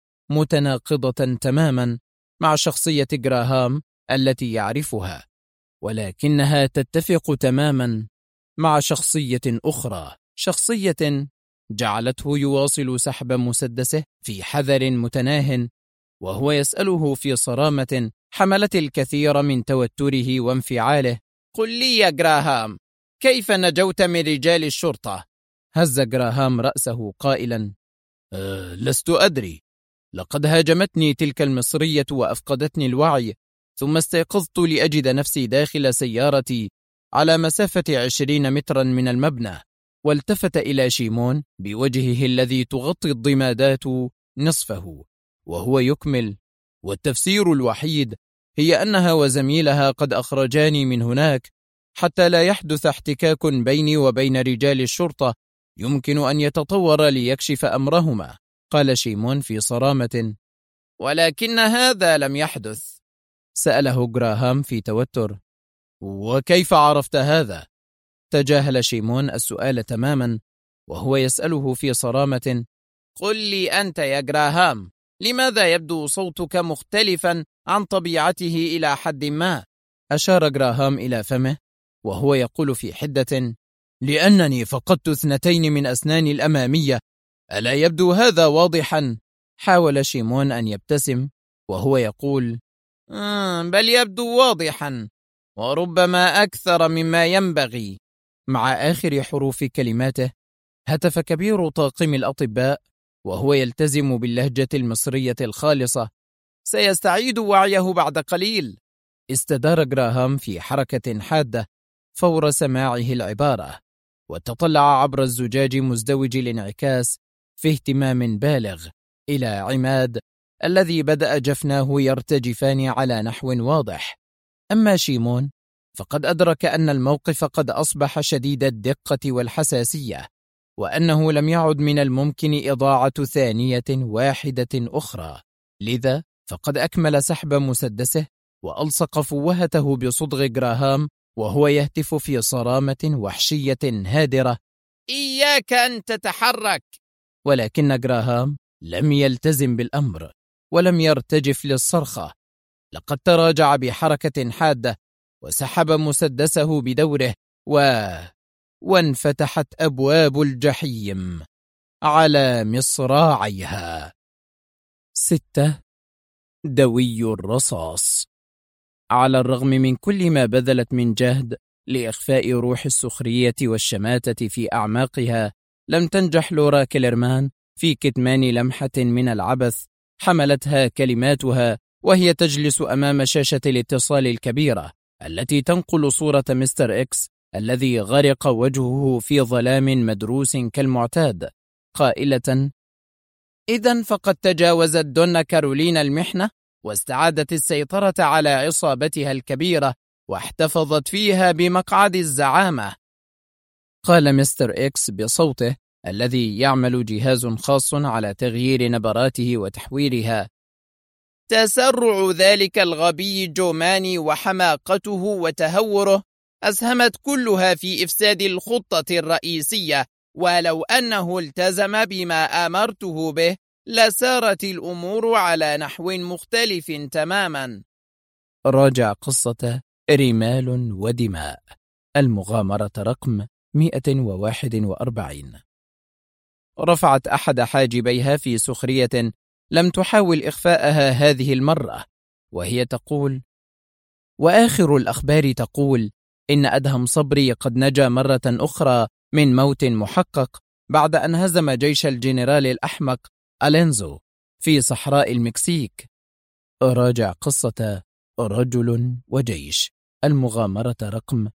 متناقضة تماما مع شخصية جراهام التي يعرفها، ولكنها تتفق تماما مع شخصية أخرى، شخصية جعلته يواصل سحب مسدسه في حذر متناه، وهو يسأله في صرامة حملت الكثير من توتره وانفعاله: قل لي يا جراهام، كيف نجوت من رجال الشرطة؟ هز جراهام رأسه قائلا: لست أدري، لقد هاجمتني تلك المصرية وأفقدتني الوعي، ثم استيقظت لأجد نفسي داخل سيارتي على مسافة 20 مترا من المبنى. والتفت إلى شيمون بوجهه الذي تغطي الضمادات نصفه وهو يكمل: والتفسير الوحيد هي أنها وزميلها قد أخرجاني من هناك حتى لا يحدث احتكاك بيني وبين رجال الشرطة يمكن أن يتطور ليكشف أمرهما. قال شيمون في صرامة: ولكن هذا لم يحدث. سأله جراهام في توتر: وكيف عرفت هذا؟ تجاهل شيمون السؤال تماما وهو يسأله في صرامة: قل لي أنت يا جراهام، لماذا يبدو صوتك مختلفا عن طبيعته إلى حد ما؟ أشار جراهام إلى فمه وهو يقول في حدة: لأنني فقدت 2 من أسناني الأمامية، ألا يبدو هذا واضحا؟ حاول شيمون أن يبتسم وهو يقول: بل يبدو واضحا، وربما أكثر مما ينبغي. مع آخر حروف كلماته هتف كبير طاقم الأطباء وهو يلتزم باللهجة المصرية الخالصة: سيستعيد وعيه بعد قليل. استدار جراهام في حركة حادة فور سماعه العبارة، وتطلع عبر الزجاج مزدوج الانعكاس في اهتمام بالغ إلى عماد الذي بدأ جفناه يرتجفان على نحو واضح. أما شيمون فقد أدرك أن الموقف قد أصبح شديد الدقة والحساسية، وأنه لم يعد من الممكن إضاعة ثانية واحدة أخرى، لذا فقد أكمل سحب مسدسه وألصق فوهته بصدغ جراهام وهو يهتف في صرامة وحشية هادرة: إياك أن تتحرك. ولكن جراهام لم يلتزم بالأمر ولم يرتجف للصرخة، لقد تراجع بحركة حادة وسحب مسدسه بدوره وانفتحت أبواب الجحيم على مصراعيها. 6. دوي الرصاص. على الرغم من كل ما بذلت من جهد لإخفاء روح السخرية والشماتة في أعماقها، لم تنجح لورا كيلرمان في كتمان لمحة من العبث حملتها كلماتها وهي تجلس أمام شاشة الاتصال الكبيرة التي تنقل صورة مستر إكس الذي غرق وجهه في ظلام مدروس كالمعتاد، قائلة: إذن فقد تجاوزت دون كارولينا المحنة واستعادت السيطرة على عصابتها الكبيرة واحتفظت فيها بمقعد الزعامة. قال مستر إكس بصوته الذي يعمل جهاز خاص على تغيير نبراته وتحويرها: تسرع ذلك الغبي جوماني وحماقته وتهوره أسهمت كلها في إفساد الخطة الرئيسية، ولو أنه التزم بما أمرته به لسارت الأمور على نحو مختلف تماما. راجع قصة رمال ودماء، المغامرة رقم 141. رفعت أحد حاجبيها في سخرية لم تحاول إخفاءها هذه المرة، وهي تقول: وآخر الأخبار تقول إن أدهم صبري قد نجا مرة أخرى من موت محقق بعد أن هزم جيش الجنرال الأحمق ألينزو في صحراء المكسيك. راجع قصة رجل وجيش، المغامرة رقم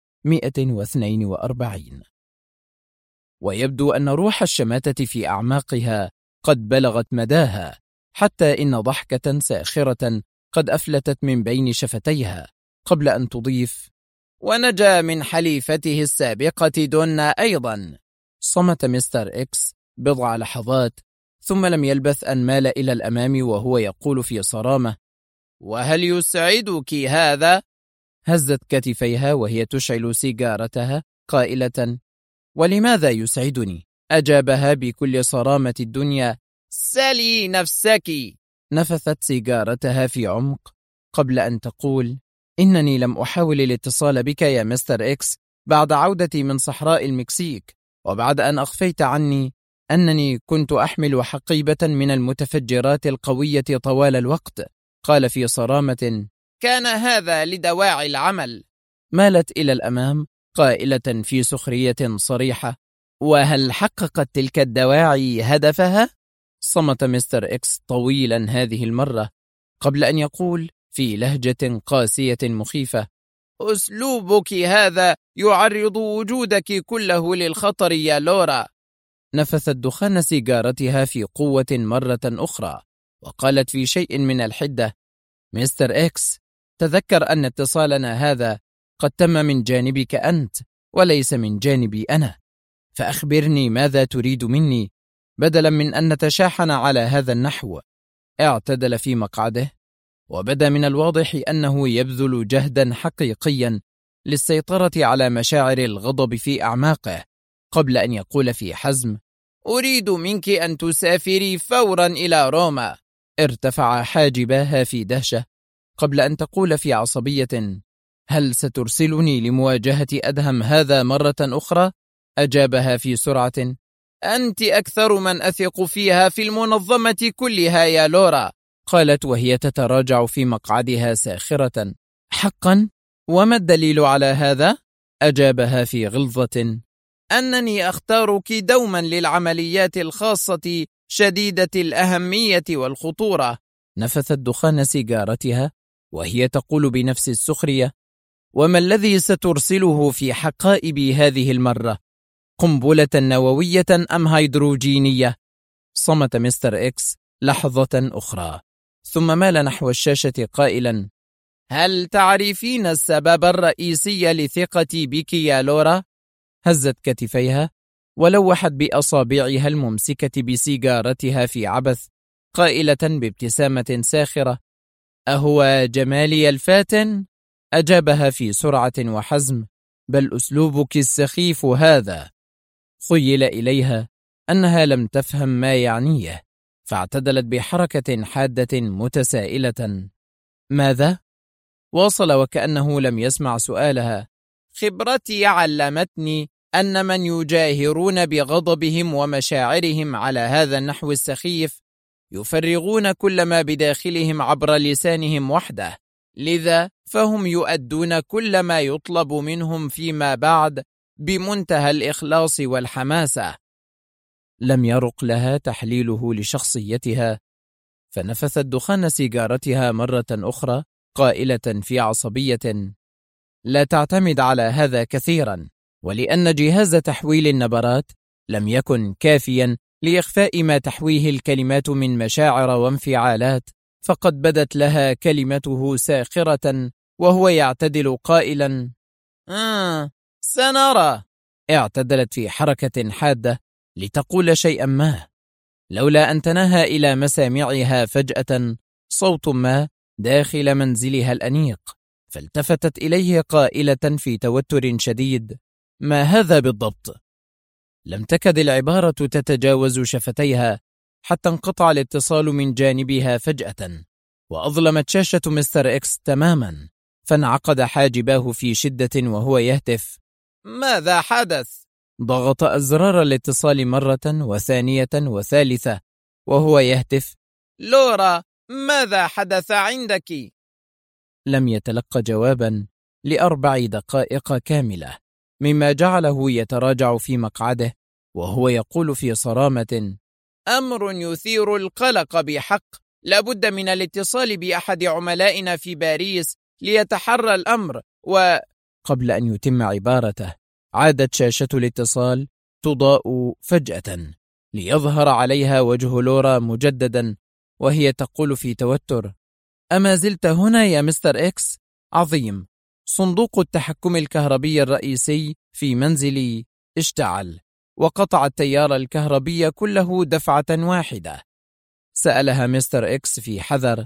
142. ويبدو أن روح الشماتة في أعماقها قد بلغت مداها، حتى إن ضحكة ساخرة قد أفلتت من بين شفتيها قبل أن تضيف: ونجا من حليفته السابقة دونا أيضا. صمت مستر إكس بضع لحظات ثم لم يلبث أن مال إلى الأمام وهو يقول في صرامة: وهل يسعدك هذا؟ هزت كتفيها وهي تشعل سيجارتها قائلة: ولماذا يسعدني؟ أجابها بكل صرامة الدنيا: سلي نفسك. نفثت سيجارتها في عمق قبل أن تقول: إنني لم أحاول الاتصال بك يا مستر إكس بعد عودتي من صحراء المكسيك، وبعد أن أخفيت عني أنني كنت أحمل حقيبة من المتفجرات القوية طوال الوقت. قال في صرامة: كان هذا لدواعي العمل. مالت إلى الأمام قائلة في سخرية صريحة: وهل حققت تلك الدواعي هدفها؟ صمت مستر إكس طويلا هذه المرة قبل أن يقول في لهجة قاسية مخيفة: أسلوبك هذا يعرض وجودك كله للخطر يا لورا. نفثت دخان سيجارتها في قوة مرة أخرى وقالت في شيء من الحدة: مستر إكس، تذكر أن اتصالنا هذا قد تم من جانبك أنت وليس من جانبي أنا، فأخبرني ماذا تريد مني بدلا من أن نتشاحن على هذا النحو. اعتدل في مقعده، وبدا من الواضح أنه يبذل جهدا حقيقيا للسيطرة على مشاعر الغضب في أعماقه، قبل أن يقول في حزم: أريد منك أن تسافري فورا إلى روما. ارتفع حاجباها في دهشة، قبل أن تقول في عصبية: هل سترسلني لمواجهة أدهم هذا مرة أخرى؟ أجابها في سرعة: أنت أكثر من أثق فيها في المنظمة كلها يا لورا. قالت وهي تتراجع في مقعدها ساخرة: حقا؟ وما الدليل على هذا؟ أجابها في غلظة: أنني أختارك دوما للعمليات الخاصة شديدة الأهمية والخطورة. نفثت دخان سيجارتها وهي تقول بنفس السخرية: وما الذي سترسله في حقائبي هذه المرة؟ قنبلة نووية أم هيدروجينية؟ صمت مستر إكس لحظة أخرى، ثم مال نحو الشاشة قائلا: هل تعرفين السبب الرئيسي لثقتي بك يا لورا؟ هزت كتفيها ولوحت بأصابعها الممسكة بسيجارتها في عبث، قائلة بابتسامة ساخرة: أهو جمالي الفاتن؟ أجابها في سرعة وحزم: بل أسلوبك السخيف هذا. خيل إليها أنها لم تفهم ما يعنيه، فاعتدلت بحركة حادة متسائلة: ماذا؟ واصل وكأنه لم يسمع سؤالها: خبرتي علمتني أن من يجاهرون بغضبهم ومشاعرهم على هذا النحو السخيف يفرغون كل ما بداخلهم عبر لسانهم وحده، لذا فهم يؤدون كل ما يطلب منهم فيما بعد بمنتهى الإخلاص والحماسة. لم يرق لها تحليله لشخصيتها، فنفثت دخان سيجارتها مرة أخرى قائلة في عصبية: لا تعتمد على هذا كثيرا، ولأن جهاز تحويل النبرات لم يكن كافيا لإخفاء ما تحويه الكلمات من مشاعر وانفعالات، فقد بدت لها كلمته ساخرة وهو يعتدل قائلا: سنرى. اعتدلت في حركة حادة لتقول شيئا ما، لولا أن تناهى إلى مسامعها فجأة صوت ما داخل منزلها الأنيق، فالتفتت إليه قائلة في توتر شديد: ما هذا بالضبط؟ لم تكد العبارة تتجاوز شفتيها حتى انقطع الاتصال من جانبها فجأة، وأظلمت شاشة مستر إكس تماما، فانعقد حاجباه في شدة وهو يهتف: ماذا حدث؟ ضغط أزرار الاتصال مرة وثانية وثالثة وهو يهتف: لورا، ماذا حدث عندك؟ لم يتلقى جوابا ل4 دقائق كاملة، مما جعله يتراجع في مقعده وهو يقول في صرامة: أمر يثير القلق بحق، لابد من الاتصال بأحد عملائنا في باريس ليتحرى الأمر. وقبل أن يتم عبارته عادت شاشة الاتصال تضاء فجأة ليظهر عليها وجه لورا مجددا وهي تقول في توتر: أما زلت هنا يا مستر إكس؟ عظيم. صندوق التحكم الكهربي الرئيسي في منزلي اشتعل وقطع التيار الكهربي كله دفعة واحدة. سألها مستر إكس في حذر: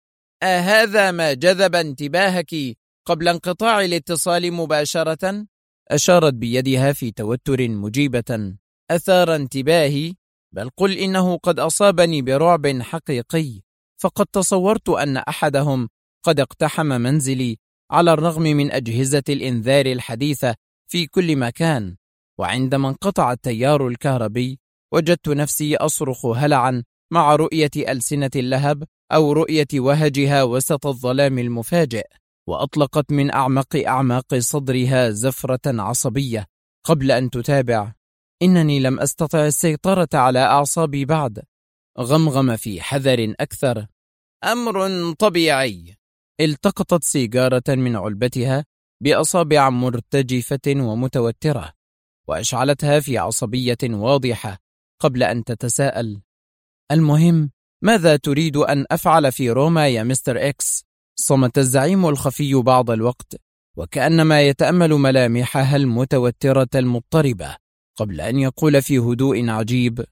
أهذا ما جذب انتباهك قبل انقطاع الاتصال مباشرة؟ أشارت بيدها في توتر مجيبة: أثار انتباهي؟ بل قل إنه قد أصابني برعب حقيقي، فقد تصورت أن أحدهم قد اقتحم منزلي على الرغم من أجهزة الإنذار الحديثة في كل مكان، وعندما انقطع التيار الكهربي وجدت نفسي أصرخ هلعا مع رؤية ألسنة اللهب أو رؤية وهجها وسط الظلام المفاجئ، وأطلقت من أعماق صدرها زفرة عصبية قبل أن تتابع: إنني لم أستطع السيطرة على أعصابي بعد. غمغم في حذر أكثر: أمر طبيعي. التقطت سيجارة من علبتها بأصابع مرتجفة ومتوترة وأشعلتها في عصبية واضحة قبل أن تتساءل: المهم ماذا تريد أن أفعل في روما يا مستر إكس؟ صمت الزعيم الخفي بعض الوقت، وكأنما يتأمل ملامحها المتوترة المضطربة قبل أن يقول في هدوء عجيب: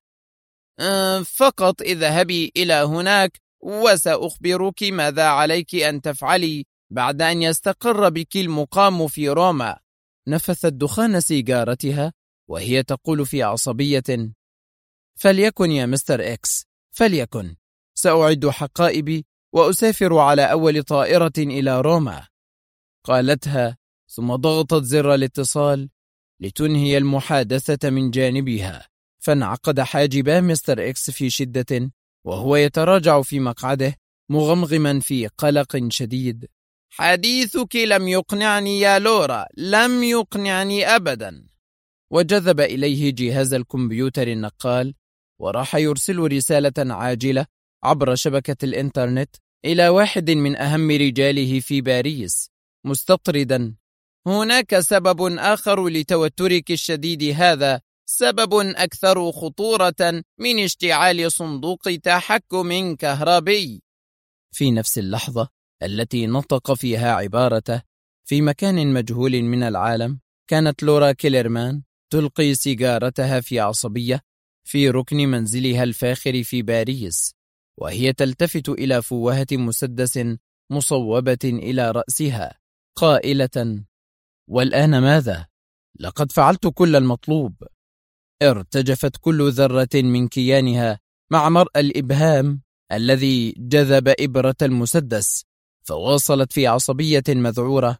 فقط اذهبي إلى هناك وسأخبرك ماذا عليك أن تفعلي بعد أن يستقر بك المقام في روما. نفثت دخان سيجارتها وهي تقول في عصبية: فليكن يا مستر إكس، فليكن. سأعد حقائبي وأسافر على أول طائرة إلى روما. قالتها ثم ضغطت زر الاتصال لتنهي المحادثة من جانبها، فانعقد حاجبا مستر إكس في شدة وهو يتراجع في مقعده مغمغما في قلق شديد. حديثك لم يقنعني يا لورا، لم يقنعني أبدا. وجذب إليه جهاز الكمبيوتر النقال وراح يرسل رسالة عاجلة عبر شبكة الإنترنت إلى واحد من أهم رجاله في باريس مستطردا: هناك سبب آخر لتوترك الشديد هذا، سبب أكثر خطورة من اشتعال صندوق تحكم كهربي. في نفس اللحظة التي نطق فيها عبارته في مكان مجهول من العالم، كانت لورا كيلرمان تلقي سيجارتها في عصبية في ركن منزلها الفاخر في باريس، وهي تلتفت إلى فوهة مسدس مصوبة إلى رأسها قائلة: والآن ماذا؟ لقد فعلت كل المطلوب. ارتجفت كل ذرة من كيانها مع مرأى الإبهام الذي جذب إبرة المسدس، فواصلت في عصبية مذعورة: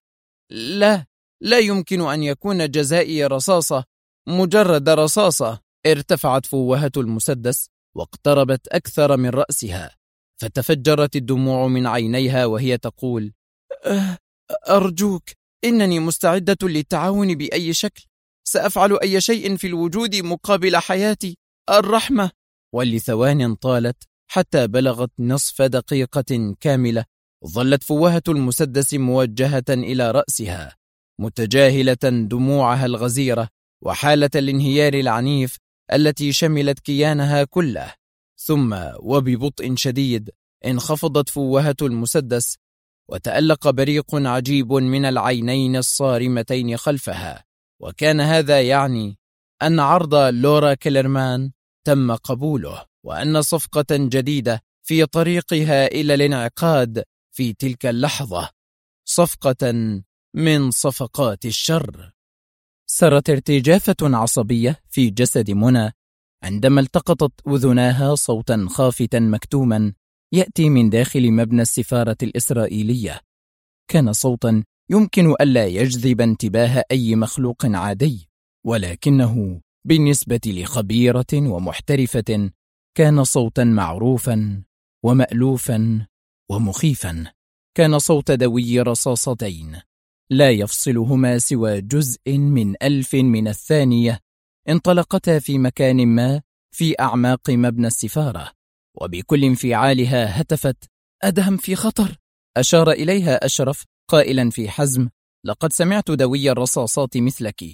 لا يمكن أن يكون جزائي رصاصة، مجرد رصاصة. ارتفعت فوهة المسدس واقتربت أكثر من رأسها، فتفجرت الدموع من عينيها وهي تقول: أرجوك، إنني مستعدة للتعاون بأي شكل، سأفعل أي شيء في الوجود مقابل حياتي، الرحمة. ولثوان طالت حتى بلغت نصف دقيقة كاملة ظلت فوهة المسدس موجهة إلى رأسها، متجاهلة دموعها الغزيرة وحالة الانهيار العنيف التي شملت كيانها كله. ثم وببطء شديد انخفضت فوهة المسدس وتألق بريق عجيب من العينين الصارمتين خلفها، وكان هذا يعني أن عرض لورا كيلرمان تم قبوله، وأن صفقة جديدة في طريقها إلى الانعقاد في تلك اللحظة، صفقة من صفقات الشر. سرت ارتجافة عصبية في جسد منى عندما التقطت أذناها صوتا خافتا مكتوما يأتي من داخل مبنى السفارة الإسرائيلية. كان صوتا يمكن ألا يجذب انتباه أي مخلوق عادي، ولكنه بالنسبة لخبيرة ومحترفة كان صوتا معروفا ومألوفا ومخيفا. كان صوت دوي رصاصتين لا يفصلهما سوى جزء من 1000 من الثانية انطلقتا في مكان ما في أعماق مبنى السفارة، وبكل انفعالها هتفت: أدهم في خطر. أشار إليها أشرف قائلا في حزم: لقد سمعت دوي الرصاصات مثلك،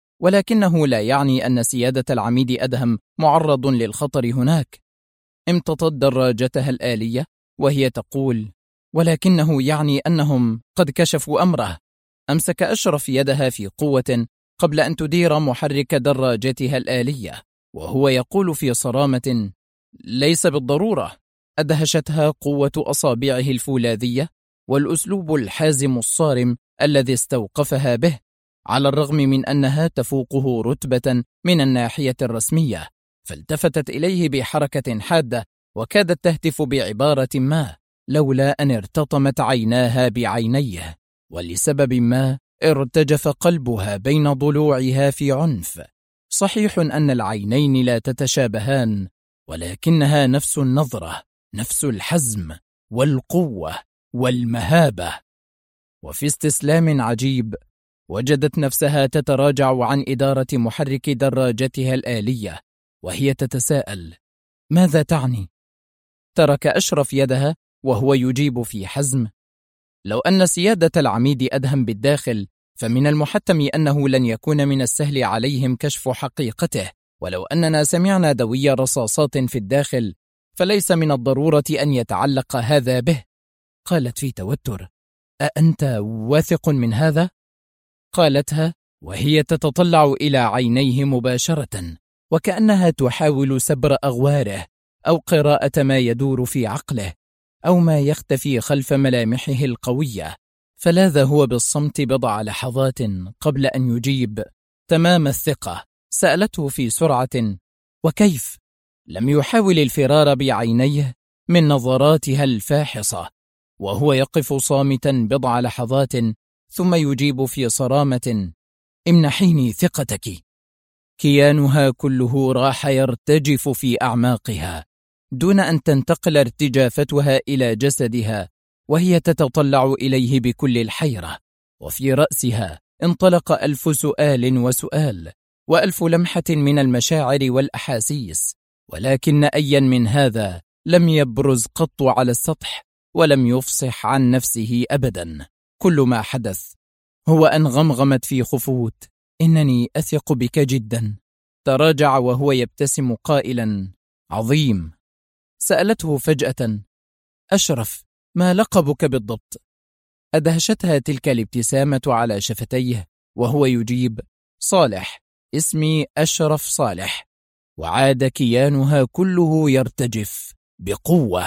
ولكنه لا يعني أن سيادة العميد أدهم معرض للخطر هناك. امتطت دراجتها الآلية وهي تقول: ولكنه يعني أنهم قد كشفوا أمره. أمسك أشرف يدها في قوة قبل أن تدير محرك دراجتها الآلية، وهو يقول في صرامة: ليس بالضرورة. أدهشتها قوة أصابعه الفولاذية والأسلوب الحازم الصارم الذي استوقفها به، على الرغم من أنها تفوقه رتبة من الناحية الرسمية. فالتفتت إليه بحركة حادة وكادت تهتف بعبارة ما، لولا أن ارتطمت عيناها بعينيه، ولسبب ما ارتجف قلبها بين ضلوعها في عنف. صحيح أن العينين لا تتشابهان، ولكنها نفس النظرة، نفس الحزم والقوة والمهابة. وفي استسلام عجيب وجدت نفسها تتراجع عن إدارة محرك دراجتها الآلية وهي تتساءل: ماذا تعني؟ ترك أشرف يدها وهو يجيب في حزم: لو أن سيادة العميد أدهم بالداخل فمن المحتم أنه لن يكون من السهل عليهم كشف حقيقته، ولو أننا سمعنا دوي رصاصات في الداخل فليس من الضرورة أن يتعلق هذا به. قالت في توتر: أأنت واثق من هذا؟ قالتها وهي تتطلع إلى عينيه مباشرة، وكأنها تحاول سبر أغواره أو قراءة ما يدور في عقله أو ما يختفي خلف ملامحه القوية. فلاذ هو بالصمت بضع لحظات قبل أن يجيب تمام الثقة. سألته في سرعة: وكيف؟ لم يحاول الفرار بعينيه من نظراتها الفاحصة، وهو يقف صامتا بضع لحظات ثم يجيب في صرامة: امنحيني ثقتك. كيانها كله راح يرتجف في أعماقها دون أن تنتقل ارتجافتها إلى جسدها، وهي تتطلع إليه بكل الحيرة، وفي رأسها انطلق 1000 سؤال وسؤال و1000 لمحة من المشاعر والأحاسيس، ولكن أيا من هذا لم يبرز قط على السطح ولم يفصح عن نفسه أبدا. كل ما حدث هو أن غمغمت في خفوت: إنني أثق بك جدا. تراجع وهو يبتسم قائلا: عظيم. سألته فجأة: أشرف، ما لقبك بالضبط؟ أدهشتها تلك الابتسامة على شفتيه وهو يجيب: صالح، اسمي أشرف صالح. وعاد كيانها كله يرتجف بقوة.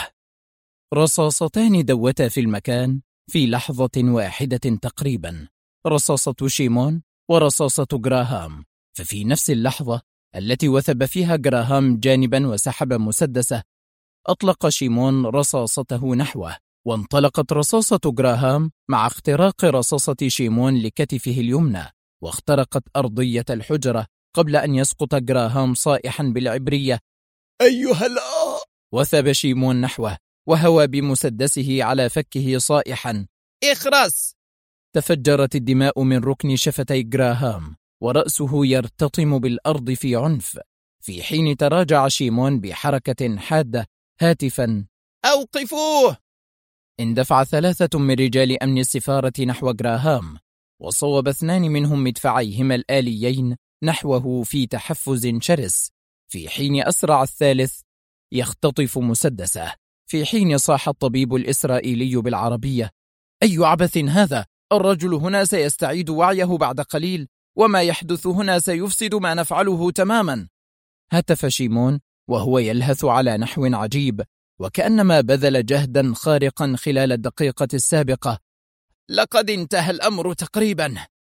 رصاصتان دوتا في المكان في لحظة واحدة تقريبا، رصاصة شيمون ورصاصة جراهام. ففي نفس اللحظة التي وثب فيها جراهام جانبا وسحب مسدسه، أطلق شيمون رصاصته نحوه، وانطلقت رصاصة جراهام مع اختراق رصاصة شيمون لكتفه اليمنى، واخترقت أرضية الحجرة قبل أن يسقط جراهام صائحا بالعبرية: أيها الآ! وثب شيمون نحوه وهوى بمسدسه على فكه صائحا: اخرس! تفجرت الدماء من ركن شفتي جراهام، ورأسه يرتطم بالأرض في عنف، في حين تراجع شيمون بحركة حادة هاتفا: أوقفوه! اندفع 3 من رجال أمن السفارة نحو جراهام، وصوب 2 منهم مدفعيهما الآليين نحوه في تحفز شرس، في حين أسرع الثالث يختطف مسدسه، في حين صاح الطبيب الإسرائيلي بالعربية: أي عبث هذا؟ الرجل هنا سيستعيد وعيه بعد قليل، وما يحدث هنا سيفسد ما نفعله تماما. هتف شيمون وهو يلهث على نحو عجيب، وكأنما بذل جهدا خارقا خلال الدقيقة السابقة: لقد انتهى الأمر تقريبا.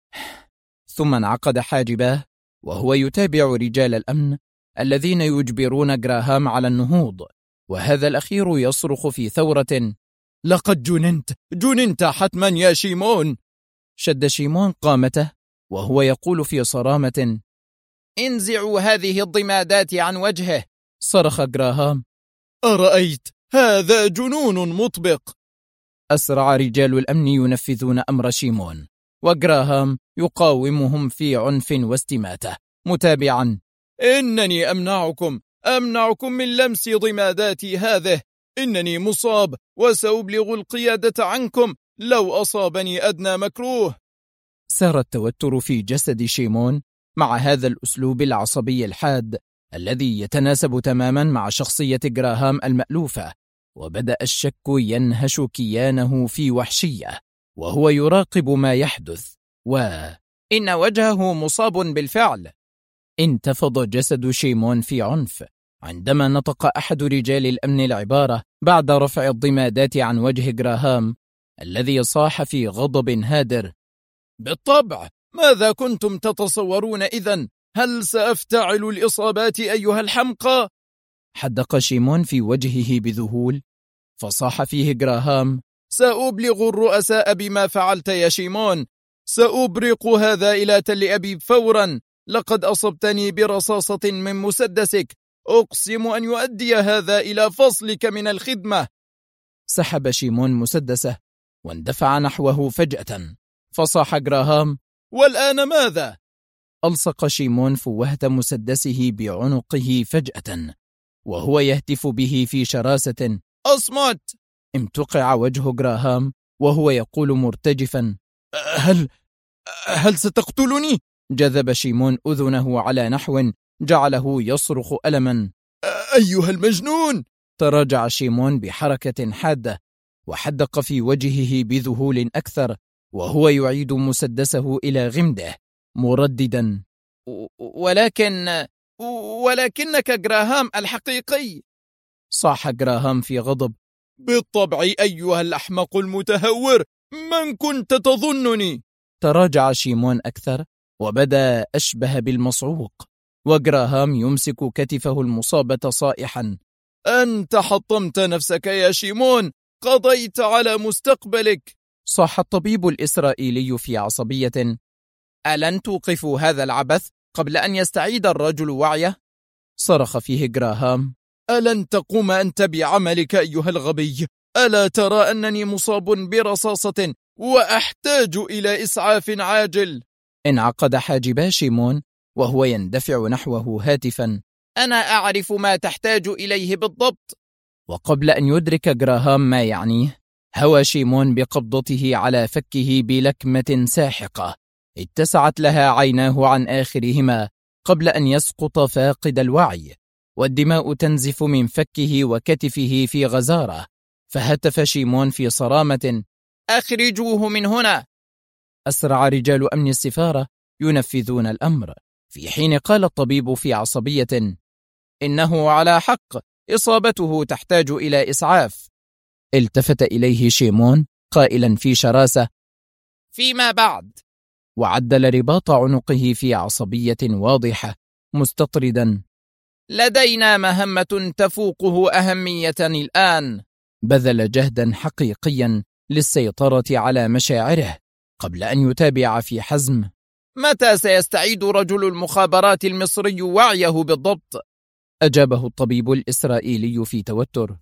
ثم انعقد حاجباه وهو يتابع رجال الأمن الذين يجبرون جراهام على النهوض، وهذا الأخير يصرخ في ثورة: لقد جننت حتما يا شيمون. شد شيمون قامته وهو يقول في صرامة: انزعوا هذه الضمادات عن وجهه. صرخ جراهام: أرأيت؟ هذا جنون مطبق. أسرع رجال الأمن ينفذون أمر شيمون، وجراهام يقاومهم في عنف واستماتة متابعا: إنني أمنعكم من لمس ضماداتي هذه. إنني مصاب وسأبلغ القيادة عنكم لو أصابني أدنى مكروه. سار التوتر في جسد شيمون مع هذا الأسلوب العصبي الحاد الذي يتناسب تماما مع شخصية جراهام المألوفة، وبدأ الشك ينهش كيانه في وحشية وهو يراقب ما يحدث. إن وجهه مصاب بالفعل. انتفض جسد شيمون في عنف عندما نطق أحد رجال الأمن العبارة بعد رفع الضمادات عن وجه جراهام، الذي صاح في غضب هادر: بالطبع، ماذا كنتم تتصورون إذن؟ هل سأفتعل الإصابات أيها الحمقى؟ حدق شيمون في وجهه بذهول، فصاح فيه جراهام: سأبلغ الرؤساء بما فعلت يا شيمون. سأبرق هذا إلى تل أبيب فورا. لقد أصبتني برصاصة من مسدسك. أقسم أن يؤدي هذا إلى فصلك من الخدمة. سحب شيمون مسدسه واندفع نحوه فجأة، فصاح جراهام: والآن ماذا؟ ألصق شيمون فوهة مسدسه بعنقه فجأة وهو يهتف به في شراسة: أصمت! امتقع وجه جراهام وهو يقول مرتجفا: هل ستقتلني؟ جذب شيمون أذنه على نحو جعله يصرخ ألما: أيها المجنون! تراجع شيمون بحركة حادة وحدق في وجهه بذهول أكثر، وهو يعيد مسدسه إلى غمده مرددا: ولكنك جراهام الحقيقي. صاح جراهام في غضب: بالطبع أيها الأحمق المتهور، من كنت تظنني؟ تراجع شيمون أكثر وبدا أشبه بالمصعوق، وجراهام يمسك كتفه المصابة صائحا: أنت حطمت نفسك يا شيمون، قضيت على مستقبلك. صاح الطبيب الإسرائيلي في عصبية: ألن توقفوا هذا العبث قبل أن يستعيد الرجل وعيه؟ صرخ فيه جراهام: ألن تقوم أنت بعملك أيها الغبي؟ ألا ترى أنني مصاب برصاصة وأحتاج إلى إسعاف عاجل؟ انعقد حاجبا شيمون وهو يندفع نحوه هاتفا: أنا أعرف ما تحتاج إليه بالضبط. وقبل أن يدرك جراهام ما يعنيه، هوى شيمون بقبضته على فكه بلكمة ساحقة اتسعت لها عيناه عن آخرهما قبل أن يسقط فاقد الوعي، والدماء تنزف من فكه وكتفه في غزارة. فهتف شيمون في صرامة: أخرجوه من هنا! أسرع رجال أمن السفارة ينفذون الأمر، في حين قال الطبيب في عصبية: إنه على حق، إصابته تحتاج إلى إسعاف. التفت إليه شيمون قائلا في شراسة: فيما بعد. وعدل رباط عنقه في عصبية واضحة مستطردا: لدينا مهمة تفوقه أهمية الآن. بذل جهدا حقيقيا للسيطرة على مشاعره قبل أن يتابع في حزم: متى سيستعيد رجل المخابرات المصري وعيه بالضبط؟ أجابه الطبيب الإسرائيلي في توتر: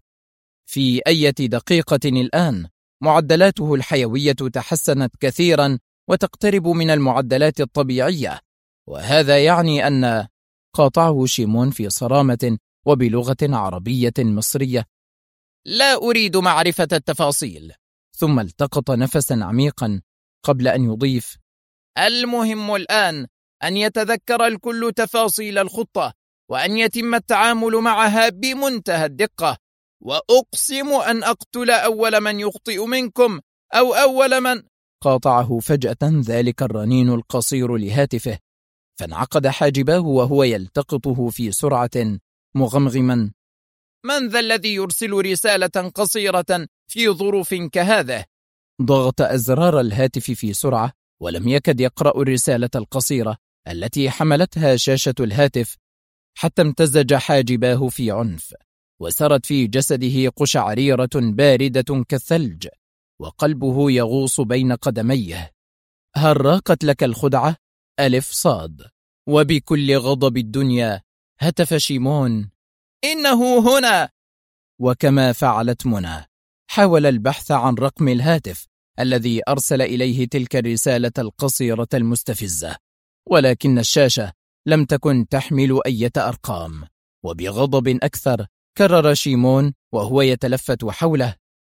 في أي دقيقة الآن. معدلاته الحيوية تحسنت كثيرا وتقترب من المعدلات الطبيعية، وهذا يعني أن... قاطعه شيمون في صرامة وبلغة عربية مصرية: لا أريد معرفة التفاصيل. ثم التقط نفسا عميقا قبل أن يضيف: المهم الآن أن يتذكر الكل تفاصيل الخطة، وأن يتم التعامل معها بمنتهى الدقة، وأقسم أن أقتل أول من يخطئ منكم، أو أول من... قاطعه فجأة ذلك الرنين القصير لهاتفه، فانعقد حاجباه وهو يلتقطه في سرعة مغمغما: من ذا الذي يرسل رسالة قصيرة في ظروف كهذه؟ ضغط أزرار الهاتف في سرعة ولم يكد يقرأ الرسالة القصيرة التي حملتها شاشة الهاتف، حتى امتزج حاجباه في عنف، وسرت في جسده قشعريرة باردة كالثلج، وقلبه يغوص بين قدميه. هل راقت لك الخدعة؟ ألف صاد. وبكل غضب الدنيا هتف شيمون: إنه هنا! وكما فعلت منى، حاول البحث عن رقم الهاتف الذي أرسل إليه تلك الرسالة القصيرة المستفزة، ولكن الشاشة لم تكن تحمل أي أرقام. وبغضب أكثر كرر شيمون وهو يتلفت حوله: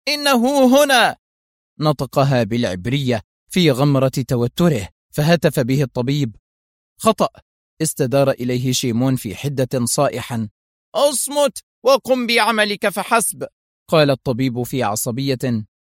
إنه هنا! نطقها بالعبرية في غمرة توتره، فهتف به الطبيب: خطأ! استدار إليه شيمون في حدة صائحا: اصمت وقم بعملك فحسب. قال الطبيب في عصبية: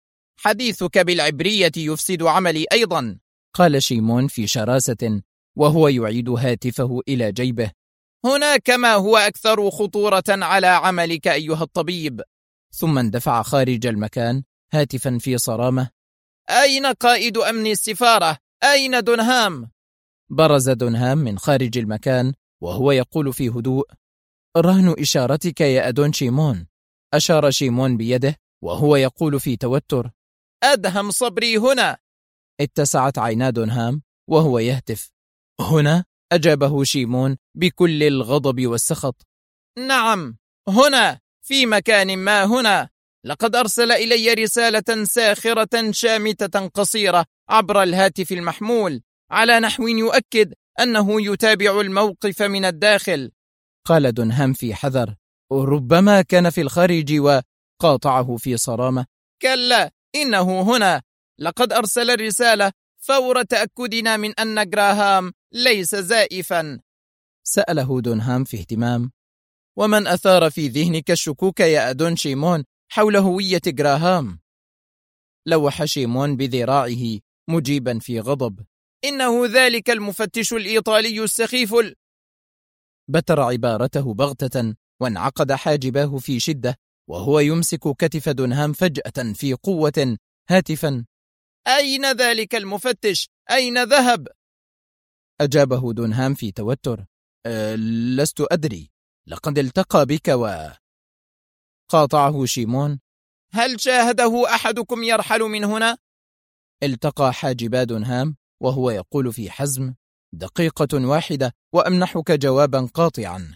حديثك بالعبرية يفسد عملي أيضا. قال شيمون في شراسة وهو يعيد هاتفه إلى جيبه: هناك ما هو أكثر خطورة على عملك أيها الطبيب. ثم اندفع خارج المكان هاتفا في صرامة: أين قائد أمن السفارة؟ أين دونهام؟ برز دونهام من خارج المكان وهو يقول في هدوء: رهن إشارتك يا أدون شيمون. أشار شيمون بيده وهو يقول في توتر: أدهم صبري هنا. اتسعت عينا دونهام وهو يهتف: هنا؟ أجابه شيمون بكل الغضب والسخط: نعم هنا، في مكان ما هنا. لقد أرسل إلي رسالة ساخرة شامتة قصيرة عبر الهاتف المحمول على نحو يؤكد أنه يتابع الموقف من الداخل. قال دونهام في حذر: ربما كان في الخارج. وقاطعه في صرامة: كلا، إنه هنا. لقد أرسل الرسالة فور تأكدنا من أن جراهام ليس زائفا. سأله دونهام في اهتمام: ومن أثار في ذهنك الشكوك يا أدون شيمون حول هوية غراهام؟ لوح شيمون بذراعه مجيبا في غضب: إنه ذلك المفتش الإيطالي السخيف بتر عبارته بغتة وانعقد حاجباه في شدة، وهو يمسك كتف دونهام فجأة في قوة هاتفا: أين ذلك المفتش؟ أين ذهب؟ أجابه دونهام في توتر: لست أدري، لقد التقى بك قاطعه شيمون: هل شاهده أحدكم يرحل من هنا؟ التقى حاجبا دونهام وهو يقول في حزم: دقيقة واحدة وأمنحك جوابا قاطعا.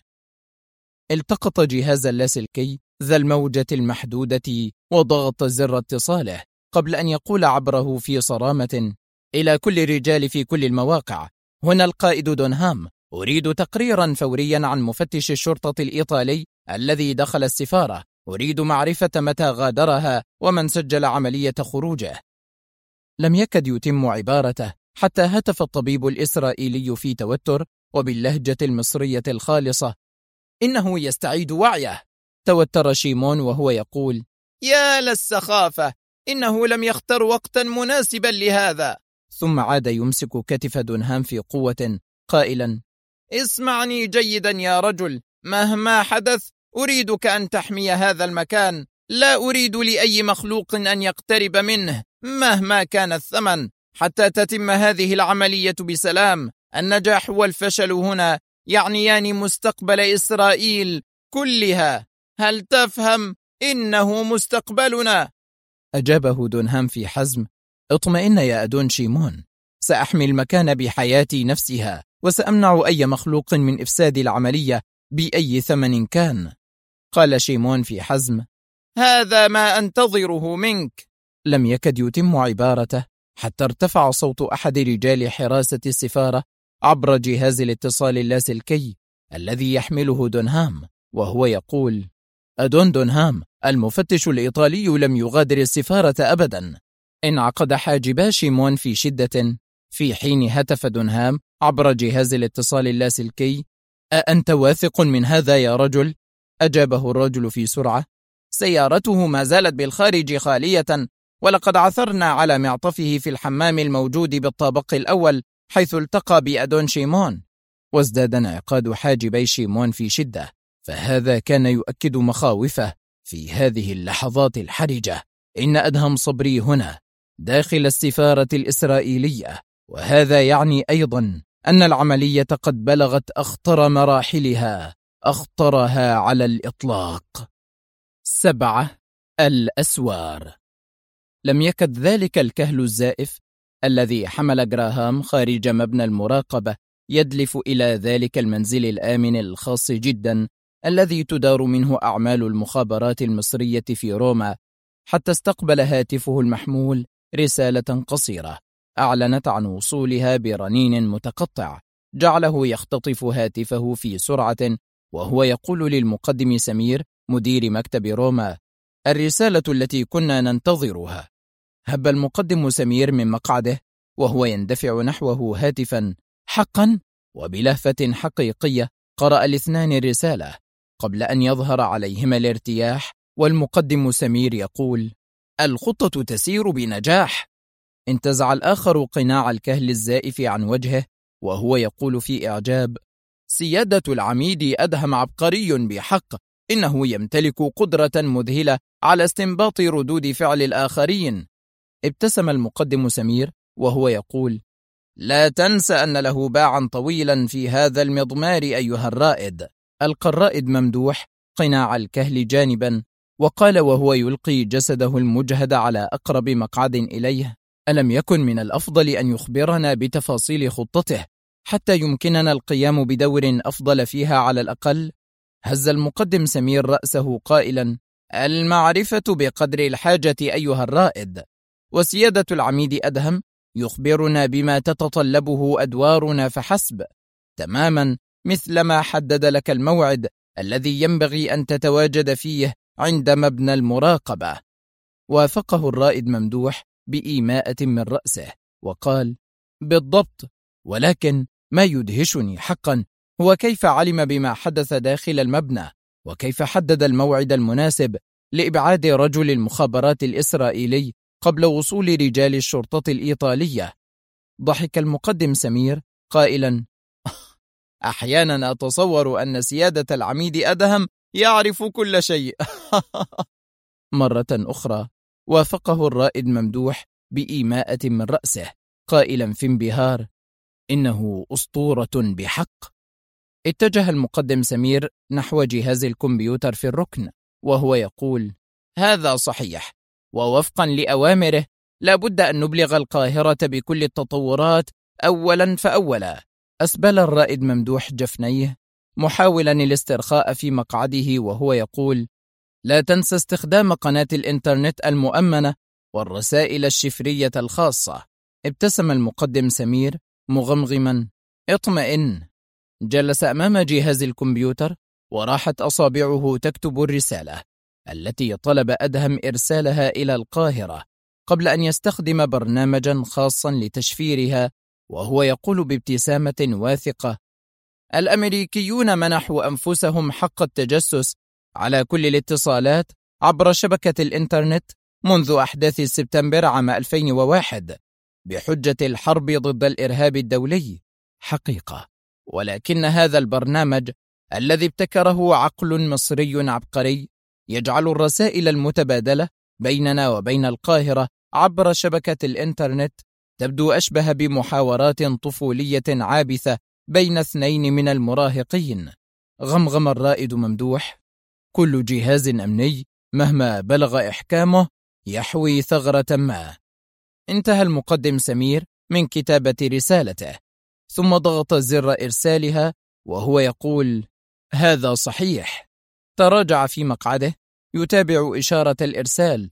التقط جهاز اللاسلكي ذا الموجة المحدودة وضغط زر اتصاله قبل أن يقول عبره في صرامة: إلى كل الرجال في كل المواقع، هنا القائد دونهام، أريد تقريرا فوريا عن مفتش الشرطة الإيطالي الذي دخل السفارة، أريد معرفة متى غادرها ومن سجل عملية خروجه. لم يكد يتم عبارته حتى هتف الطبيب الإسرائيلي في توتر وباللهجة المصرية الخالصة: إنه يستعيد وعيه. توتر شيمون وهو يقول: يا للسخافة، إنه لم يختر وقتا مناسبا لهذا. ثم عاد يمسك كتف دونهام في قوة قائلا: اسمعني جيدا يا رجل، مهما حدث أريدك أن تحمي هذا المكان، لا أريد لأي مخلوق أن يقترب منه مهما كان الثمن حتى تتم هذه العملية بسلام. النجاح والفشل هنا يعنيان مستقبل إسرائيل كلها، هل تفهم؟ إنه مستقبلنا. أجابه دونهام في حزم: اطمئن يا أدون شيمون، سأحمي المكان بحياتي نفسها، وسأمنع أي مخلوق من إفساد العملية بأي ثمن كان. قال شيمون في حزم: هذا ما أنتظره منك. لم يكد يتم عبارته حتى ارتفع صوت أحد رجال حراسة السفارة عبر جهاز الاتصال اللاسلكي الذي يحمله دونهام وهو يقول: أدون دونهام، المفتش الإيطالي لم يغادر السفارة أبدا. انعقد حاجبا شيمون في شدة في حين هتف دونهام عبر جهاز الاتصال اللاسلكي: أأنت واثق من هذا يا رجل؟ أجابه الرجل في سرعة: سيارته ما زالت بالخارج خالية، ولقد عثرنا على معطفه في الحمام الموجود بالطابق الأول حيث التقى بأدون شيمون. وازداد انعقاد حاجبي شيمون في شدة، فهذا كان يؤكد مخاوفه في هذه اللحظات الحرجة. إن أدهم صبري هنا داخل السفارة الإسرائيلية، وهذا يعني أيضا أن العملية قد بلغت أخطر مراحلها، أخطرها على الإطلاق. 7. الأسوار. لم يكد ذلك الكهل الزائف الذي حمل غراهام خارج مبنى المراقبة يدلف إلى ذلك المنزل الآمن الخاص جدا الذي تدار منه أعمال المخابرات المصرية في روما، حتى استقبل هاتفه المحمول رسالة قصيرة أعلنت عن وصولها برنين متقطع جعله يختطف هاتفه في سرعة وهو يقول للمقدم سمير مدير مكتب روما: الرسالة التي كنا ننتظرها. هب المقدم سمير من مقعده وهو يندفع نحوه هاتفا: حقا؟ وبلهفة حقيقية قرأ الاثنان الرسالة قبل أن يظهر عليهما الارتياح، والمقدم سمير يقول: الخطة تسير بنجاح. انتزع الآخر قناع الكهل الزائف عن وجهه وهو يقول في إعجاب: سيادة العميد أدهم عبقري بحق، إنه يمتلك قدرة مذهلة على استنباط ردود فعل الآخرين. ابتسم المقدم سمير وهو يقول: لا تنسى أن له باعا طويلا في هذا المضمار أيها الرائد. ألقى الرائد ممدوح قناع الكهل جانبا وقال وهو يلقي جسده المجهد على أقرب مقعد إليه: ألم يكن من الأفضل أن يخبرنا بتفاصيل خطته حتى يمكننا القيام بدور أفضل فيها على الأقل؟ هز المقدم سمير رأسه قائلا: المعرفة بقدر الحاجة أيها الرائد، وسيادة العميد أدهم يخبرنا بما تتطلبه أدوارنا فحسب، تماما مثلما حدد لك الموعد الذي ينبغي أن تتواجد فيه عند مبنى المراقبة. وافقه الرائد ممدوح بإيماءة من رأسه وقال: بالضبط، ولكن ما يدهشني حقا هو كيف علم بما حدث داخل المبنى وكيف حدد الموعد المناسب لإبعاد رجل المخابرات الإسرائيلي قبل وصول رجال الشرطة الإيطالية. ضحك المقدم سمير قائلا: أحيانا أتصور أن سيادة العميد أدهم يعرف كل شيء. مرة أخرى وافقه الرائد ممدوح بإيماءة من رأسه قائلا في انبهار: إنه أسطورة بحق. اتجه المقدم سمير نحو جهاز الكمبيوتر في الركن وهو يقول: هذا صحيح، ووفقا لأوامره لابد أن نبلغ القاهرة بكل التطورات أولا فأولا. أسبل الرائد ممدوح جفنيه محاولا الاسترخاء في مقعده وهو يقول: لا تنسى استخدام قناة الإنترنت المؤمنة والرسائل الشفرية الخاصة. ابتسم المقدم سمير مغمغما: اطمئن. جلس أمام جهاز الكمبيوتر وراحت أصابعه تكتب الرسالة التي طلب أدهم إرسالها إلى القاهرة قبل أن يستخدم برنامجا خاصا لتشفيرها، وهو يقول بابتسامة واثقة: الأمريكيون منحوا أنفسهم حق التجسس على كل الاتصالات عبر شبكة الإنترنت منذ أحداث سبتمبر عام 2001 بحجة الحرب ضد الإرهاب الدولي. حقيقة، ولكن هذا البرنامج الذي ابتكره عقل مصري عبقري يجعل الرسائل المتبادلة بيننا وبين القاهرة عبر شبكة الإنترنت تبدو أشبه بمحاورات طفولية عابثة بين اثنين من المراهقين. غمغم الرائد ممدوح: كل جهاز أمني مهما بلغ إحكامه يحوي ثغرة ما. انتهى المقدم سمير من كتابة رسالته ثم ضغط زر إرسالها وهو يقول: هذا صحيح. تراجع في مقعده يتابع إشارة الإرسال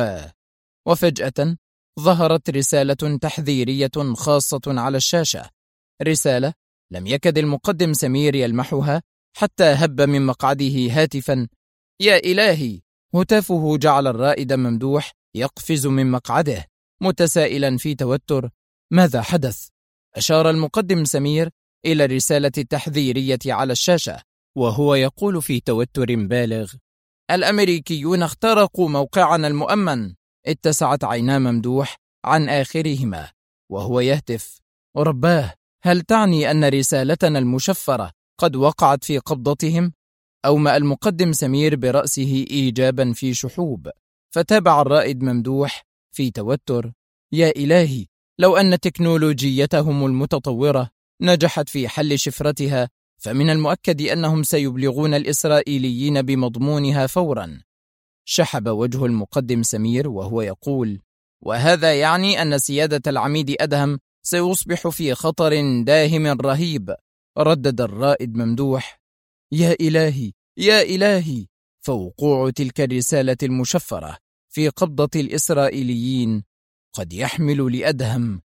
وفجأة ظهرت رسالة تحذيرية خاصة على الشاشة، رسالة لم يكد المقدم سمير يلمحها حتى هب من مقعده هاتفا: يا إلهي! هتافه جعل الرائد ممدوح يقفز من مقعده متسائلا في توتر: ماذا حدث؟ أشار المقدم سمير إلى الرسالة التحذيرية على الشاشة وهو يقول في توتر بالغ: الأمريكيون اخترقوا موقعنا المؤمن. اتسعت عينا ممدوح عن آخرهما وهو يهتف: رباه، هل تعني أن رسالتنا المشفرة قد وقعت في قبضتهم؟ أومأ المقدم سمير برأسه إيجابا في شحوب، فتابع الرائد ممدوح في توتر: يا إلهي، لو أن تكنولوجيتهم المتطورة نجحت في حل شفرتها فمن المؤكد أنهم سيبلغون الإسرائيليين بمضمونها فورا. شحب وجه المقدم سمير وهو يقول: وهذا يعني أن سيادة العميد أدهم سيصبح في خطر داهم رهيب. ردد الرائد ممدوح: يا إلهي، يا إلهي! فوقوع تلك الرسالة المشفرة في قبضة الإسرائيليين قد يحمل لأدهم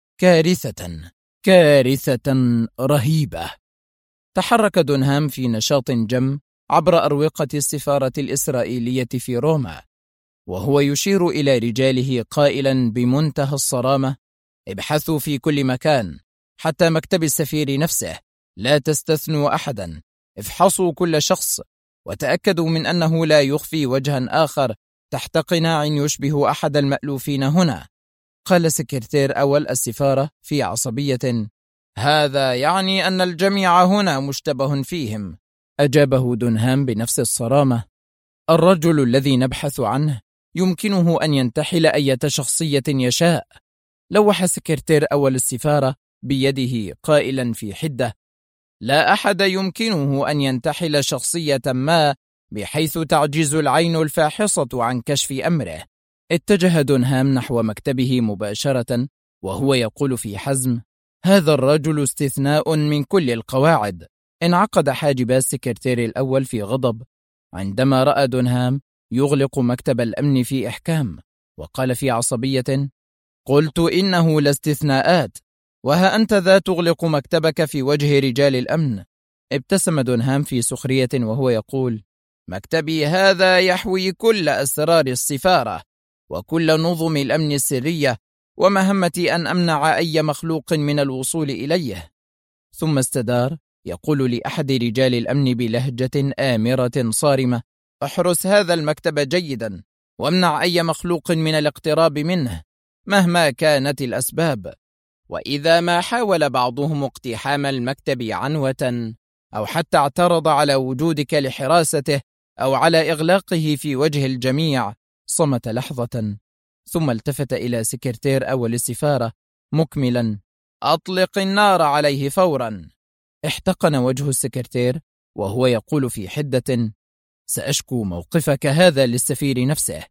كارثة رهيبة. تحرك دونهام في نشاط جم عبر أروقة السفارة الإسرائيلية في روما وهو يشير إلى رجاله قائلا بمنتهى الصرامة: ابحثوا في كل مكان حتى مكتب السفير نفسه، لا تستثنوا أحدا، افحصوا كل شخص وتأكدوا من أنه لا يخفي وجها آخر تحت قناع يشبه أحد المألوفين هنا. قال سكرتير أول السفارة في عصبية: هذا يعني أن الجميع هنا مشتبه فيهم. أجابه دونهام بنفس الصرامة: الرجل الذي نبحث عنه يمكنه أن ينتحل أي شخصية يشاء. لوح سكرتير أول السفارة بيده قائلا في حدة: لا أحد يمكنه أن ينتحل شخصية ما بحيث تعجز العين الفاحصة عن كشف أمره. اتجه دونهام نحو مكتبه مباشرة وهو يقول في حزم: هذا الرجل استثناء من كل القواعد. انعقد حاجب السكرتير الأول في غضب عندما رأى دونهام يغلق مكتب الأمن في إحكام، وقال في عصبية: قلت إنه لاستثناءات، وها أنت ذا تغلق مكتبك في وجه رجال الأمن. ابتسم دونهام في سخرية وهو يقول: مكتبي هذا يحوي كل أسرار السفارة وكل نظم الأمن السرية، ومهمتي أن أمنع أي مخلوق من الوصول إليه. ثم استدار يقول لأحد رجال الأمن بلهجة آمرة صارمة: احرس هذا المكتب جيدا، وامنع أي مخلوق من الاقتراب منه مهما كانت الأسباب. وإذا ما حاول بعضهم اقتحام المكتب عنوة أو حتى اعترض على وجودك لحراسته أو على إغلاقه في وجه الجميع، صمت لحظة ثم التفت إلى سكرتير أول السفارة مكملا: أطلق النار عليه فورا. احتقن وجه السكرتير وهو يقول في حدة: سأشكو موقفك هذا للسفير نفسه.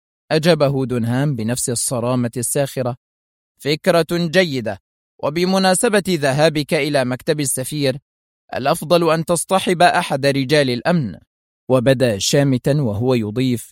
أجابه دونهام بنفس الصرامة الساخرة: فكرة جيدة، وبمناسبة ذهابك إلى مكتب السفير الأفضل أن تصطحب أحد رجال الأمن. وبدا شامتا وهو يضيف: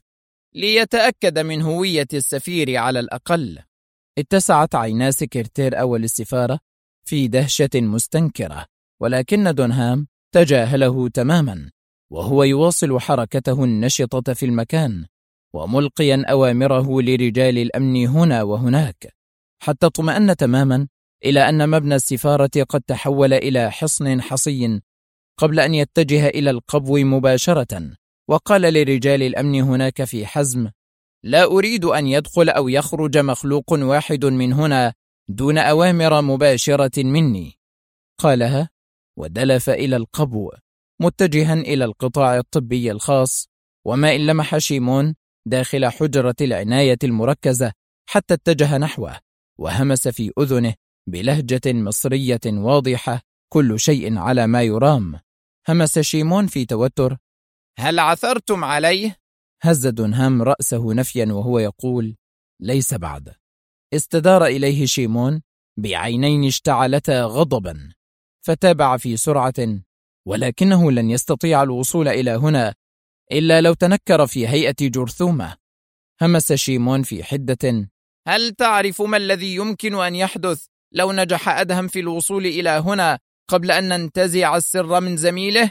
ليتأكد من هوية السفير على الأقل. اتسعت عينا سكرتير أول السفارة في دهشة مستنكرة، ولكن دونهام تجاهله تماما وهو يواصل حركته النشطة في المكان وملقيا أوامره لرجال الأمن هنا وهناك، حتى اطمأن تماما إلى أن مبنى السفارة قد تحول إلى حصن حصي قبل أن يتجه إلى القبو مباشرة. وقال لرجال الأمن هناك في حزم: لا أريد أن يدخل أو يخرج مخلوق واحد من هنا دون أوامر مباشرة مني. قالها ودلف إلى القبو متجها إلى القطاع الطبي الخاص، وما إن لمح شيمون داخل حجرة العناية المركزة حتى اتجه نحوه وهمس في أذنه بلهجة مصرية واضحة: كل شيء على ما يرام. همس شيمون في توتر: هل عثرتم عليه؟ هز دونهام رأسه نفيا وهو يقول: ليس بعد. استدار إليه شيمون بعينين اشتعلتا غضبا، فتابع في سرعة: ولكنه لن يستطيع الوصول إلى هنا إلا لو تنكر في هيئة جرثومة. همس شيمون في حدة: هل تعرف ما الذي يمكن أن يحدث لو نجح أدهم في الوصول إلى هنا قبل أن ننتزع السر من زميله؟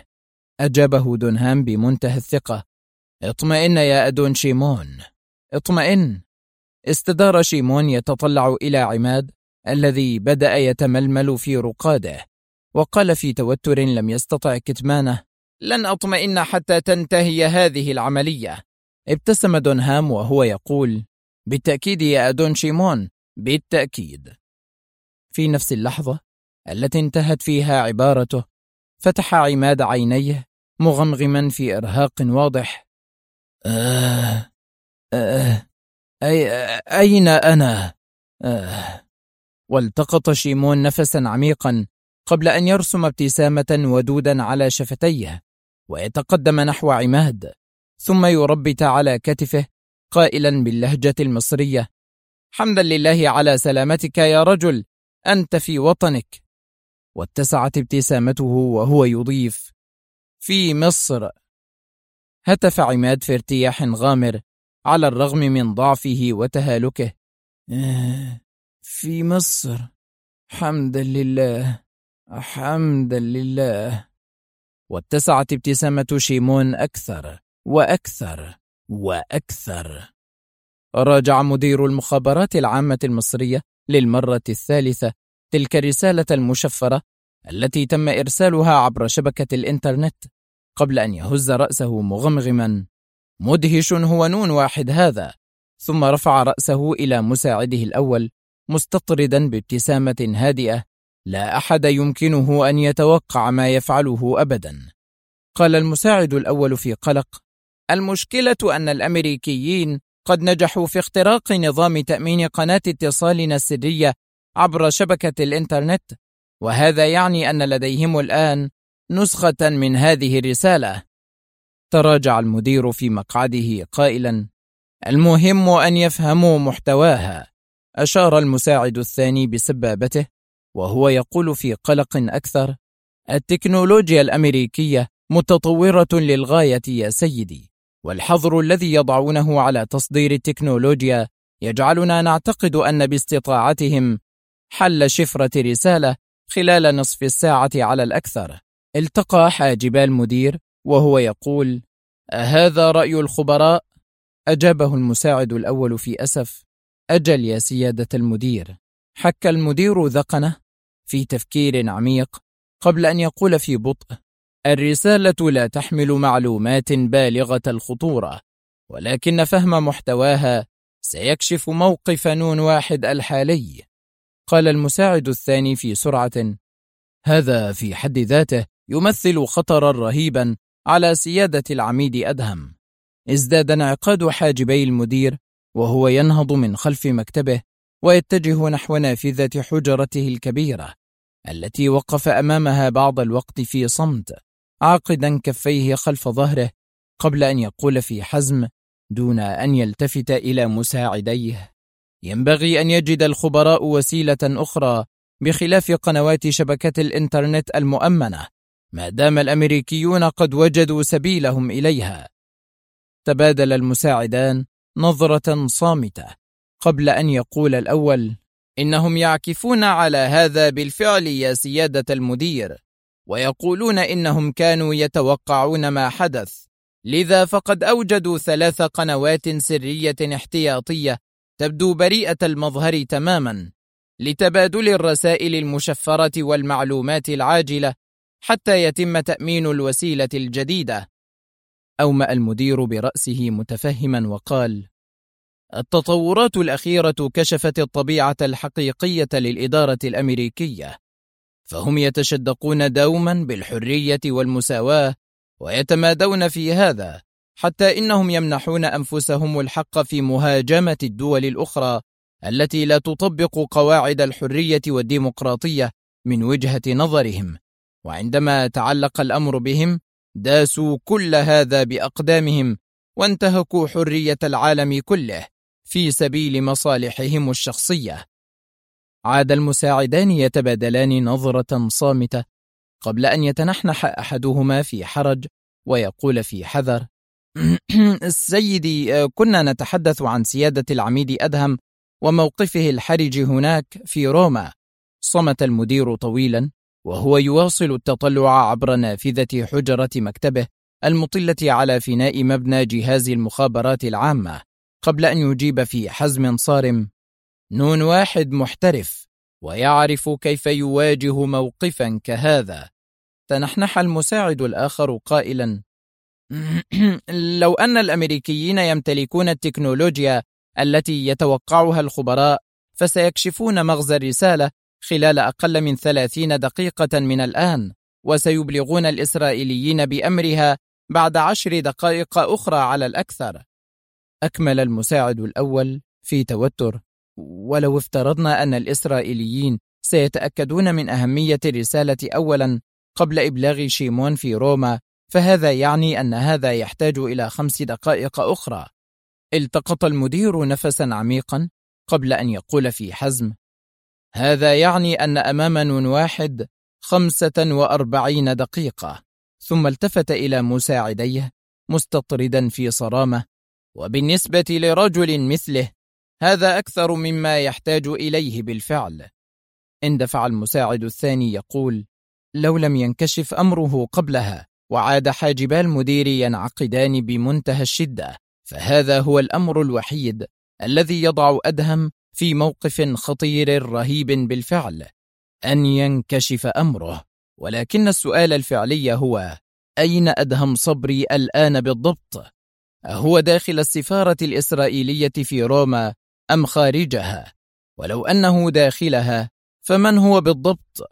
أجابه دونهام بمنتهى الثقة: اطمئن يا أدون شيمون، اطمئن. استدار شيمون يتطلع إلى عماد الذي بدأ يتململ في رقاده، وقال في توتر لم يستطع كتمانه: لن أطمئن حتى تنتهي هذه العملية. ابتسم دونهام وهو يقول: بالتأكيد يا أدون شيمون، بالتأكيد. في نفس اللحظة التي انتهت فيها عبارته فتح عماد عينيه مغمغما في إرهاق واضح: أين أنا؟ والتقط شيمون نفسا عميقا قبل أن يرسم ابتسامة ودودا على شفتيه ويتقدم نحو عماد، ثم يربت على كتفه قائلا باللهجة المصرية: حمدا لله على سلامتك يا رجل، أنت في وطنك. واتسعت ابتسامته وهو يضيف: في مصر. هتف عماد في ارتياح غامر على الرغم من ضعفه وتهالكه: في مصر، حمدا لله، حمدا لله. واتسعت ابتسامة شيمون أكثر وأكثر وأكثر. راجع مدير المخابرات العامة المصرية للمرة الثالثة تلك الرسالة المشفرة التي تم إرسالها عبر شبكة الإنترنت قبل أن يهز رأسه مغمغما: مدهش هو نون واحد هذا. ثم رفع رأسه إلى مساعده الأول مستطردا بابتسامة هادئة لا أحد يمكنه أن يتوقع ما يفعله أبدا. قال المساعد الأول في قلق: المشكلة أن الأمريكيين قد نجحوا في اختراق نظام تأمين قناة اتصالنا السرية عبر شبكة الإنترنت، وهذا يعني أن لديهم الآن نسخة من هذه الرسالة. تراجع المدير في مقعده قائلا: المهم أن يفهموا محتواها. أشار المساعد الثاني بسبابته وهو يقول في قلق أكثر: التكنولوجيا الأمريكية متطورة للغاية يا سيدي، والحظر الذي يضعونه على تصدير التكنولوجيا يجعلنا نعتقد أن باستطاعتهم حل شفرة رسالة خلال نصف الساعة على الأكثر. التقى حاجبا المدير وهو يقول: أهذا رأي الخبراء؟ أجابه المساعد الأول في أسف: أجل يا سيادة المدير. حك المدير ذقنه في تفكير عميق قبل أن يقول في بطء: الرسالة لا تحمل معلومات بالغة الخطورة، ولكن فهم محتواها سيكشف موقف نون واحد الحالي. قال المساعد الثاني في سرعة: هذا في حد ذاته يمثل خطرا رهيبا على سيادة العميد أدهم. ازداد انعقاد حاجبي المدير وهو ينهض من خلف مكتبه ويتجه نحو نافذة حجرته الكبيرة التي وقف أمامها بعض الوقت في صمت، عاقدا كفيه خلف ظهره قبل أن يقول في حزم دون أن يلتفت إلى مساعديه: ينبغي أن يجد الخبراء وسيلة أخرى بخلاف قنوات شبكة الإنترنت المؤمنة ما دام الأمريكيون قد وجدوا سبيلهم إليها. تبادل المساعدان نظرة صامتة قبل أن يقول الأول: إنهم يعكفون على هذا بالفعل يا سيادة المدير، ويقولون إنهم كانوا يتوقعون ما حدث، لذا فقد أوجدوا 3 قنوات سرية احتياطية تبدو بريئة المظهر تماما لتبادل الرسائل المشفرة والمعلومات العاجلة حتى يتم تأمين الوسيلة الجديدة. أومأ المدير برأسه متفهما وقال: التطورات الأخيرة كشفت الطبيعة الحقيقية للإدارة الأمريكية، فهم يتشدقون دوما بالحرية والمساواة ويتمادون في هذا، حتى إنهم يمنحون أنفسهم الحق في مهاجمة الدول الأخرى التي لا تطبق قواعد الحرية والديمقراطية من وجهة نظرهم، وعندما تعلق الأمر بهم داسوا كل هذا بأقدامهم وانتهكوا حرية العالم كله في سبيل مصالحهم الشخصية. عاد المساعدان يتبادلان نظرة صامتة قبل أن يتنحنح أحدهما في حرج ويقول في حذر: سيدي، كنا نتحدث عن سيادة العميد أدهم وموقفه الحرج هناك في روما. صمت المدير طويلا وهو يواصل التطلع عبر نافذة حجرة مكتبه المطلة على فناء مبنى جهاز المخابرات العامة قبل أن يجيب في حزم صارم: نون واحد محترف ويعرف كيف يواجه موقفا كهذا. تنحنح المساعد الآخر قائلا: لو أن الأمريكيين يمتلكون التكنولوجيا التي يتوقعها الخبراء فسيكشفون مغزى الرسالة خلال أقل من 30 دقيقة من الآن، وسيبلغون الإسرائيليين بأمرها بعد 10 دقائق أخرى على الأكثر. أكمل المساعد الأول في توتر: ولو افترضنا أن الإسرائيليين سيتأكدون من أهمية الرسالة أولا قبل إبلاغ شيمون في روما، فهذا يعني أن هذا يحتاج إلى 5 دقائق أخرى. التقط المدير نفسا عميقا قبل أن يقول في حزم: هذا يعني أن أمام نون واحد 45 دقيقة. ثم التفت إلى مساعديه مستطردا في صرامة: وبالنسبة لرجل مثله هذا أكثر مما يحتاج إليه بالفعل. اندفع المساعد الثاني يقول: لو لم ينكشف أمره قبلها وعاد حاجبا المدير ينعقدان بمنتهى الشدة، فهذا هو الأمر الوحيد الذي يضع أدهم في موقف خطير رهيب بالفعل، أن ينكشف أمره. ولكن السؤال الفعلي هو: أين أدهم صبري الآن بالضبط؟ أهو داخل السفارة الإسرائيلية في روما أم خارجها؟ ولو أنه داخلها فمن هو بالضبط؟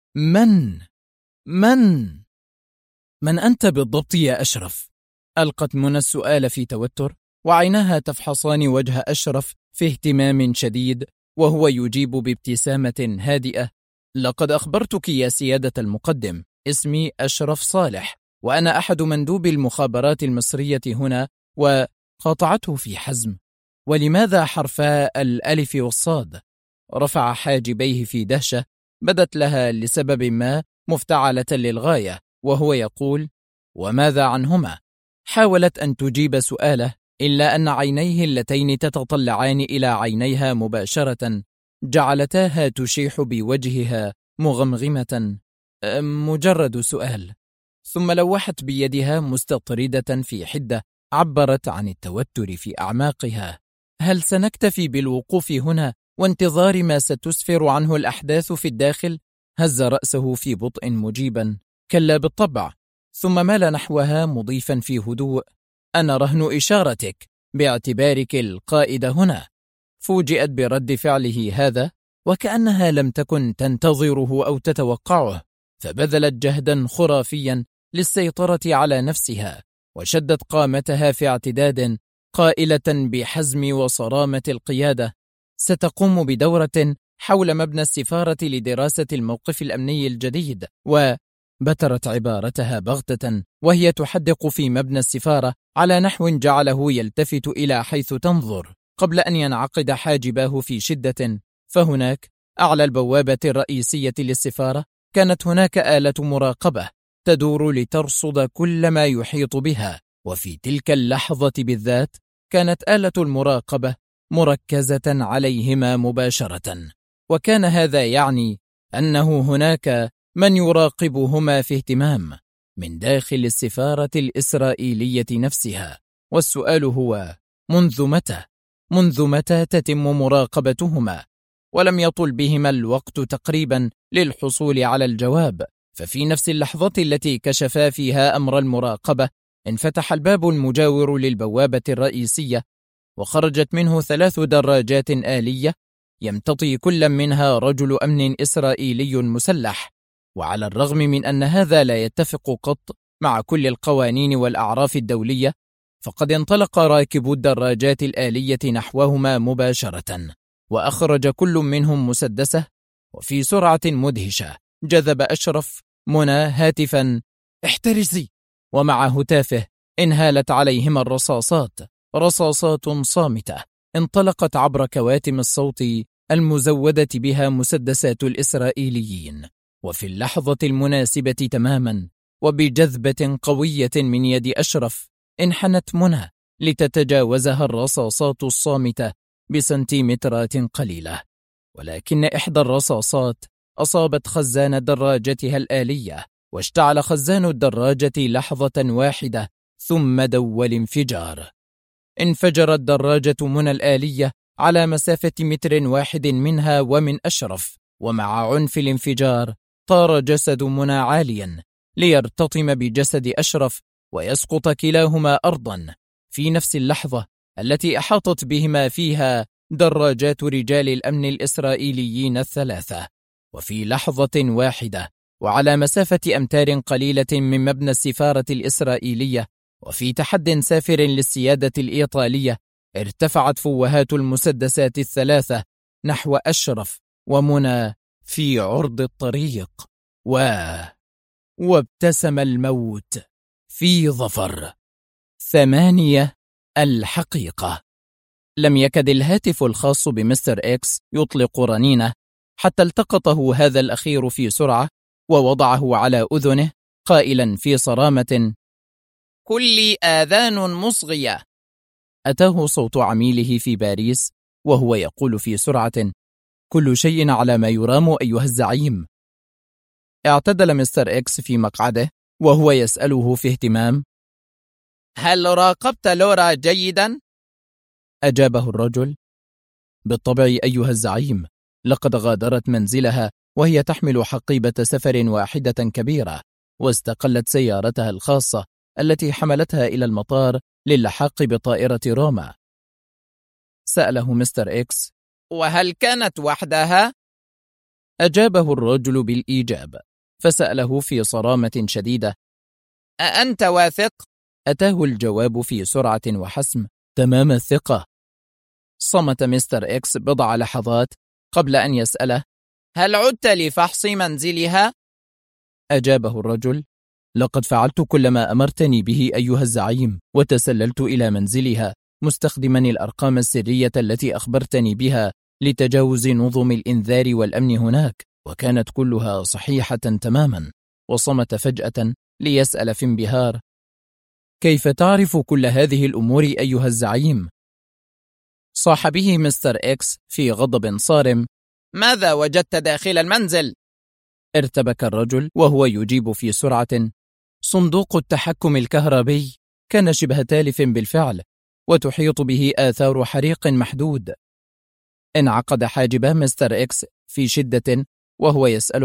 من أنت بالضبط يا أشرف؟ ألقت منى السؤال في توتر وعيناها تفحصان وجه أشرف في اهتمام شديد وهو يجيب بابتسامة هادئة: لقد أخبرتك يا سيادة المقدم، اسمي أشرف صالح وأنا أحد مندوبي المخابرات المصرية هنا. وقاطعته في حزم: ولماذا حرفا الألف والصاد؟ رفع حاجبيه في دهشة بدت لها لسبب ما مفتعلة للغاية وهو يقول: وماذا عنهما؟ حاولت أن تجيب سؤاله إلا أن عينيه اللتين تتطلعان إلى عينيها مباشرة جعلتاها تشيح بوجهها مغمغمة: مجرد سؤال. ثم لوحت بيدها مستطردة في حدة عبرت عن التوتر في أعماقها: هل سنكتفي بالوقوف هنا وانتظار ما ستسفر عنه الأحداث في الداخل؟ هز رأسه في بطء مجيبا: كلا بالطبع. ثم مال نحوها مضيفا في هدوء: أنا رهن إشارتك باعتبارك القائد هنا. فوجئت برد فعله هذا وكأنها لم تكن تنتظره أو تتوقعه، فبذلت جهدا خرافيا للسيطرة على نفسها، وشدت قامتها في اعتداد، قائلة بحزم وصرامة القيادة: ستقوم بدورة حول مبنى السفارة لدراسة الموقف الأمني الجديد. وبترت عبارتها بغتة وهي تحدق في مبنى السفارة على نحو جعله يلتفت إلى حيث تنظر قبل أن ينعقد حاجباه في شدة. فهناك أعلى البوابة الرئيسية للسفارة كانت هناك آلة مراقبة تدور لترصد كل ما يحيط بها، وفي تلك اللحظة بالذات كانت آلة المراقبة مركزة عليهما مباشرة، وكان هذا يعني أنه هناك من يراقبهما في اهتمام من داخل السفارة الإسرائيلية نفسها. والسؤال هو: منذ متى تتم مراقبتهما؟ ولم يطل بهما الوقت تقريبا للحصول على الجواب، ففي نفس اللحظة التي كشفا فيها أمر المراقبة انفتح الباب المجاور للبوابة الرئيسية، وخرجت منه 3 دراجات آلية يمتطي كل منها رجل أمن إسرائيلي مسلح. وعلى الرغم من أن هذا لا يتفق قط مع كل القوانين والأعراف الدولية، فقد انطلق راكبو الدراجات الآلية نحوهما مباشرة، وأخرج كل منهم مسدسه، وفي سرعة مدهشة جذب أشرف منى هاتفا: احترسي! ومع هتافه انهالت عليهما الرصاصات، رصاصات صامتة انطلقت عبر كواتم الصوت المزودة بها مسدسات الإسرائيليين. وفي اللحظة المناسبة تماما وبجذبة قوية من يد أشرف انحنت منى لتتجاوزها الرصاصات الصامتة بسنتيمترات قليلة، ولكن إحدى الرصاصات أصابت خزان دراجتها الآلية، واشتعل خزان الدراجة لحظة واحدة ثم دوى الانفجار. انفجرت دراجة منى الآلية على مسافة 1 متر منها ومن أشرف، ومع عنف الانفجار طار جسد منى عاليا ليرتطم بجسد أشرف ويسقط كلاهما أرضا في نفس اللحظة التي أحاطت بهما فيها دراجات رجال الأمن الإسرائيليين ال3. وفي لحظة واحدة وعلى مسافة أمتار قليلة من مبنى السفارة الإسرائيلية وفي تحد سافر للسيادة الإيطالية، ارتفعت فوهات المسدسات ال3 نحو أشرف ومنى في عرض الطريق، وابتسم الموت في ظفر. 8. الحقيقة. لم يكد الهاتف الخاص بمستر إكس يطلق رنينه حتى التقطه هذا الأخير في سرعة ووضعه على أذنه قائلا في صرامة: كل آذان مصغية. أتاه صوت عميله في باريس وهو يقول في سرعة: كل شيء على ما يرام أيها الزعيم. اعتدل مستر إكس في مقعده وهو يسأله في اهتمام: هل راقبت لورا جيدا؟ أجابه الرجل: بالطبع أيها الزعيم، لقد غادرت منزلها وهي تحمل حقيبة سفر واحدة كبيرة، واستقلت سيارتها الخاصة التي حملتها إلى المطار للحاق بطائرة روما. سأله مستر إكس: وهل كانت وحدها؟ أجابه الرجل بالإيجاب، فسأله في صرامة شديدة: أأنت واثق؟ أتاه الجواب في سرعة وحسم: تمام الثقة. صمت مستر إكس بضع لحظات قبل أن يسأله: هل عدت لفحص منزلها؟ أجابه الرجل: لقد فعلت كل ما أمرتني به أيها الزعيم، وتسللت إلى منزلها مستخدما الأرقام السرية التي أخبرتني بها لتجاوز نظم الإنذار والأمن هناك، وكانت كلها صحيحة تماما. وصمت فجأة ليسأل في انبهار: كيف تعرف كل هذه الأمور أيها الزعيم؟ صاح به مستر إكس في غضب صارم: ماذا وجدت داخل المنزل؟ ارتبك الرجل وهو يجيب في سرعة: صندوق التحكم الكهربي كان شبه تالف بالفعل، وتحيط به آثار حريق محدود. انعقد حاجب مستر إكس في شدة وهو يسأله: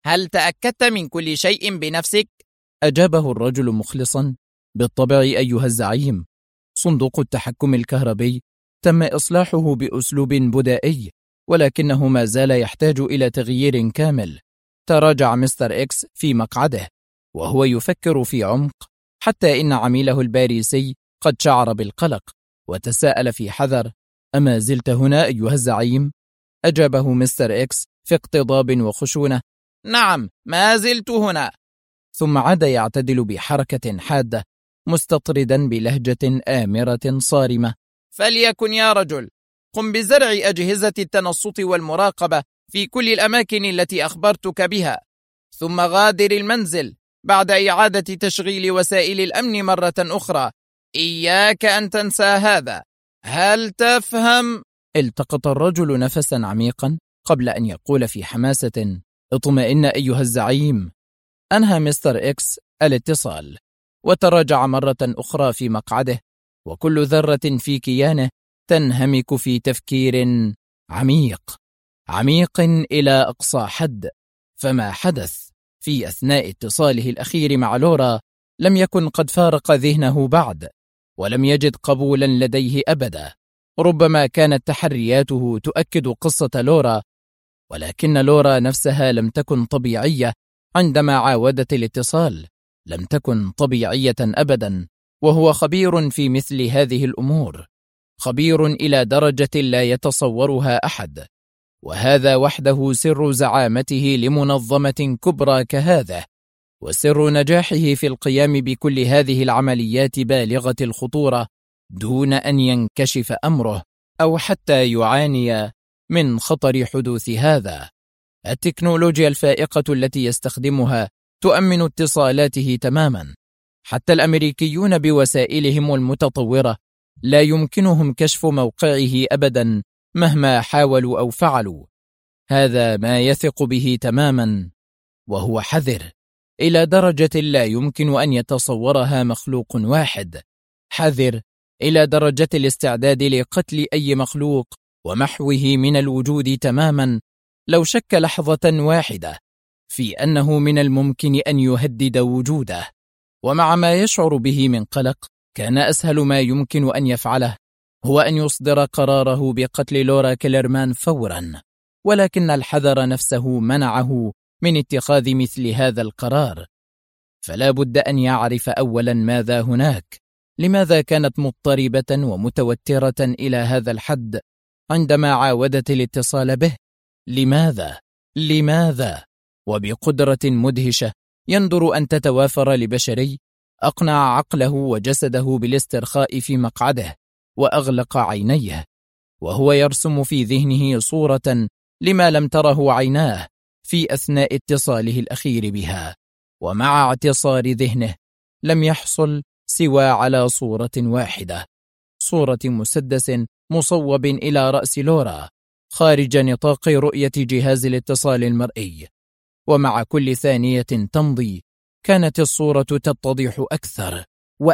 هل تأكدت من كل شيء بنفسك؟ أجابه الرجل مخلصا: بالطبع أيها الزعيم. صندوق التحكم الكهربي تم إصلاحه بأسلوب بدائي، ولكنه ما زال يحتاج إلى تغيير كامل. تراجع مستر إكس في مقعده وهو يفكر في عمق، حتى إن عميله الباريسي قد شعر بالقلق وتساءل في حذر: أما زلت هنا أيها الزعيم؟ أجابه مستر إكس في اقتضاب وخشونة: نعم، ما زلت هنا. ثم عاد يعتدل بحركة حادة مستطردا بلهجة آمرة صارمة: فليكن يا رجل، قم بزرع أجهزة التنصت والمراقبة في كل الأماكن التي أخبرتك بها، ثم غادر المنزل بعد إعادة تشغيل وسائل الأمن مرة أخرى. إياك أن تنسى هذا، هل تفهم؟ التقط الرجل نفسا عميقا قبل أن يقول في حماسة: اطمئن أيها الزعيم. أنهى مستر إكس الاتصال وتراجع مرة أخرى في مقعده، وكل ذرة في كيانه تنهمك في تفكير عميق إلى أقصى حد. فما حدث في أثناء اتصاله الأخير مع لورا لم يكن قد فارق ذهنه بعد، ولم يجد قبولا لديه أبدا. ربما كانت تحرياته تؤكد قصة لورا، ولكن لورا نفسها لم تكن طبيعية عندما عاودت الاتصال، لم تكن طبيعية أبدا. وهو خبير في مثل هذه الأمور، خبير إلى درجة لا يتصورها أحد، وهذا وحده سر زعامته لمنظمة كبرى كهذا، وسر نجاحه في القيام بكل هذه العمليات بالغة الخطورة دون أن ينكشف أمره أو حتى يعاني من خطر حدوث هذا. التكنولوجيا الفائقة التي يستخدمها تؤمن اتصالاته تماما. حتى الأمريكيون بوسائلهم المتطورة لا يمكنهم كشف موقعه أبدا مهما حاولوا أو فعلوا. هذا ما يثق به تماما، وهو حذر إلى درجة لا يمكن أن يتصورها مخلوق واحد، حذر إلى درجة الاستعداد لقتل أي مخلوق ومحوه من الوجود تماما لو شك لحظة واحدة في أنه من الممكن أن يهدد وجوده. ومع ما يشعر به من قلق، كان أسهل ما يمكن أن يفعله هو أن يصدر قراره بقتل لورا كيلرمان فورا، ولكن الحذر نفسه منعه من اتخاذ مثل هذا القرار. فلا بد أن يعرف أولا ماذا هناك، لماذا كانت مضطربة ومتوترة إلى هذا الحد عندما عاودت الاتصال به؟ لماذا؟ وبقدرة مدهشة يندر أن تتوافر لبشري أقنع عقله وجسده بالاسترخاء في مقعده وأغلق عينيه، وهو يرسم في ذهنه صورة لما لم تره عيناه في أثناء اتصاله الأخير بها. ومع اعتصار ذهنه لم يحصل سوى على صورة واحدة، صورة مسدس مصوب إلى رأس لورا خارج نطاق رؤية جهاز الاتصال المرئي. ومع كل ثانية تمضي كانت الصورة تتضح أكثر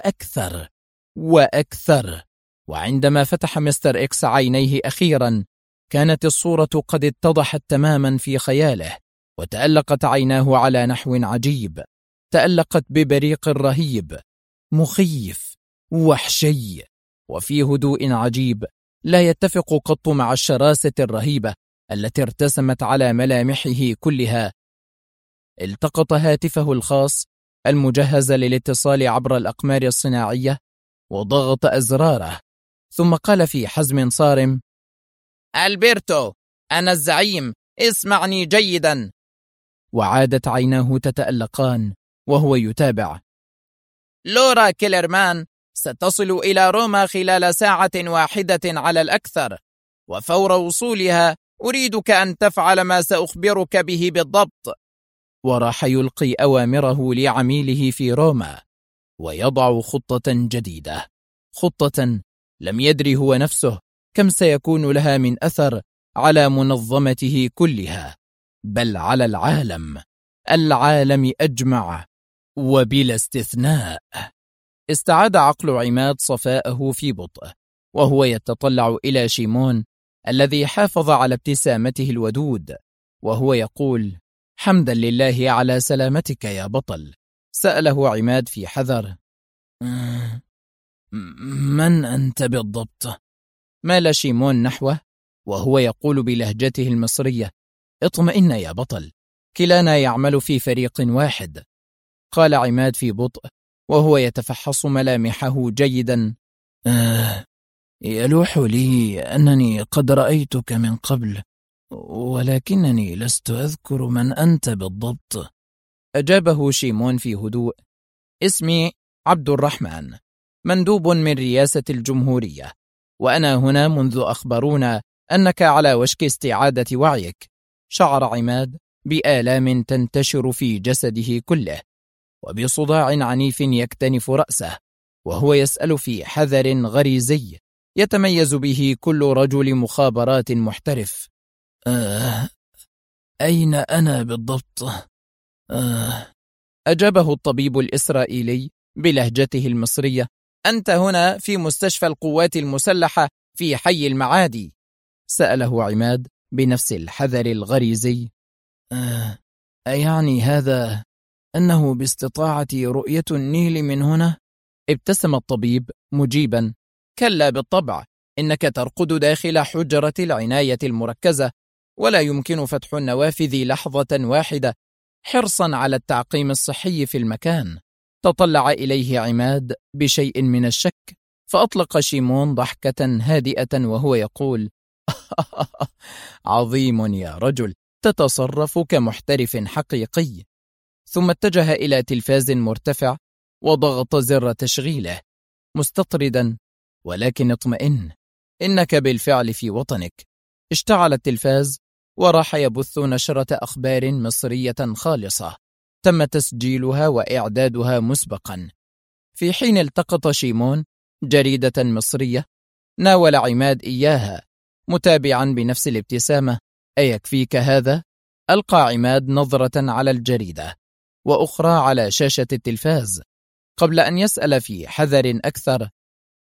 وأكثر. وعندما فتح مستر إكس عينيه أخيرا كانت الصورة قد اتضحت تماما في خياله، وتألقت عيناه على نحو عجيب، تألقت ببريق رهيب مخيف وحشي، وفي هدوء عجيب لا يتفق قط مع الشراسة الرهيبة التي ارتسمت على ملامحه كلها. التقط هاتفه الخاص المجهز للاتصال عبر الأقمار الصناعية وضغط أزراره، ثم قال في حزم صارم: ألبرتو، أنا الزعيم، اسمعني جيدا. وعادت عيناه تتألقان وهو يتابع: لورا كيلرمان ستصل إلى روما خلال ساعة واحدة على الأكثر، وفور وصولها أريدك أن تفعل ما سأخبرك به بالضبط. وراح يلقي أوامره لعميله في روما ويضع خطة جديدة، خطة لم يدري هو نفسه كم سيكون لها من أثر على منظمته كلها، بل على العالم أجمع وبلا استثناء. استعاد عقل عماد صفاءه في بطء وهو يتطلع إلى شيمون الذي حافظ على ابتسامته الودود وهو يقول: حمدا لله على سلامتك يا بطل. سأله عماد في حذر. من أنت بالضبط؟ مال شيمون نحوه وهو يقول بلهجته المصرية: اطمئن يا بطل، كلانا يعمل في فريق واحد. قال عماد في بطء وهو يتفحص ملامحه جيدا: يلوح لي أنني قد رأيتك من قبل، ولكنني لست أذكر من أنت بالضبط. أجابه شيمون في هدوء: اسمي عبد الرحمن، مندوب من رئاسة الجمهورية، وأنا هنا منذ أخبرونا أنك على وشك استعادة وعيك. شعر عماد بآلام تنتشر في جسده كله وبصداع عنيف يكتنف رأسه، وهو يسأل في حذر غريزي يتميز به كل رجل مخابرات محترف: أين أنا بالضبط؟ أجابه الطبيب الإسرائيلي بلهجته المصرية: أنت هنا في مستشفى القوات المسلحة في حي المعادي. سأله عماد بنفس الحذر الغريزي: أيعني هذا أنه باستطاعتي رؤية النيل من هنا؟ ابتسم الطبيب مجيبا: كلا بالطبع، إنك ترقد داخل حجرة العناية المركزة، ولا يمكن فتح النوافذ لحظة واحدة حرصا على التعقيم الصحي في المكان. تطلع إليه عماد بشيء من الشك، فأطلق شيمون ضحكة هادئة وهو يقول: عظيم يا رجل، تتصرف كمحترف حقيقي. ثم اتجه إلى تلفاز مرتفع وضغط زر تشغيله مستطردا: ولكن اطمئن، إنك بالفعل في وطنك. اشتعل التلفاز وراح يبث نشرة أخبار مصرية خالصة تم تسجيلها وإعدادها مسبقا. في حين التقط شيمون جريدة مصرية ناول عماد إياها متابعا بنفس الابتسامة: أيكفيك هذا؟ ألقى عماد نظرة على الجريدة وأخرى على شاشة التلفاز قبل أن يسأل في حذر أكثر: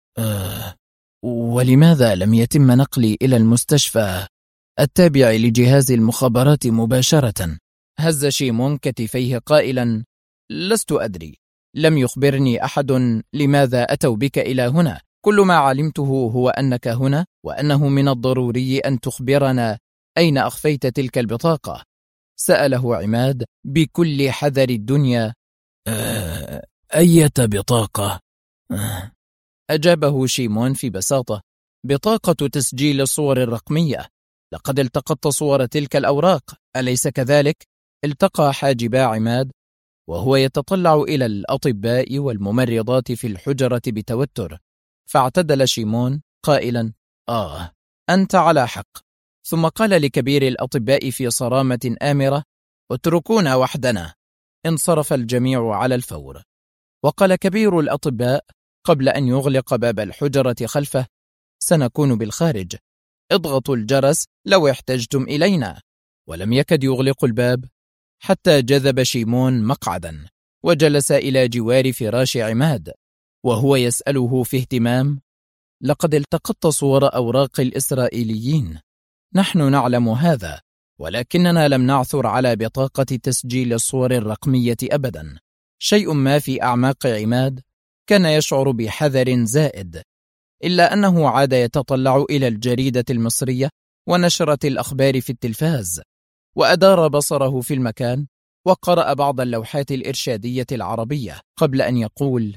ولماذا لم يتم نقلي إلى المستشفى التابع لجهاز المخابرات مباشرة؟ هز شيمون كتفيه قائلا: لست أدري، لم يخبرني أحد لماذا أتوا بك إلى هنا. كل ما علمته هو أنك هنا، وأنه من الضروري أن تخبرنا أين أخفيت تلك البطاقة. سأله عماد بكل حذر الدنيا: أية بطاقة؟ أجابه شيمون في بساطة: بطاقة تسجيل الصور الرقمية. لقد التقطت صور تلك الأوراق، أليس كذلك؟ التقى حاجبا عماد وهو يتطلع إلى الأطباء والممرضات في الحجرة بتوتر، فاعتدل شيمون قائلا: أنت على حق. ثم قال لكبير الأطباء في صرامة آمرة: اتركونا وحدنا. انصرف الجميع على الفور، وقال كبير الأطباء قبل أن يغلق باب الحجرة خلفه: سنكون بالخارج، اضغطوا الجرس لو احتجتم إلينا. ولم يكد يغلق الباب حتى جذب شيمون مقعدا وجلس إلى جوار فراش عماد وهو يسأله في اهتمام: لقد التقطت صور أوراق الإسرائيليين، نحن نعلم هذا، ولكننا لم نعثر على بطاقة تسجيل الصور الرقمية أبدا. شيء ما في أعماق عماد كان يشعر بحذر زائد، إلا أنه عاد يتطلع إلى الجريدة المصرية ونشرة الأخبار في التلفاز، وأدار بصره في المكان وقرأ بعض اللوحات الإرشادية العربية قبل أن يقول: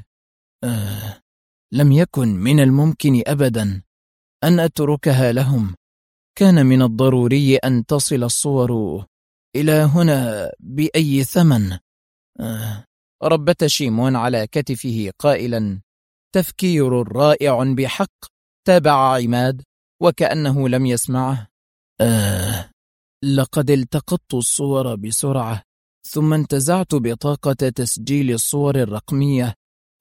لم يكن من الممكن أبدا أن أتركها لهم، كان من الضروري أن تصل الصور إلى هنا بأي ثمن. ربت شيمون على كتفه قائلا: تفكير رائع بحق. تابع عماد وكأنه لم يسمعه: لقد التقطت الصور بسرعة، ثم انتزعت بطاقة تسجيل الصور الرقمية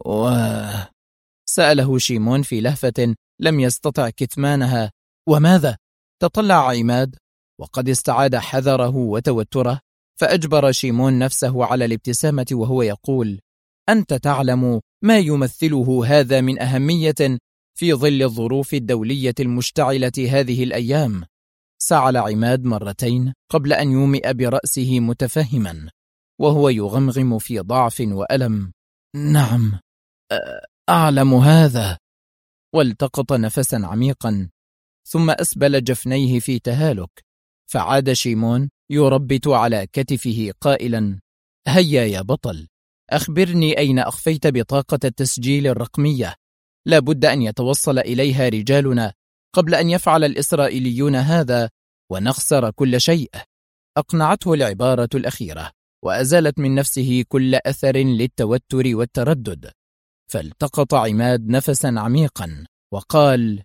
سأله شيمون في لهفة لم يستطع كتمانها: وماذا؟ تطلع عماد وقد استعاد حذره وتوتره، فأجبر شيمون نفسه على الابتسامة وهو يقول: أنت تعلم ما يمثله هذا من أهمية في ظل الظروف الدولية المشتعلة هذه الأيام. الرأس على عماد مرتين قبل أن يومئ برأسه متفهما وهو يغمغم في ضعف وألم: نعم، أعلم هذا. والتقط نفسا عميقا ثم أسبل جفنيه في تهالك، فعاد شيمون يربت على كتفه قائلا: هيا يا بطل، أخبرني أين أخفيت بطاقة التسجيل الرقمية؟ لا بد أن يتوصل إليها رجالنا قبل أن يفعل الإسرائيليون هذا ونخسر كل شيء. أقنعته العبارة الأخيرة وأزالت من نفسه كل أثر للتوتر والتردد، فالتقط عماد نفسا عميقا وقال: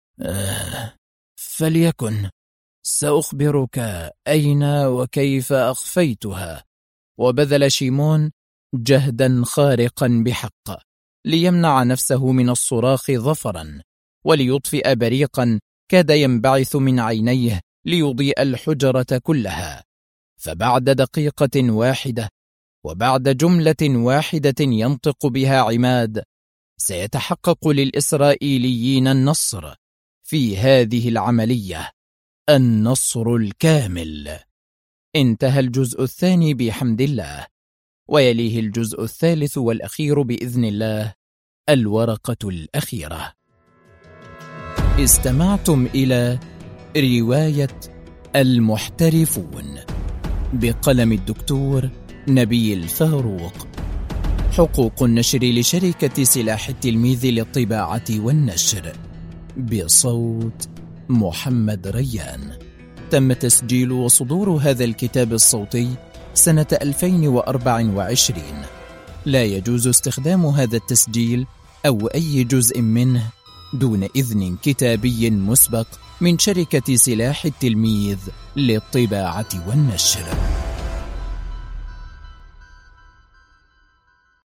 فليكن، سأخبرك أين وكيف أخفيتها. وبذل شيمون جهدا خارقا بحق ليمنع نفسه من الصراخ ظفرا وليطفئ بريقا كاد ينبعث من عينيه ليضيء الحجرة كلها. فبعد دقيقة واحدة وبعد جملة واحدة ينطق بها عماد سيتحقق للإسرائيليين النصر في هذه العملية، النصر الكامل. انتهى الجزء الثاني بحمد الله، ويليه الجزء الثالث والأخير بإذن الله، الورقة الأخيرة. استمعتم إلى رواية المحترفون بقلم الدكتور نبيل فاروق. حقوق النشر لشركة سلاح التلميذ للطباعة والنشر، بصوت محمد ريان. تم تسجيل وصدور هذا الكتاب الصوتي سنة 2024. لا يجوز استخدام هذا التسجيل أو أي جزء منه دون إذن كتابي مسبق من شركة سلاح التلميذ للطباعة والنشر.